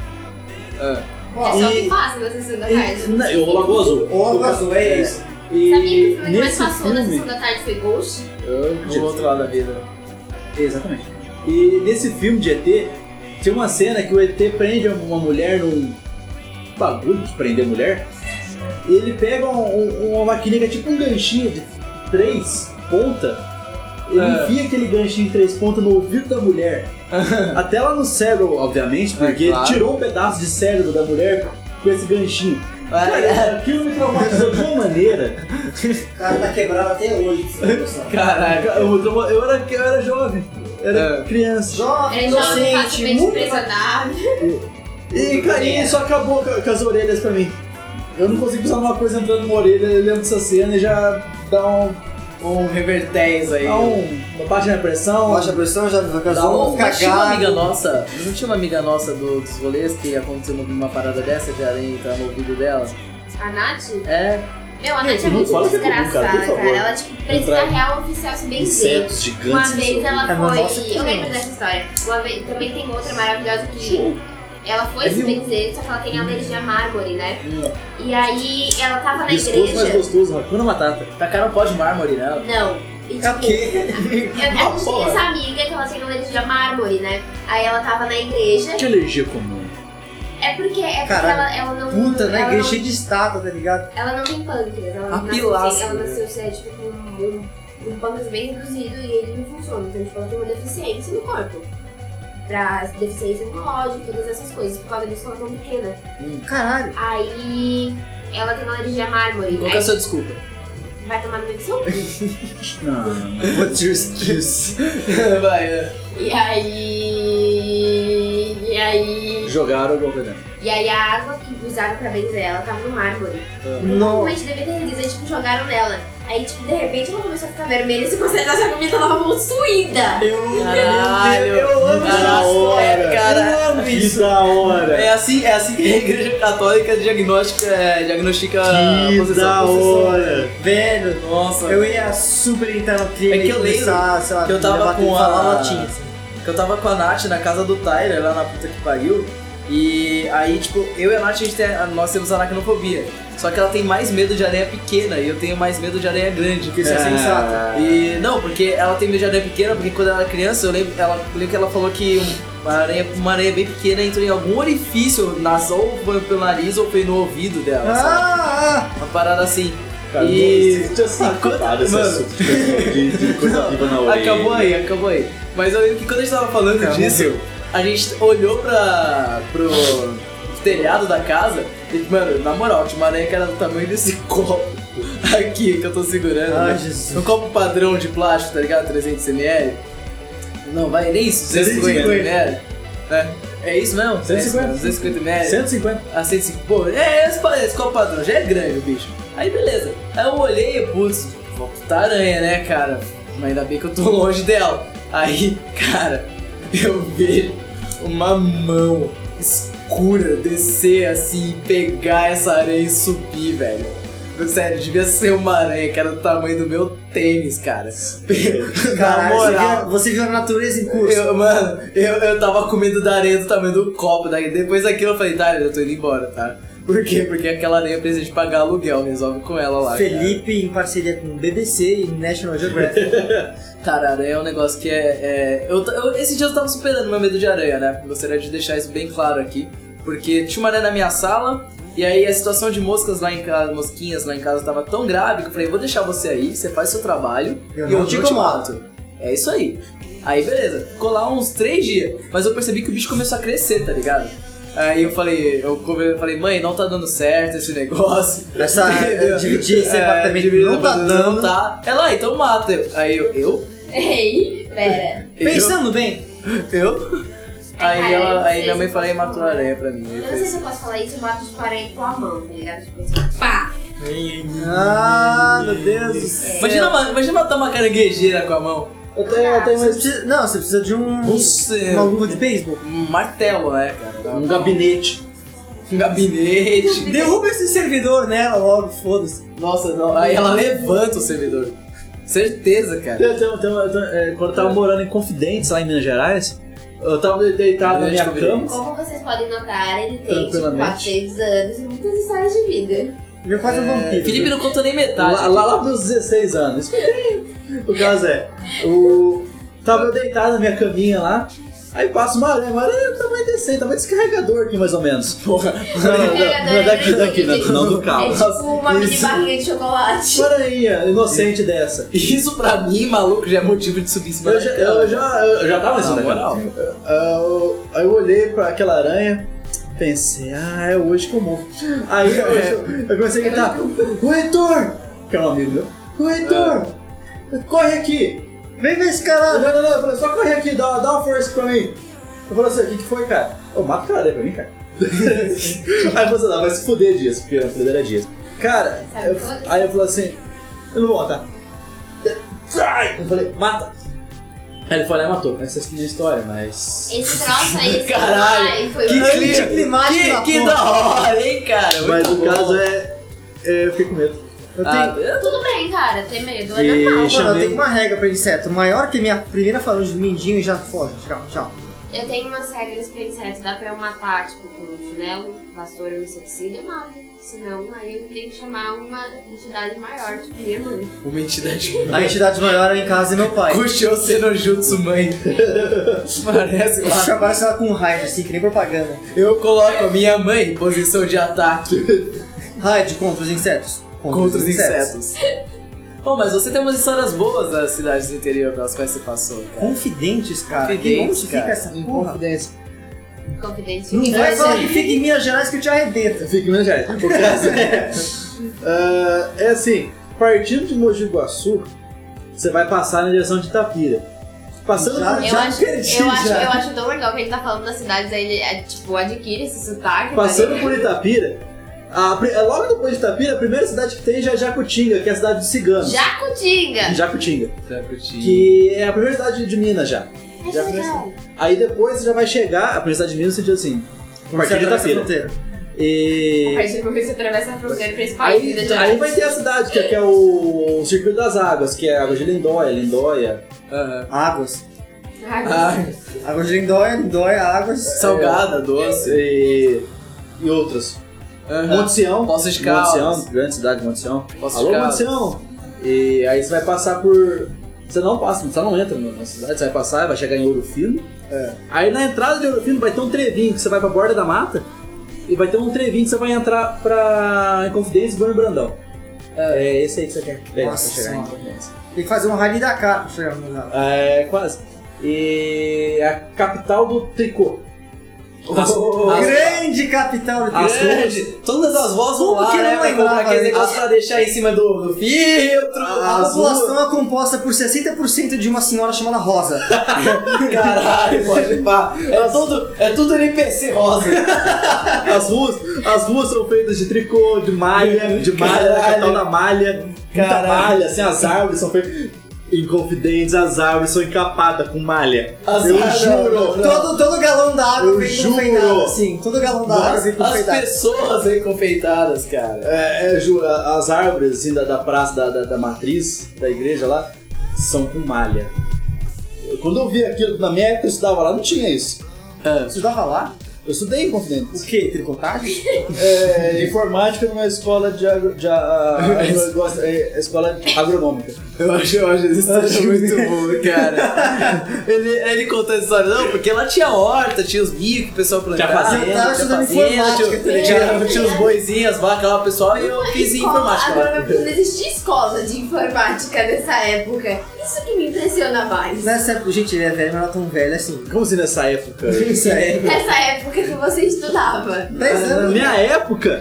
É só o que passa na sessão da tarde. O Lagoa Azul. O Lagoa Azul, é isso. Sabia que o filme que mais passou na sessão da tarde foi Ghost? Do outro lado da vida. Exatamente. E nesse filme de ET, tinha uma cena que o ET prende uma mulher num bagulho de prender mulher. E ele pega uma maquininha que é tipo um ganchinho de 3 pontas. Ele enfia aquele ganchinho de 3 pontas no ouvido da mulher. Até lá no cérebro, obviamente, porque ele tirou um pedaço de cérebro da mulher com esse ganchinho. Cara, aquilo me traumatizou de uma maneira. O cara tá quebrado até hoje. Caraca, eu era jovem. Era criança. Jovem, inocente, muito impressionável. E, cara, isso acabou com as orelhas pra mim. Eu não consigo pensar numa coisa entrando numa orelha, eu lembro dessa cena e já dá um revertéis aí. Dá uma baixa pressão. Baixa pressão, já fica tinha uma amiga nossa, não tinha uma amiga nossa dos rolês que aconteceu uma parada dessa de aranha entrar no ouvido dela? A Nath? É. Meu, a Nath é muito desgraçada, cara. Ela, tipo, precisa real oficial se bem insetos gigantes. Uma vez ela foi... Eu lembro dessa história. Uma vez, também tem outra maravilhosa que... Ela foi se benzer, só que ela tem alergia a mármore, né? E aí ela tava na igreja. Mais gostoso, Hakuna Matata. Tacaram pó de mármore nela. Não. E, tipo, a gente tem essa amiga que ela tem alergia a mármore, né? Aí ela tava na igreja. Que alergia comum? É porque ela não... Puta, na igreja cheia de estátua, tá ligado? Ela não tem pâncreas. Ela nasceu tipo um pâncreas bem reduzido e ele não funciona. Então, tipo, ela tem uma deficiência no corpo. Pra deficiência imunológica, todas essas coisas. Por causa disso ela é tão pequena. Caralho. Aí ela tem uma alergia a mármore. Qual que é a sua desculpa? Vai tomar no meio do seu cu. Não. What's your excuse? Vai, E aí... Jogaram o golpe. E aí a água que usaram pra benzer ela tava no mármore. Normalmente devia ter redes, aí tipo, jogaram nela. Aí, tipo, de repente ela começou a ficar vermelha e se consertar essa comida tava possuída. Eu amo isso. Que da hora. É assim que a igreja católica diagnostica a que possessão. Da hora. Velho, nossa. Eu ia super entrar no clima. É que eu lembro que eu tava com latinha, assim. Que eu tava com a Nath na casa do Tyler, lá na puta que pariu. E aí, tipo, eu e a Nath, nós temos aracnofobia. Só que ela tem mais medo de aranha pequena e eu tenho mais medo de aranha grande. Porque isso é sensato. E não, porque ela tem medo de aranha pequena, porque quando ela era criança, eu lembro que ela falou que uma aranha bem pequena entrou em algum orifício, ou foi pelo nariz ou foi no ouvido dela, sabe? Uma parada assim. Cara, e já sabe esse assunto de coisa viva na orelha. Acabou aí. Mas eu lembro que quando a gente tava falando disso, a gente olhou pro telhado da casa e, mano, na moral, tinha uma aranha que era do tamanho desse copo aqui que eu tô segurando. Ai, né? Jesus. Um copo padrão de plástico, tá ligado? 300ml. Não, vai nem isso, 250ml. É isso mesmo? 250ml. 150. Ah, 150. Pô, esse copo padrão já é grande, o bicho. Aí beleza. Aí eu olhei e, putz, puta aranha, né, cara? Mas ainda bem que eu tô longe dela. Aí, cara, eu vejo uma mão escura descer assim, pegar essa aranha e subir, velho. Sério, devia ser uma aranha que era do tamanho do meu tênis, cara. Caralho, Na moral. você viu a natureza em curso. Eu tava com medo da aranha do tamanho do copo. Depois daquilo eu falei, tá, eu tô indo embora, tá? Por quê? Porque aquela aranha precisa de pagar aluguel, resolve com ela lá. Felipe, cara, em parceria com BBC e National Geographic. Cara, aranha é um negócio que esse dia eu tava superando meu medo de aranha, né? Gostaria de deixar isso bem claro aqui. Porque tinha uma aranha na minha sala, e aí a situação de mosquinhas lá em casa tava tão grave que eu falei, vou deixar você aí, você faz seu trabalho e eu te mato. É isso aí. Aí beleza, ficou lá uns 3 dias, mas eu percebi que o bicho começou a crescer, tá ligado? Aí eu falei, mãe, não tá dando certo esse negócio. Essa dividir esse apartamento não tá dando. Não tá. Ela, então mata. Aí eu? Ei, pera. Pensando bem. Aí minha mãe falou e matou a aranha pra mim. Eu não sei se eu posso falar isso, eu mato de aranha com a mão, tá ligado? Tipo assim, pá! Ah, meu Deus do céu. Imagina matar uma caranguejeira com a mão. Você precisa de uma luva de beisebol. Um martelo, né, cara? Um gabinete. Derruba esse servidor nela logo, foda-se. Nossa, não. Aí ela levanta o servidor. Certeza, cara. Quando eu tava morando em Confidentes, lá em Minas Gerais, eu tava deitado na minha cama. Como vocês podem notar, ele tem tipo Tranquilamente. 400 anos e muitas histórias de vida. Meu pai é um vampiro. Felipe não contou nem metade. Lá pros 16 anos. O caso tava eu deitado na minha caminha lá, aí passa uma aranha do tamanho decente, tamanho descarregador aqui mais ou menos. Porra. Não, daqui, não do carro. É tipo uma mini barrinha de chocolate. Uma aranha inocente dessa. Isso pra mim, maluco, já é motivo de subir em cima Eu já tava nesse moral. Aí eu olhei pra aquela aranha, pensei, é hoje que eu morro. Aí eu comecei a gritar, o Heitor! Que é um amigo meu. O Heitor! Corre aqui! Vem ver esse cara! Não, eu falei, só corre aqui, dá uma força pra mim. Eu falei assim, o que foi, cara? Eu mato o cara pra mim, cara. Aí você vai se fuder Dias, porque a fuder era Dias. Cara, aí eu falei assim, eu não vou matar. Eu falei, mata! Aí ele falou, matou. Essa é a história, mas... Esse troço aí, esse caralho, foi Que climático que da hora, hein, cara? Mas Muito o bom. caso eu fiquei com medo. Tudo bem, cara, ter medo é E normal. Mano, eu tenho uma regra pra inseto. Maior que minha primeira falange de mindinho e já foge. Tchau. Eu tenho umas regras pra insetos, dá pra eu matar, tipo, com chinelo, vassoura ou inseticida, eu mato. Senão, aí eu tenho que chamar uma entidade maior, tipo minha mãe. Uma entidade A entidade maior é em casa e meu pai. Puxou Senojutsu, mãe. Parece lá. Acho que aparece ela com raid, assim, que nem propaganda. Eu coloco a minha mãe em posição de ataque Raid contra os insetos. contra os insetos. Bom, mas você tem umas histórias boas das cidades do interior pelas quais você passou, cara. Confidentes, cara. Confidentes, Onde fica cara. essa porra? Confidência. Confidente. Não vai falar que fica em Minas Gerais que eu te arrebento. Eu fico em Minas Gerais. O caso é assim, partindo de Mogi Guaçu, você vai passar na direção de Itapira. Passando por Eu acho tão legal que ele tá falando das cidades, aí ele tipo, adquire esse sotaque. Passando por Itapira, logo depois de Itapira, a primeira cidade que tem já é Jacutinga, que é a cidade dos ciganos. Jacutinga! Jacutinga. Que é a primeira cidade de Minas já. É legal. Aí depois você já vai chegar, a primeira cidade de Minas, você diz assim, a partir de Itapira. A partir do momento que você atravessa a fronteira pra esse país, Aí vai ter a cidade, que é o Circuito das Águas, que é a água de Lindóia. Águas. Ah, Águas de Lindóia, águas. Salgada, doce. E outras. Monte Sião. Poços de Monte Caldas. Sião, grande cidade de Monte Sião. Poços de Alô, Monte Caldas. Sião. E aí você vai passar por... Você não passa, você não entra na cidade, você vai passar, vai chegar em Ouro Fino. Aí na entrada de Ouro Fino vai ter um trevinho que você vai pra borda da mata. E vai ter um trevinho que você vai entrar pra Inconfidência e Goiânia Brandão. É esse aí que você quer pegar Nossa pra chegar em Senhora. Inconfidência. Tem que fazer um rally Dakar pra chegar no lugar. É, quase. E a capital do tricô. Grande capital do Grande. Todas as vozes vão Como lá, que né? não Vai comprar lembrava aquele disso? negócio pra deixar em cima do filtro. A população é composta por 60% de uma senhora chamada Rosa. Caralho, pode pá. É tudo NPC rosa. As ruas são feitas de tricô, de malha, a capital da malha. Muita Caralho. malha, assim, as árvores são feitas... Inconfidentes, as árvores são encapadas com malha. Eu juro. Todo galão da água Eu vem juro. confeitado, assim. Todo galão da água vem As confeitado. pessoas aí confeitadas, cara. Juro, as árvores assim, da praça da matriz, da igreja lá, são com malha. Quando eu vi aquilo, na minha época eu estudava lá, não tinha isso. Você estudava lá? Eu estudei em Inconfidentes. O quê? Tricotagem? Informática numa escola escola agronômica. Eu acho essa história muito boa, cara. ele contou essa história, não, porque lá tinha horta, tinha os bicos que o pessoal plantava. Eu tava estudando informática, tá ligado? tinha os boizinhos, as vacas lá, o pessoal, e eu fiz informática. Agora, não existia escola de informática nessa época. Isso que me impressiona mais. Nessa época, gente, ele é velho, mas não é tão velho assim. Como assim nessa época? Isso é. Nessa época que você estudava. 10 Na anos. minha época,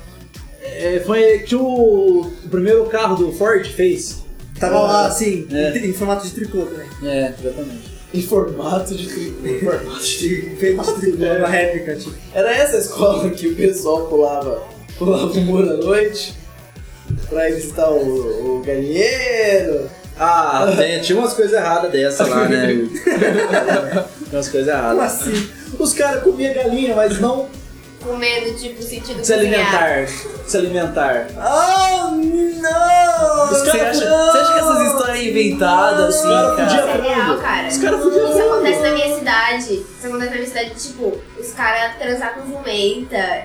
foi que o primeiro carro do Ford fez. Tava lá, assim, É. em formato de tricô também. Exatamente. Em formato de tricô. Feito de tricô, uma réplica, tipo. Era essa a escola que o pessoal pulava o muro à noite pra ir visitar o galinheiro. Ah, tinha umas coisas erradas dessa lá, né? Tinha umas coisas Como erradas. assim? Os caras comiam galinha, mas não Comendo, tipo, sentido se cozinhar. alimentar. Se alimentar. Oh, não! Você acha que essas histórias inventadas, assim, cara cara? podia- Isso é real, cara. Os caras podiam Isso acontece na minha cidade. Isso acontece na minha cidade, tipo, os caras transar com jumenta.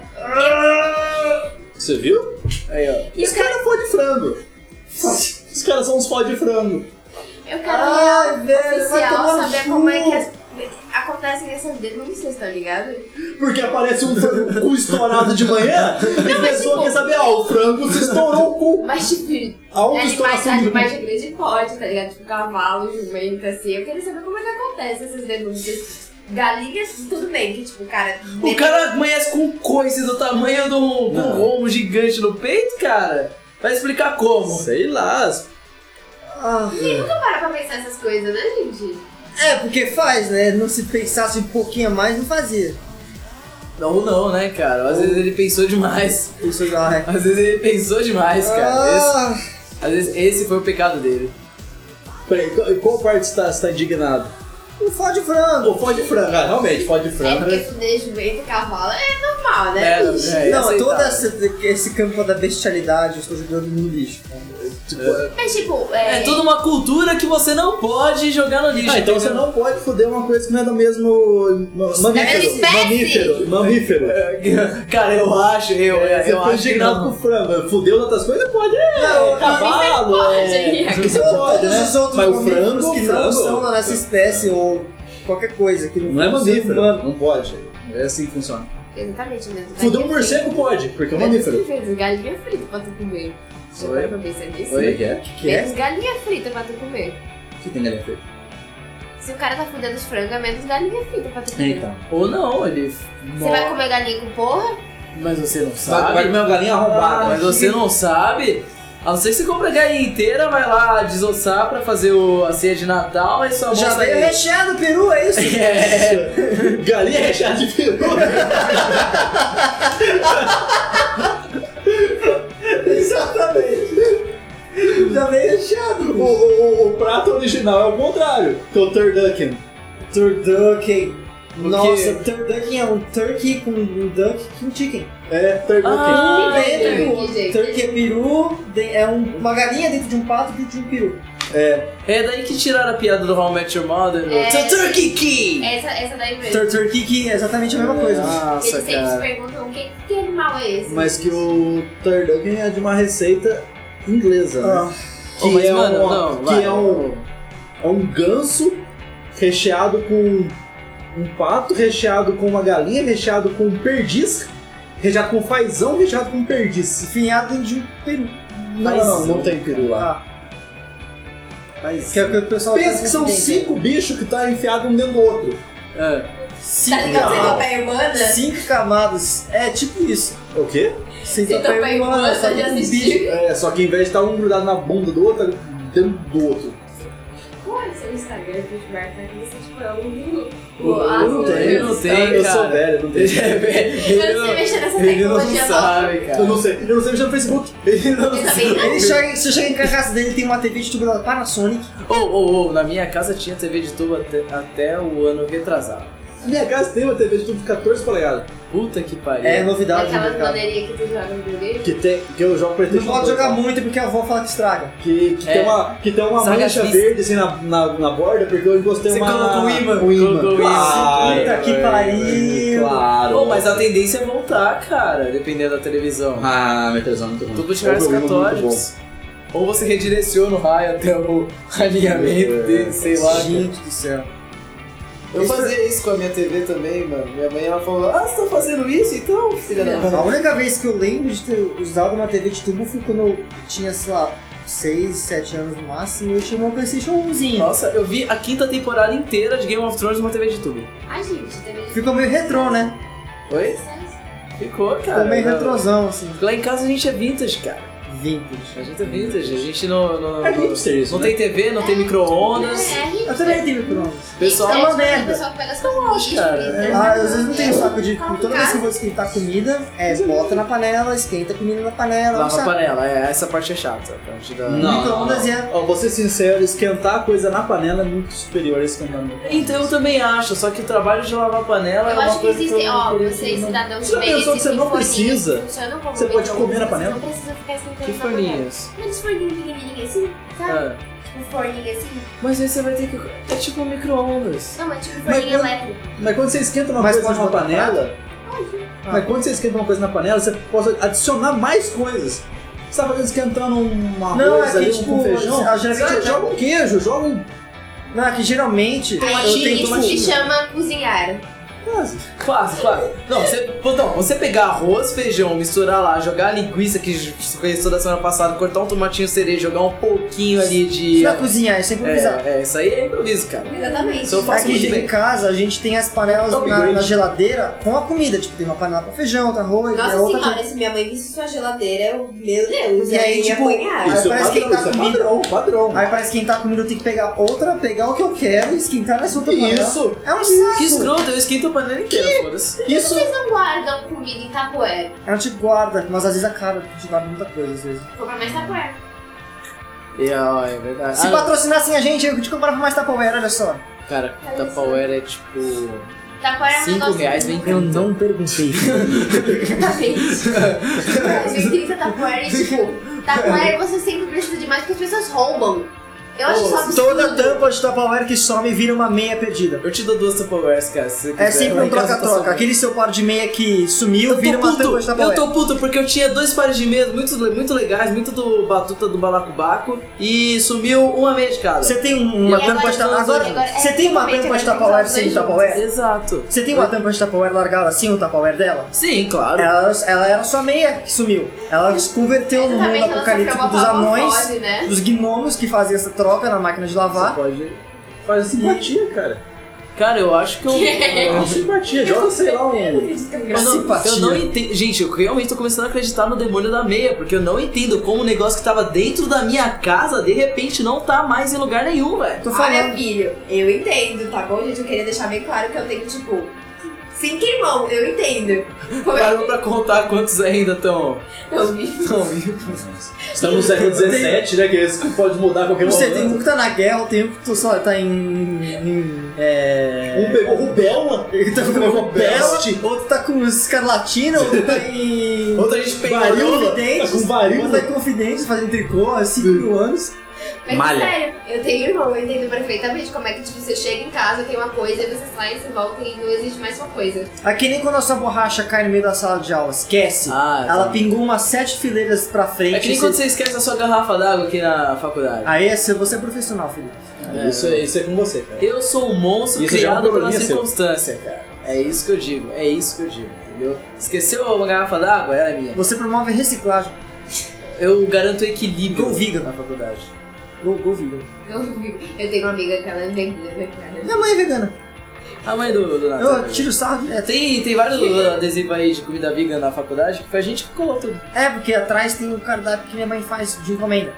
Você viu? Aí, ó. E Os os caras. caras fodem frango. Os caras são uns fó de frango. Eu quero Ai, real velho, vai oficial tomar no saber cu. como é que acontecem essas denúncias, tá ligado? Porque aparece um cu estourado de manhã e a pessoa quer saber, o frango se estourou o cu. Mas, tipo, Aonde animais estoura o de grande porte, tá ligado? Tipo, cavalo, jumenta, assim. Eu queria saber como é que acontece essas denúncias. Galinhas, tudo bem, que tipo, cara... O cara amanhece com um coice do tamanho de um rombo gigante no peito, cara. Vai explicar como? Sei lá. Ninguém nunca para pra pensar essas coisas, né, gente? É, porque faz, né? Não se pensasse um pouquinho a mais, não fazia. Não, né, cara? Às vezes ele pensou demais. Isso já é. Às vezes ele pensou demais, cara. Às vezes esse foi o pecado dele. Peraí, qual parte você tá indignado? Um fó de frango. O fó de frango, realmente, fó de É frango. porque fuder jumenta e cavalo é normal, né, bicho? Não, aceitável. todo esse campo da bestialidade eu estou jogando no lixo. Mas tipo, É toda uma cultura que você não pode jogar no lixo. Então você entendeu? não pode foder uma coisa que não é do mesmo mamífero. espécie. Mamífero. Cara, eu acho Você eu foi acho que indignado não. com frango. Fudeu outras coisas, pode. Não, Cavalo. pode. Você pode, Todos né? os outros Mas o mamíferos frango, que não são da nossa espécie ou qualquer coisa que não é seja mamífero. humano. Não pode. É assim que funciona. Exatamente, né? Fuder um morcego pode, porque é um mamífero. Galinha frita pra tu comer. Já Oi? parou pra pensar nisso? Oi, que é? Menos galinha frita pra tu comer. O que tem galinha feita? Se o cara tá fudendo os frangos, é menos galinha frita pra tu comer. Então. Ou não, ele. Você vai comer galinha com porra? Mas você não Vai sabe. comer uma galinha arrombada. Mas você não sabe. A não ser que você compra a galinha inteira, vai lá desossar pra fazer a ceia de Natal e só Já mostra veio aí. recheado o peru, é isso? Galinha recheada de peru. Exatamente. Já veio recheado. O prato original é o contrário, que é o turducken. Turducken. Nossa, turducken é um turkey com um duck com chicken. Turkey é peru, é uma galinha dentro de um pato dentro de um peru. É daí que tiraram a piada do How I Met Your Mother. Turkey Key! Essa daí mesmo. Turkey que é exatamente a mesma coisa. Nossa, Eles sempre se cara. perguntam que animal é esse? Mas que o turducken é de uma receita inglesa, né? Oh, mas, mano, É um ganso recheado com um pato, recheado com uma galinha, recheado com perdiz, recheado com fazão, recheado com perdiz. Enfiado dentro de um peru. Não tem peru lá. Mas que é o que o pessoal Pensa que são 5 bichos que tá enfiado um dentro do outro. Tá ligado? Centopeia humana? 5 camadas. É tipo isso. O quê? Centopeia humana, só que já um assisti. bicho. Só que em vez de estar um grudado na bunda do outro, tá dentro do outro. Qual é o seu Instagram, gente? Marca você, tipo, é um... Eu não tenho, Eu cara. sou velho, não tenho. Eu não sei mexer nessa Ele não tecnologia sabe, cara. Eu não sei mexer no Facebook. Ele não Eu também não. Você chega em casa dele, tem uma TV de tubo da Panasonic. Na minha casa tinha TV de tubo até o ano retrasado. Minha casa tem uma TV de tubo de 14 polegadas. Puta que pariu. É novidade no Aquelas mercado. bandeirinhas que tu joga no videogame? Que eu jogo Não PlayStation. pode jogar muito porque a avó fala que estraga. Que tem uma Saga mancha Vista. verde assim na borda, porque eu encostei Você uma... colocou o imã. Um imã. Colocou o imã. Claro, Puta que pariu. Claro. Pô, mas a tendência é voltar, cara, dependendo da televisão. minha televisão é muito ruim. Tudo tiver É um programa muito católicos. Ou você redireciona o raio até o alinhamento dele, sei lá. Gente do céu. Eu fazia isso com a minha TV também, mano. Minha mãe ela falou, você tá fazendo isso? Então, filha da A única vez que eu lembro de ter usado uma TV de tubo foi quando eu tinha, sei lá, 6, 7 anos no máximo e eu tinha uma PlayStation 1zinho. Nossa, eu vi a 5ª temporada inteira de Game of Thrones numa TV de tubo. Ai, gente, TV. Ficou meio retrô, né? Oi? Ficou, cara. Ficou meio retrosão, assim. Lá em casa a gente é vintage, cara. Vintage. A gente é vintage. A gente não É hipster isso, não né? tem TV, não tem micro-ondas. Eu também tenho micro-ondas. Pessoal, É uma tipo, merda. O pessoal pega as coisas, cara. Às vezes não tem saco de... Toda vez que eu vou esquentar comida, bota na panela, esquenta a comida na panela. lava a sabe? panela. Essa parte é chata. A parte da... Micro-ondas é... Ó, vou ser sincero, esquentar a coisa na panela é muito superior a esquentar no... Então eu também acho, só que o trabalho de lavar a panela é Eu uma acho que coisa existem, eu não queria vocês que não- cidadãos Você já de bem, pensou que você existem não forninhos precisa? que funcionam como Você pode micro-ondas, comer na panela? Você não precisa ficar esquentando Que na panela. forninhos? Aqueles forninhos pequenininhos assim, sabe? Ah, Tipo forninho assim. mas aí você vai ter que... É tipo um micro-ondas. Não, mas tipo Mas forninho quando- elétrico. Mas quando você esquenta uma Mas coisa pode numa botar panela... Mas quando você esquenta uma coisa na panela, você pode adicionar mais coisas. Você tá fazendo esquentando uma Não, arroz é ali que, tipo, com feijão, geralmente você joga um queijo, joga um... Não, é que geralmente... eu Aí tenho isso tomatinho. se chama cozinhar. Quase. Não, você pegar arroz, feijão, misturar lá, jogar a linguiça que você conheceu da semana passada, cortar um tomatinho cereja, jogar um pouquinho ali de... Isso não é cozinhar, isso é improvisar. Isso aí é improviso, cara. Exatamente. Isso eu faço muito Aqui em bem. casa a gente tem as panelas Upgrade. na geladeira com a comida. Tipo, tem uma panela pra feijão, outra arroz, Nossa outra senhora, se minha mãe visse sua geladeira, meu Deus, E aí, eu ia tipo, apanhar. Aí Isso é parece que padrão, tá isso é comida. padrão. Aí para esquentar a comida eu tenho que pegar o que eu quero e esquentar nessa outra panela. Isso. É um saco. Que escroto, eu esquento a panela inteira, foda-se. Isso. Vocês não guardam comida em tapoé? A gente guarda, mas às vezes acaba, a gente guarda muita coisa às vezes. Compra mais tapoé. É verdade. Se patrocinassem a gente, eu te comprava mais Tupperware, olha só. Cara, Tupperware é tipo... Tapoé é um negócio... R$5 vem Eu não perguntei. Exatamente. Vem 30 tapoé e tipo... Tapoé você sempre precisa de mais porque as pessoas roubam. Eu acho isso absurdo. Toda tampa de Tupperware que some vira uma meia perdida. Eu te dou 2 Tupperwares, cara, se você quiser. É sempre Lá um em casa tá troca-troca. sobrando. Aquele seu par de meia que sumiu, Eu vira tô uma tampa de puto, Tupperware. eu tô puto porque eu tinha 2 pares de meias muito legais, muito do Batuta do Balacobaco e sumiu uma meia de cada. Você tem uma E tampa de Tupperware. agora, Agora, você tem uma realmente, tampa de agora Tupperware tem sem que usar os Tupperware? Exato. Você tem uma tampa de Tupperware largada assim, o Tupperware dela? Sim, claro. Ela era sua meia que sumiu. Ela se converteu no mundo Exatamente, ela apocalíptico sofreu dos uma anões, metamorfose, né? dos gnomos que faziam essa troca na máquina de lavar. Pode fazer simpatia, cara. Cara, eu acho que eu... Simpatia, joga, sei lá, um... Eu não entendo. Gente, eu realmente tô começando a acreditar no demônio da meia, porque eu não entendo como o negócio que tava dentro da minha casa, de repente, não tá mais em lugar nenhum, velho. Tô Olha, falando. filho, eu entendo, tá bom, gente? Eu queria deixar bem claro que eu tenho, tipo, 5 irmãos, eu entendo. Parou pra contar quantos ainda estão Eu vi. vivos. Estamos no século XVII, né? Que isso pode mudar a qualquer Não sei, momento. tem um que tá na guerra, tem um que tá em Um pegou rubéola, ele tá com rubéola, outro tá com escarlatina, outro tá em Outra gente pegou varíola, Confidentes, tá com varíola. outro tá em Confidentes, fazendo tricô há 5 mil anos. Mas Malha. sério, eu tenho irmão, eu entendo perfeitamente como é que tipo, você chega em casa, tem uma coisa, aí você sai, você volta e não existe mais uma coisa. Aqui nem quando a sua borracha cai no meio da sala de aula, esquece. Ah, Ela tá. pingou umas 7 fileiras pra frente. É que nem quando você esquece a sua garrafa d'água aqui na faculdade. Aí você é profissional, Felipe. Isso é com você, cara. Eu sou um monstro Isso já é um criado pela probleminha seu. circunstância, cara. É isso que eu digo, entendeu? Esqueceu uma garrafa d'água? Ela é minha. Você promove reciclagem. Eu garanto equilíbrio Go vegan. na faculdade. Go vegan. Eu tenho uma amiga que ela é vegana, cara. Minha mãe é vegana. A mãe do Natal. Eu tiro sarro direto. Tem vários adesivos aí de comida vegan na faculdade que foi a gente que colou tudo. É, porque atrás tem o cardápio que minha mãe faz de encomenda.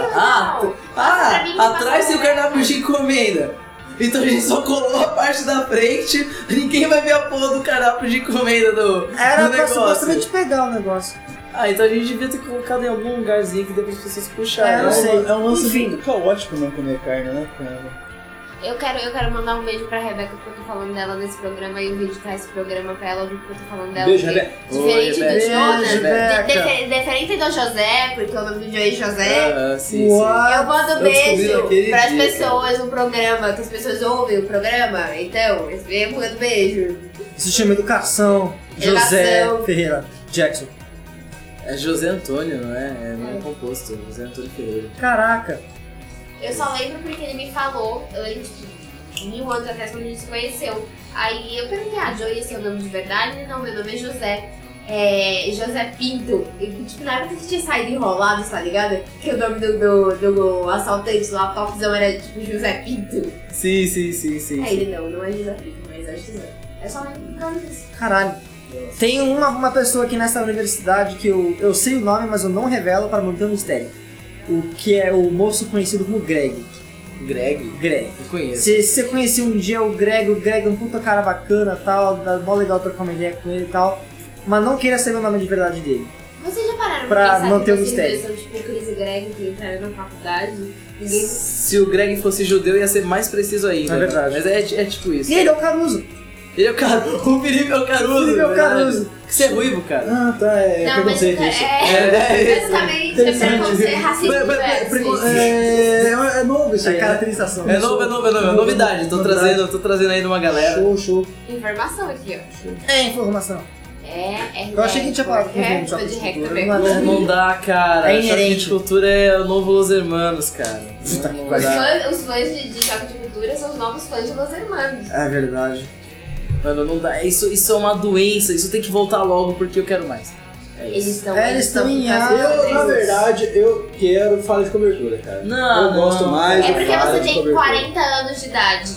Pra mim, Atrás tem o cardápio de encomenda. Então a gente só colou a parte da frente, ninguém vai ver a porra do cardápio de encomenda do Era pra negócio. supostamente pegar o negócio. Então a gente devia ter colocado em algum lugarzinho que depois as pessoas puxarem. É, eu sei. É um lance Enfim. muito caótico não comer carne, né, cara? Eu quero mandar um beijo pra Rebeca, porque eu tô falando dela nesse programa e eu vim indicar esse programa pra ela, porque eu tô falando dela. Beijo, porque Rebeca. Diferente Oi, do Rebeca. Jonas, Beijo, Rebeca. diferente do José, porque o nome do Joe é José. Sim. Eu mando Eu descobri beijo naquele pras dia, pessoas no programa, que as pessoas ouvem o programa, então, eu mando beijo. Isso chama educação. José Educação. Ferreira Jackson. É José Antônio, não é? É nome composto, José Antônio Ferreira. Caraca. Eu só lembro porque ele me falou antes, 1000 anos atrás, quando a gente se conheceu. Aí eu perguntei, Joe, esse é o nome de verdade? Ele, não, meu nome é José. José Pinto. E, tipo, na época que tinha saído enrolado, tá ligado? Que o nome do assaltante lá, topzão, era tipo José Pinto. Sim. Aí ele, não é José Pinto, mas é José. É só lembro por causa disso. Caralho. Tem uma pessoa aqui nessa universidade que eu sei o nome, mas eu não revelo para manter o mistério. O que é o moço conhecido como Greg. Greg? Greg. Eu conheço. Se você conhecia um dia o Greg é um puta cara bacana e tal, dá mó legal trocar uma ideia com ele e tal, mas não queira saber o nome de verdade dele. Vocês já pararam Pra pra pensar manter o que vocês mistério. dois são tipo Chris e Greg que entraram na faculdade? Ninguém... Se o Greg fosse judeu, ia ser mais preciso ainda. É verdade. Mas é tipo isso. E ele é o Caruso. Ele é o Caruso. O Felipe é o Caruso. Felipe é o verdade. Caruso. Você é ruivo, cara. Ah, tá, é Não, mas preconceito isso. exatamente, é preconceito, racismo diverso. É novo isso É aí, né? caracterização. É novidade. Tô trazendo aí numa galera. Show. Informação aqui, ó. É informação. Eu achei que a gente ia falar com é, o choque de de rec cultura, também. não é Não dá, cara. É Choque inerente. de cultura é o novo Los Hermanos, cara. Não dá. Os fãs de Choque de Cultura são os novos fãs de Los Hermanos. É verdade. Mano, não dá. Isso é uma doença. Isso tem que voltar logo porque eu quero mais. É Eles isso. estão em Na verdade, eu quero fala de cobertura, cara. Não, eu gosto não. mais É de porque fala você de tem cobertura. 40 anos de idade.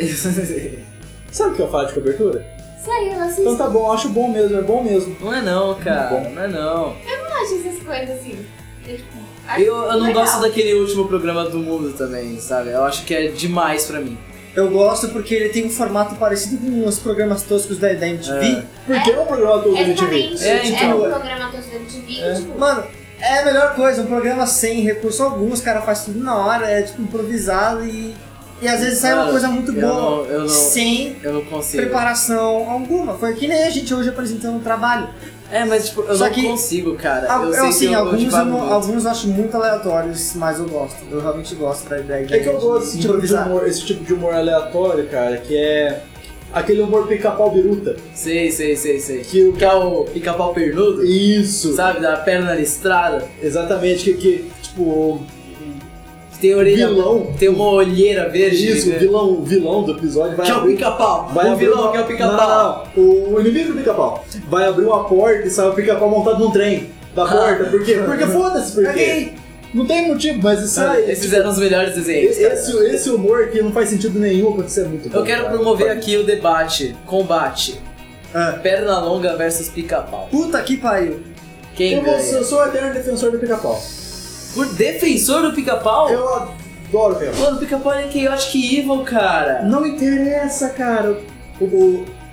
Sabe o que eu falo de cobertura? Isso aí, eu assisto. Então tá bom, acho bom mesmo, é bom mesmo. Não é não, cara. Bom. Não é não. Eu não acho essas coisas assim. Acho Eu não legal. gosto daquele último programa do mundo também, sabe? Eu acho que é demais pra mim. Eu gosto porque ele tem um formato parecido com os programas toscos da MTV. Porque é um programa todo da MTV. Exatamente. então. É um programa todo da MTV, tipo... Mano, é a melhor coisa, um programa sem recurso algum, os caras fazem tudo na hora, é tipo improvisado e às vezes sai uma Mano, coisa muito boa, eu não- sem Eu não consigo. preparação alguma. Foi que nem a gente hoje apresentando um trabalho. É, mas tipo, eu Só não que- consigo, cara. Eu sei assim, que eu alguns, divago muito. alguns eu acho muito aleatórios, mas eu gosto. Eu realmente gosto da ideia É que eu gosto desse de tipo de improvisar. humor, esse tipo de humor aleatório, cara, que é aquele humor pica-pau biruta. Sei. Que o Que é o pica-pau pernudo, Isso, sabe? Da perna listrada. exatamente, que tipo, Que tem orelha. Vilão. Tem uma olheira verde. isso, né? o vilão do episódio vai Que é o abrir... pica-pau. Vai O abrir vilão uma- que é o pica-pau. Não, o inimigo do pica-pau vai abrir uma porta e sai o pica-pau montado num trem da porta. Por quê? Porque foda-se, por quê? Não tem motivo, mas isso aí. Esses eram os melhores desenhos. cara. Esse humor que não faz sentido nenhum acontecer é muito bom. Eu quero cara. promover aqui o debate. Combate. Ah. Perna longa versus pica-pau. Puta que pariu. Quem Eu ganha? sou o eterno defensor do pica-pau. Por defensor do pica-pau? Eu adoro o pica-pau. Mano, o pica-pau é chaotic evil, cara. Não interessa, cara.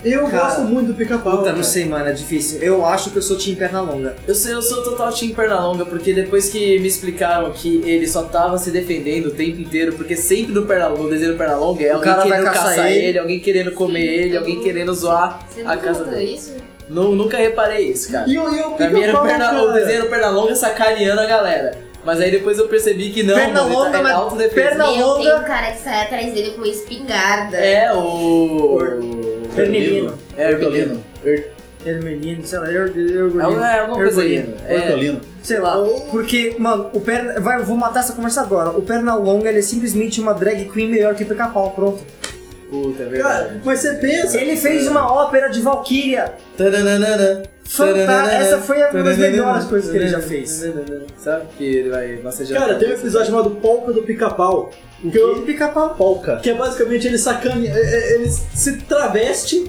Eu Cara, gosto muito do Pica-Pau. Puta, não cara. sei, mano, é difícil. Eu acho que eu sou time perna longa. Eu sou total time Pernalonga, porque depois que me explicaram que ele só tava se defendendo o tempo inteiro, porque sempre no desenho do Pernalonga é alguém cara vai querendo caçar caçar ele. ele, alguém querendo comer ele, alguém querendo zoar Você a nunca casa notou dele. isso? Nunca reparei isso, cara. E o Pra mim era Pica-Pau, o desenho do Pernalonga sacaneando a galera. Mas aí depois eu percebi que não, Perna mano, longa, é mas autodefesa. perna Tem longa. um cara que sai atrás dele com uma espingarda. É o... Hermelino. É, Hermelino. Hermelino, sei lá, É uma coisa aí. Hermelino. Hortolino. Sei lá, porque, mano, o perna... eu vou matar essa conversa agora. O perna longa, ele é simplesmente uma drag queen melhor que o Pica-Pau, pronto. Puta, é Cara, verdade. mas você pensa... Ele fez uma ópera de Valkyria. Tananana. Fantástica. Essa foi uma das melhores coisas que ele já fez. Sabe que ele vai massagear. Cara, tem um episódio chamado Polka do Pica-Pau. Que O Pica-Pau. Polka. Que é basicamente ele sacane... Ele se traveste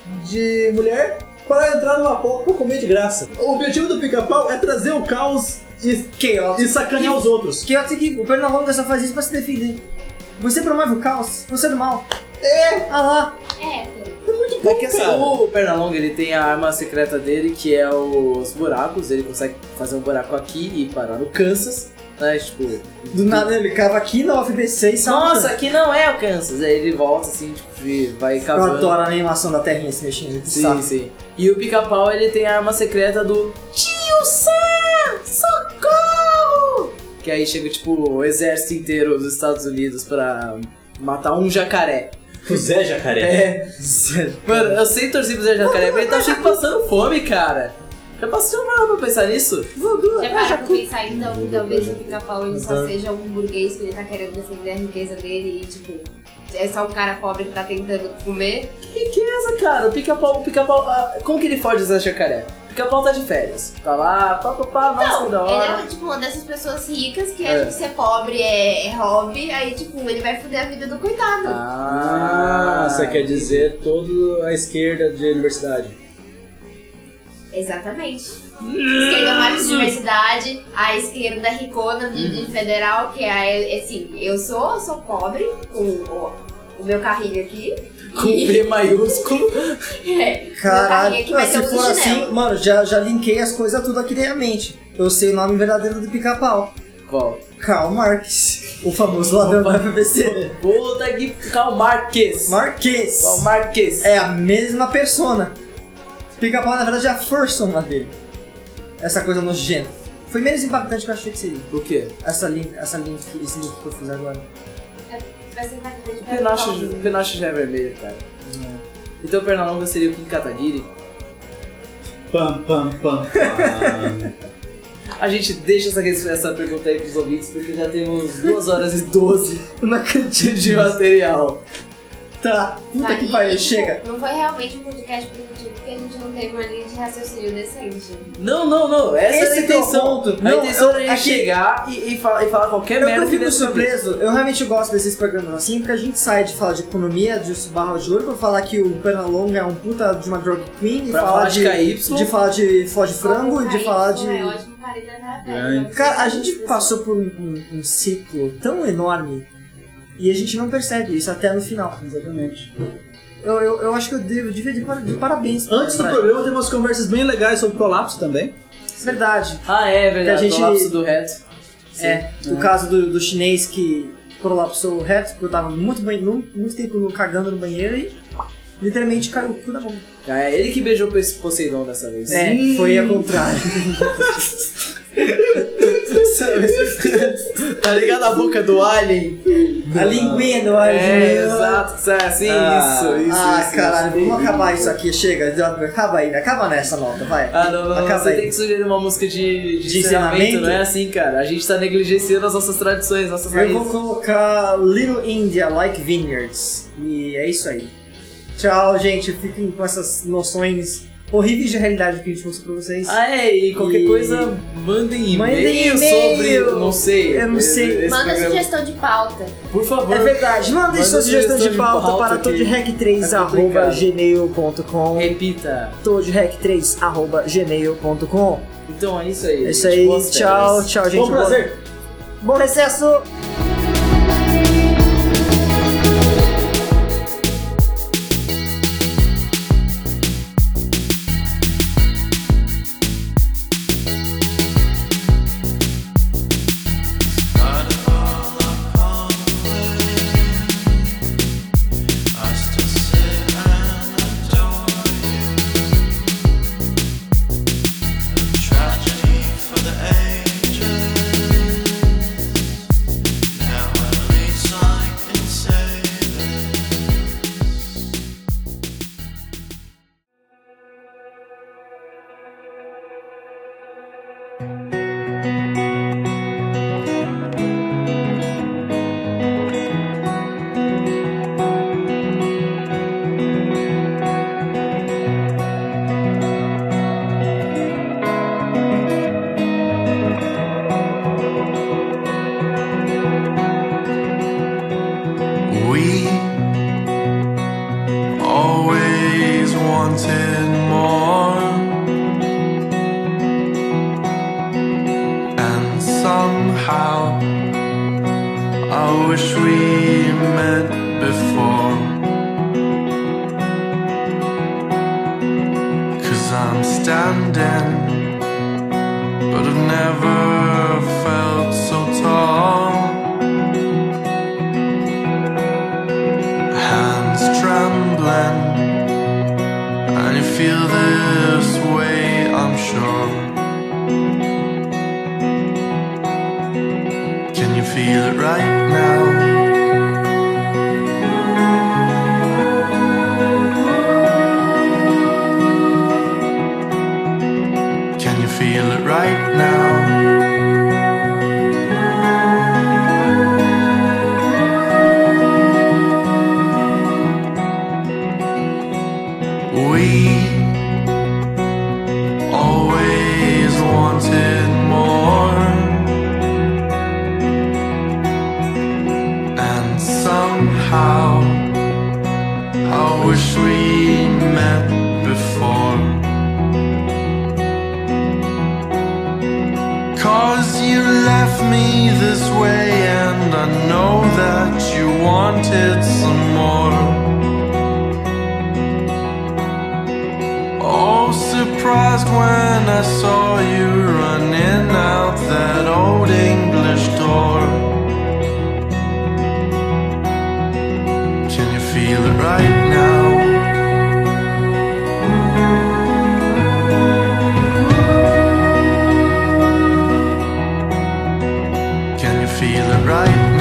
de mulher para entrar numa polka pra comer de graça. O objetivo do Pica-Pau é trazer o caos e sacanear os outros. Que eu sei que o Pernalonga só faz isso pra se defender. Você promove o caos, você é do mal. Ah lá. É, É que assim, o Pernalonga ele tem a arma secreta dele, que é os buracos. Ele consegue fazer um buraco aqui e parar no Kansas, né? Tipo, Do nada ele cava aqui na UFBC e salta. nossa, aqui não é o Kansas. Aí ele volta assim, tipo, e vai Eu cavando. adoro a animação da terrinha se mexendo. que Sim, saco. sim. E o Pica-Pau ele tem a arma secreta do Tio Sam! Socorro! Que aí chega tipo o exército inteiro dos Estados Unidos pra matar um jacaré. O Zé Jacaré. É. Mano, eu sei torcer pro Zé Jacaré, mas ele tá sempre passando fome, cara. Já passou mal pra pensar nisso? já para pra pensar então que talvez o Pica-Pau ele só seja um burguês que ele tá querendo defender a riqueza dele e tipo, é só um cara pobre que tá tentando comer. Que riqueza, cara. O Pica-Pau, como que ele foge do Zé Jacaré? O Pica-Pau tá de férias. Tá lá, nossa, que da hora. Ele é tipo uma dessas pessoas ricas que acham que ser pobre é hobby, aí tipo, ele vai foder a vida do coitado. Ah, você quer dizer toda a esquerda de universidade. Exatamente. Esquerda mais de diversidade, a esquerda ricona de federal, que é assim, eu sou pobre, com o meu carrinho aqui. Com B maiúsculo. Meu Caralho, carrinho aqui vai se ter um for chinelo. assim, mano, já linkei as coisas tudo aqui na mente. Eu sei o nome verdadeiro do Pica-Pau. Qual? Karl Marx, o famoso ladrão da FBC. Puta que Karl Marx. Marques. Karl Marx. É a mesma persona. Pica-Pau, na verdade, é a persona dele. Essa coisa nojenta. Foi menos impactante que eu achei que seria. O quê? Esse link que eu fiz agora. Vai ser impactante O pra Penoche já é vermelho, cara. Então o Pernalonga seria o Kim Kataguiri? Pam, pam, pam, pam. A gente deixa essa pergunta aí pros ouvintes, porque já temos 2 horas e 12 Não acredito de material. Tá, puta que e, pariu, tipo, chega. Não foi realmente um podcast produtivo porque a gente não teve uma linha de raciocínio decente. Não. Essa é a Esse que é o intenção. ponto. A Não, intenção é a aqui- gente chegar e falar qualquer Eu merda que fico dê na cabeça. surpreso, eu realmente gosto desses programas assim, porque a gente sai de falar de economia, de barra de ouro, pra falar que o Pernalonga é um puta de uma drug queen, e Pra falar de KY. de falar de foge frango e de falar de... É ótimo, cara, Cara, a gente passou por um ciclo tão enorme e a gente não percebe isso até no final. Exatamente. Eu acho que eu devia de parabéns. Antes do pra- programa tem umas conversas bem legais sobre colapso também. Verdade. Ah, é verdade. Que a gente- Colapso do reto. É, o caso do chinês que prolapsou reto, porque eu tava muito tempo cagando no banheiro e literalmente caiu o cu da mão. É ele que beijou esse Poseidon dessa vez. É, foi ao contrário. Tá ligado a boca do alien? A linguinha do alien. É, exato. Sim, isso. Caralho, vamos acabar isso aqui, chega. Acaba aí, acaba nessa nota, vai. Não, Acaba você aí. tem que sugerir uma música de De encerramento, encerramento? não é assim, cara. A gente tá negligenciando as nossas tradições, nossas Eu vou raízes. colocar Little India Like Vineyards. E é isso aí. Tchau, gente. Fiquem com essas noções horríveis de realidade que a gente mostrou pra vocês. Ah, é, e qualquer E- coisa, mandem Mandem e-mail e-mail. sobre, não sei. Eu não sei. esse Manda programa. sugestão de pauta. Por favor. É verdade. Mandem Manda sua sugestão de pauta para que todhack3@gmail.com. Repita. todhack3@gmail.com. Então é isso aí. É isso gente. aí. Boas Tchau, férias. tchau, gente. Bom prazer. Bom recesso. I wish we met before. 'Cause I'm standing, but I've never felt so tall. Hands trembling, and you feel this way, I'm sure. Can you feel it right now? Can you feel it right now? We always wanted more, and somehow I wish we met before. 'Cause you left me this way, and I know that you wanted some more. Oh, surprised when I saw you running out that old English door. Can you feel it right now? Can you feel it right now?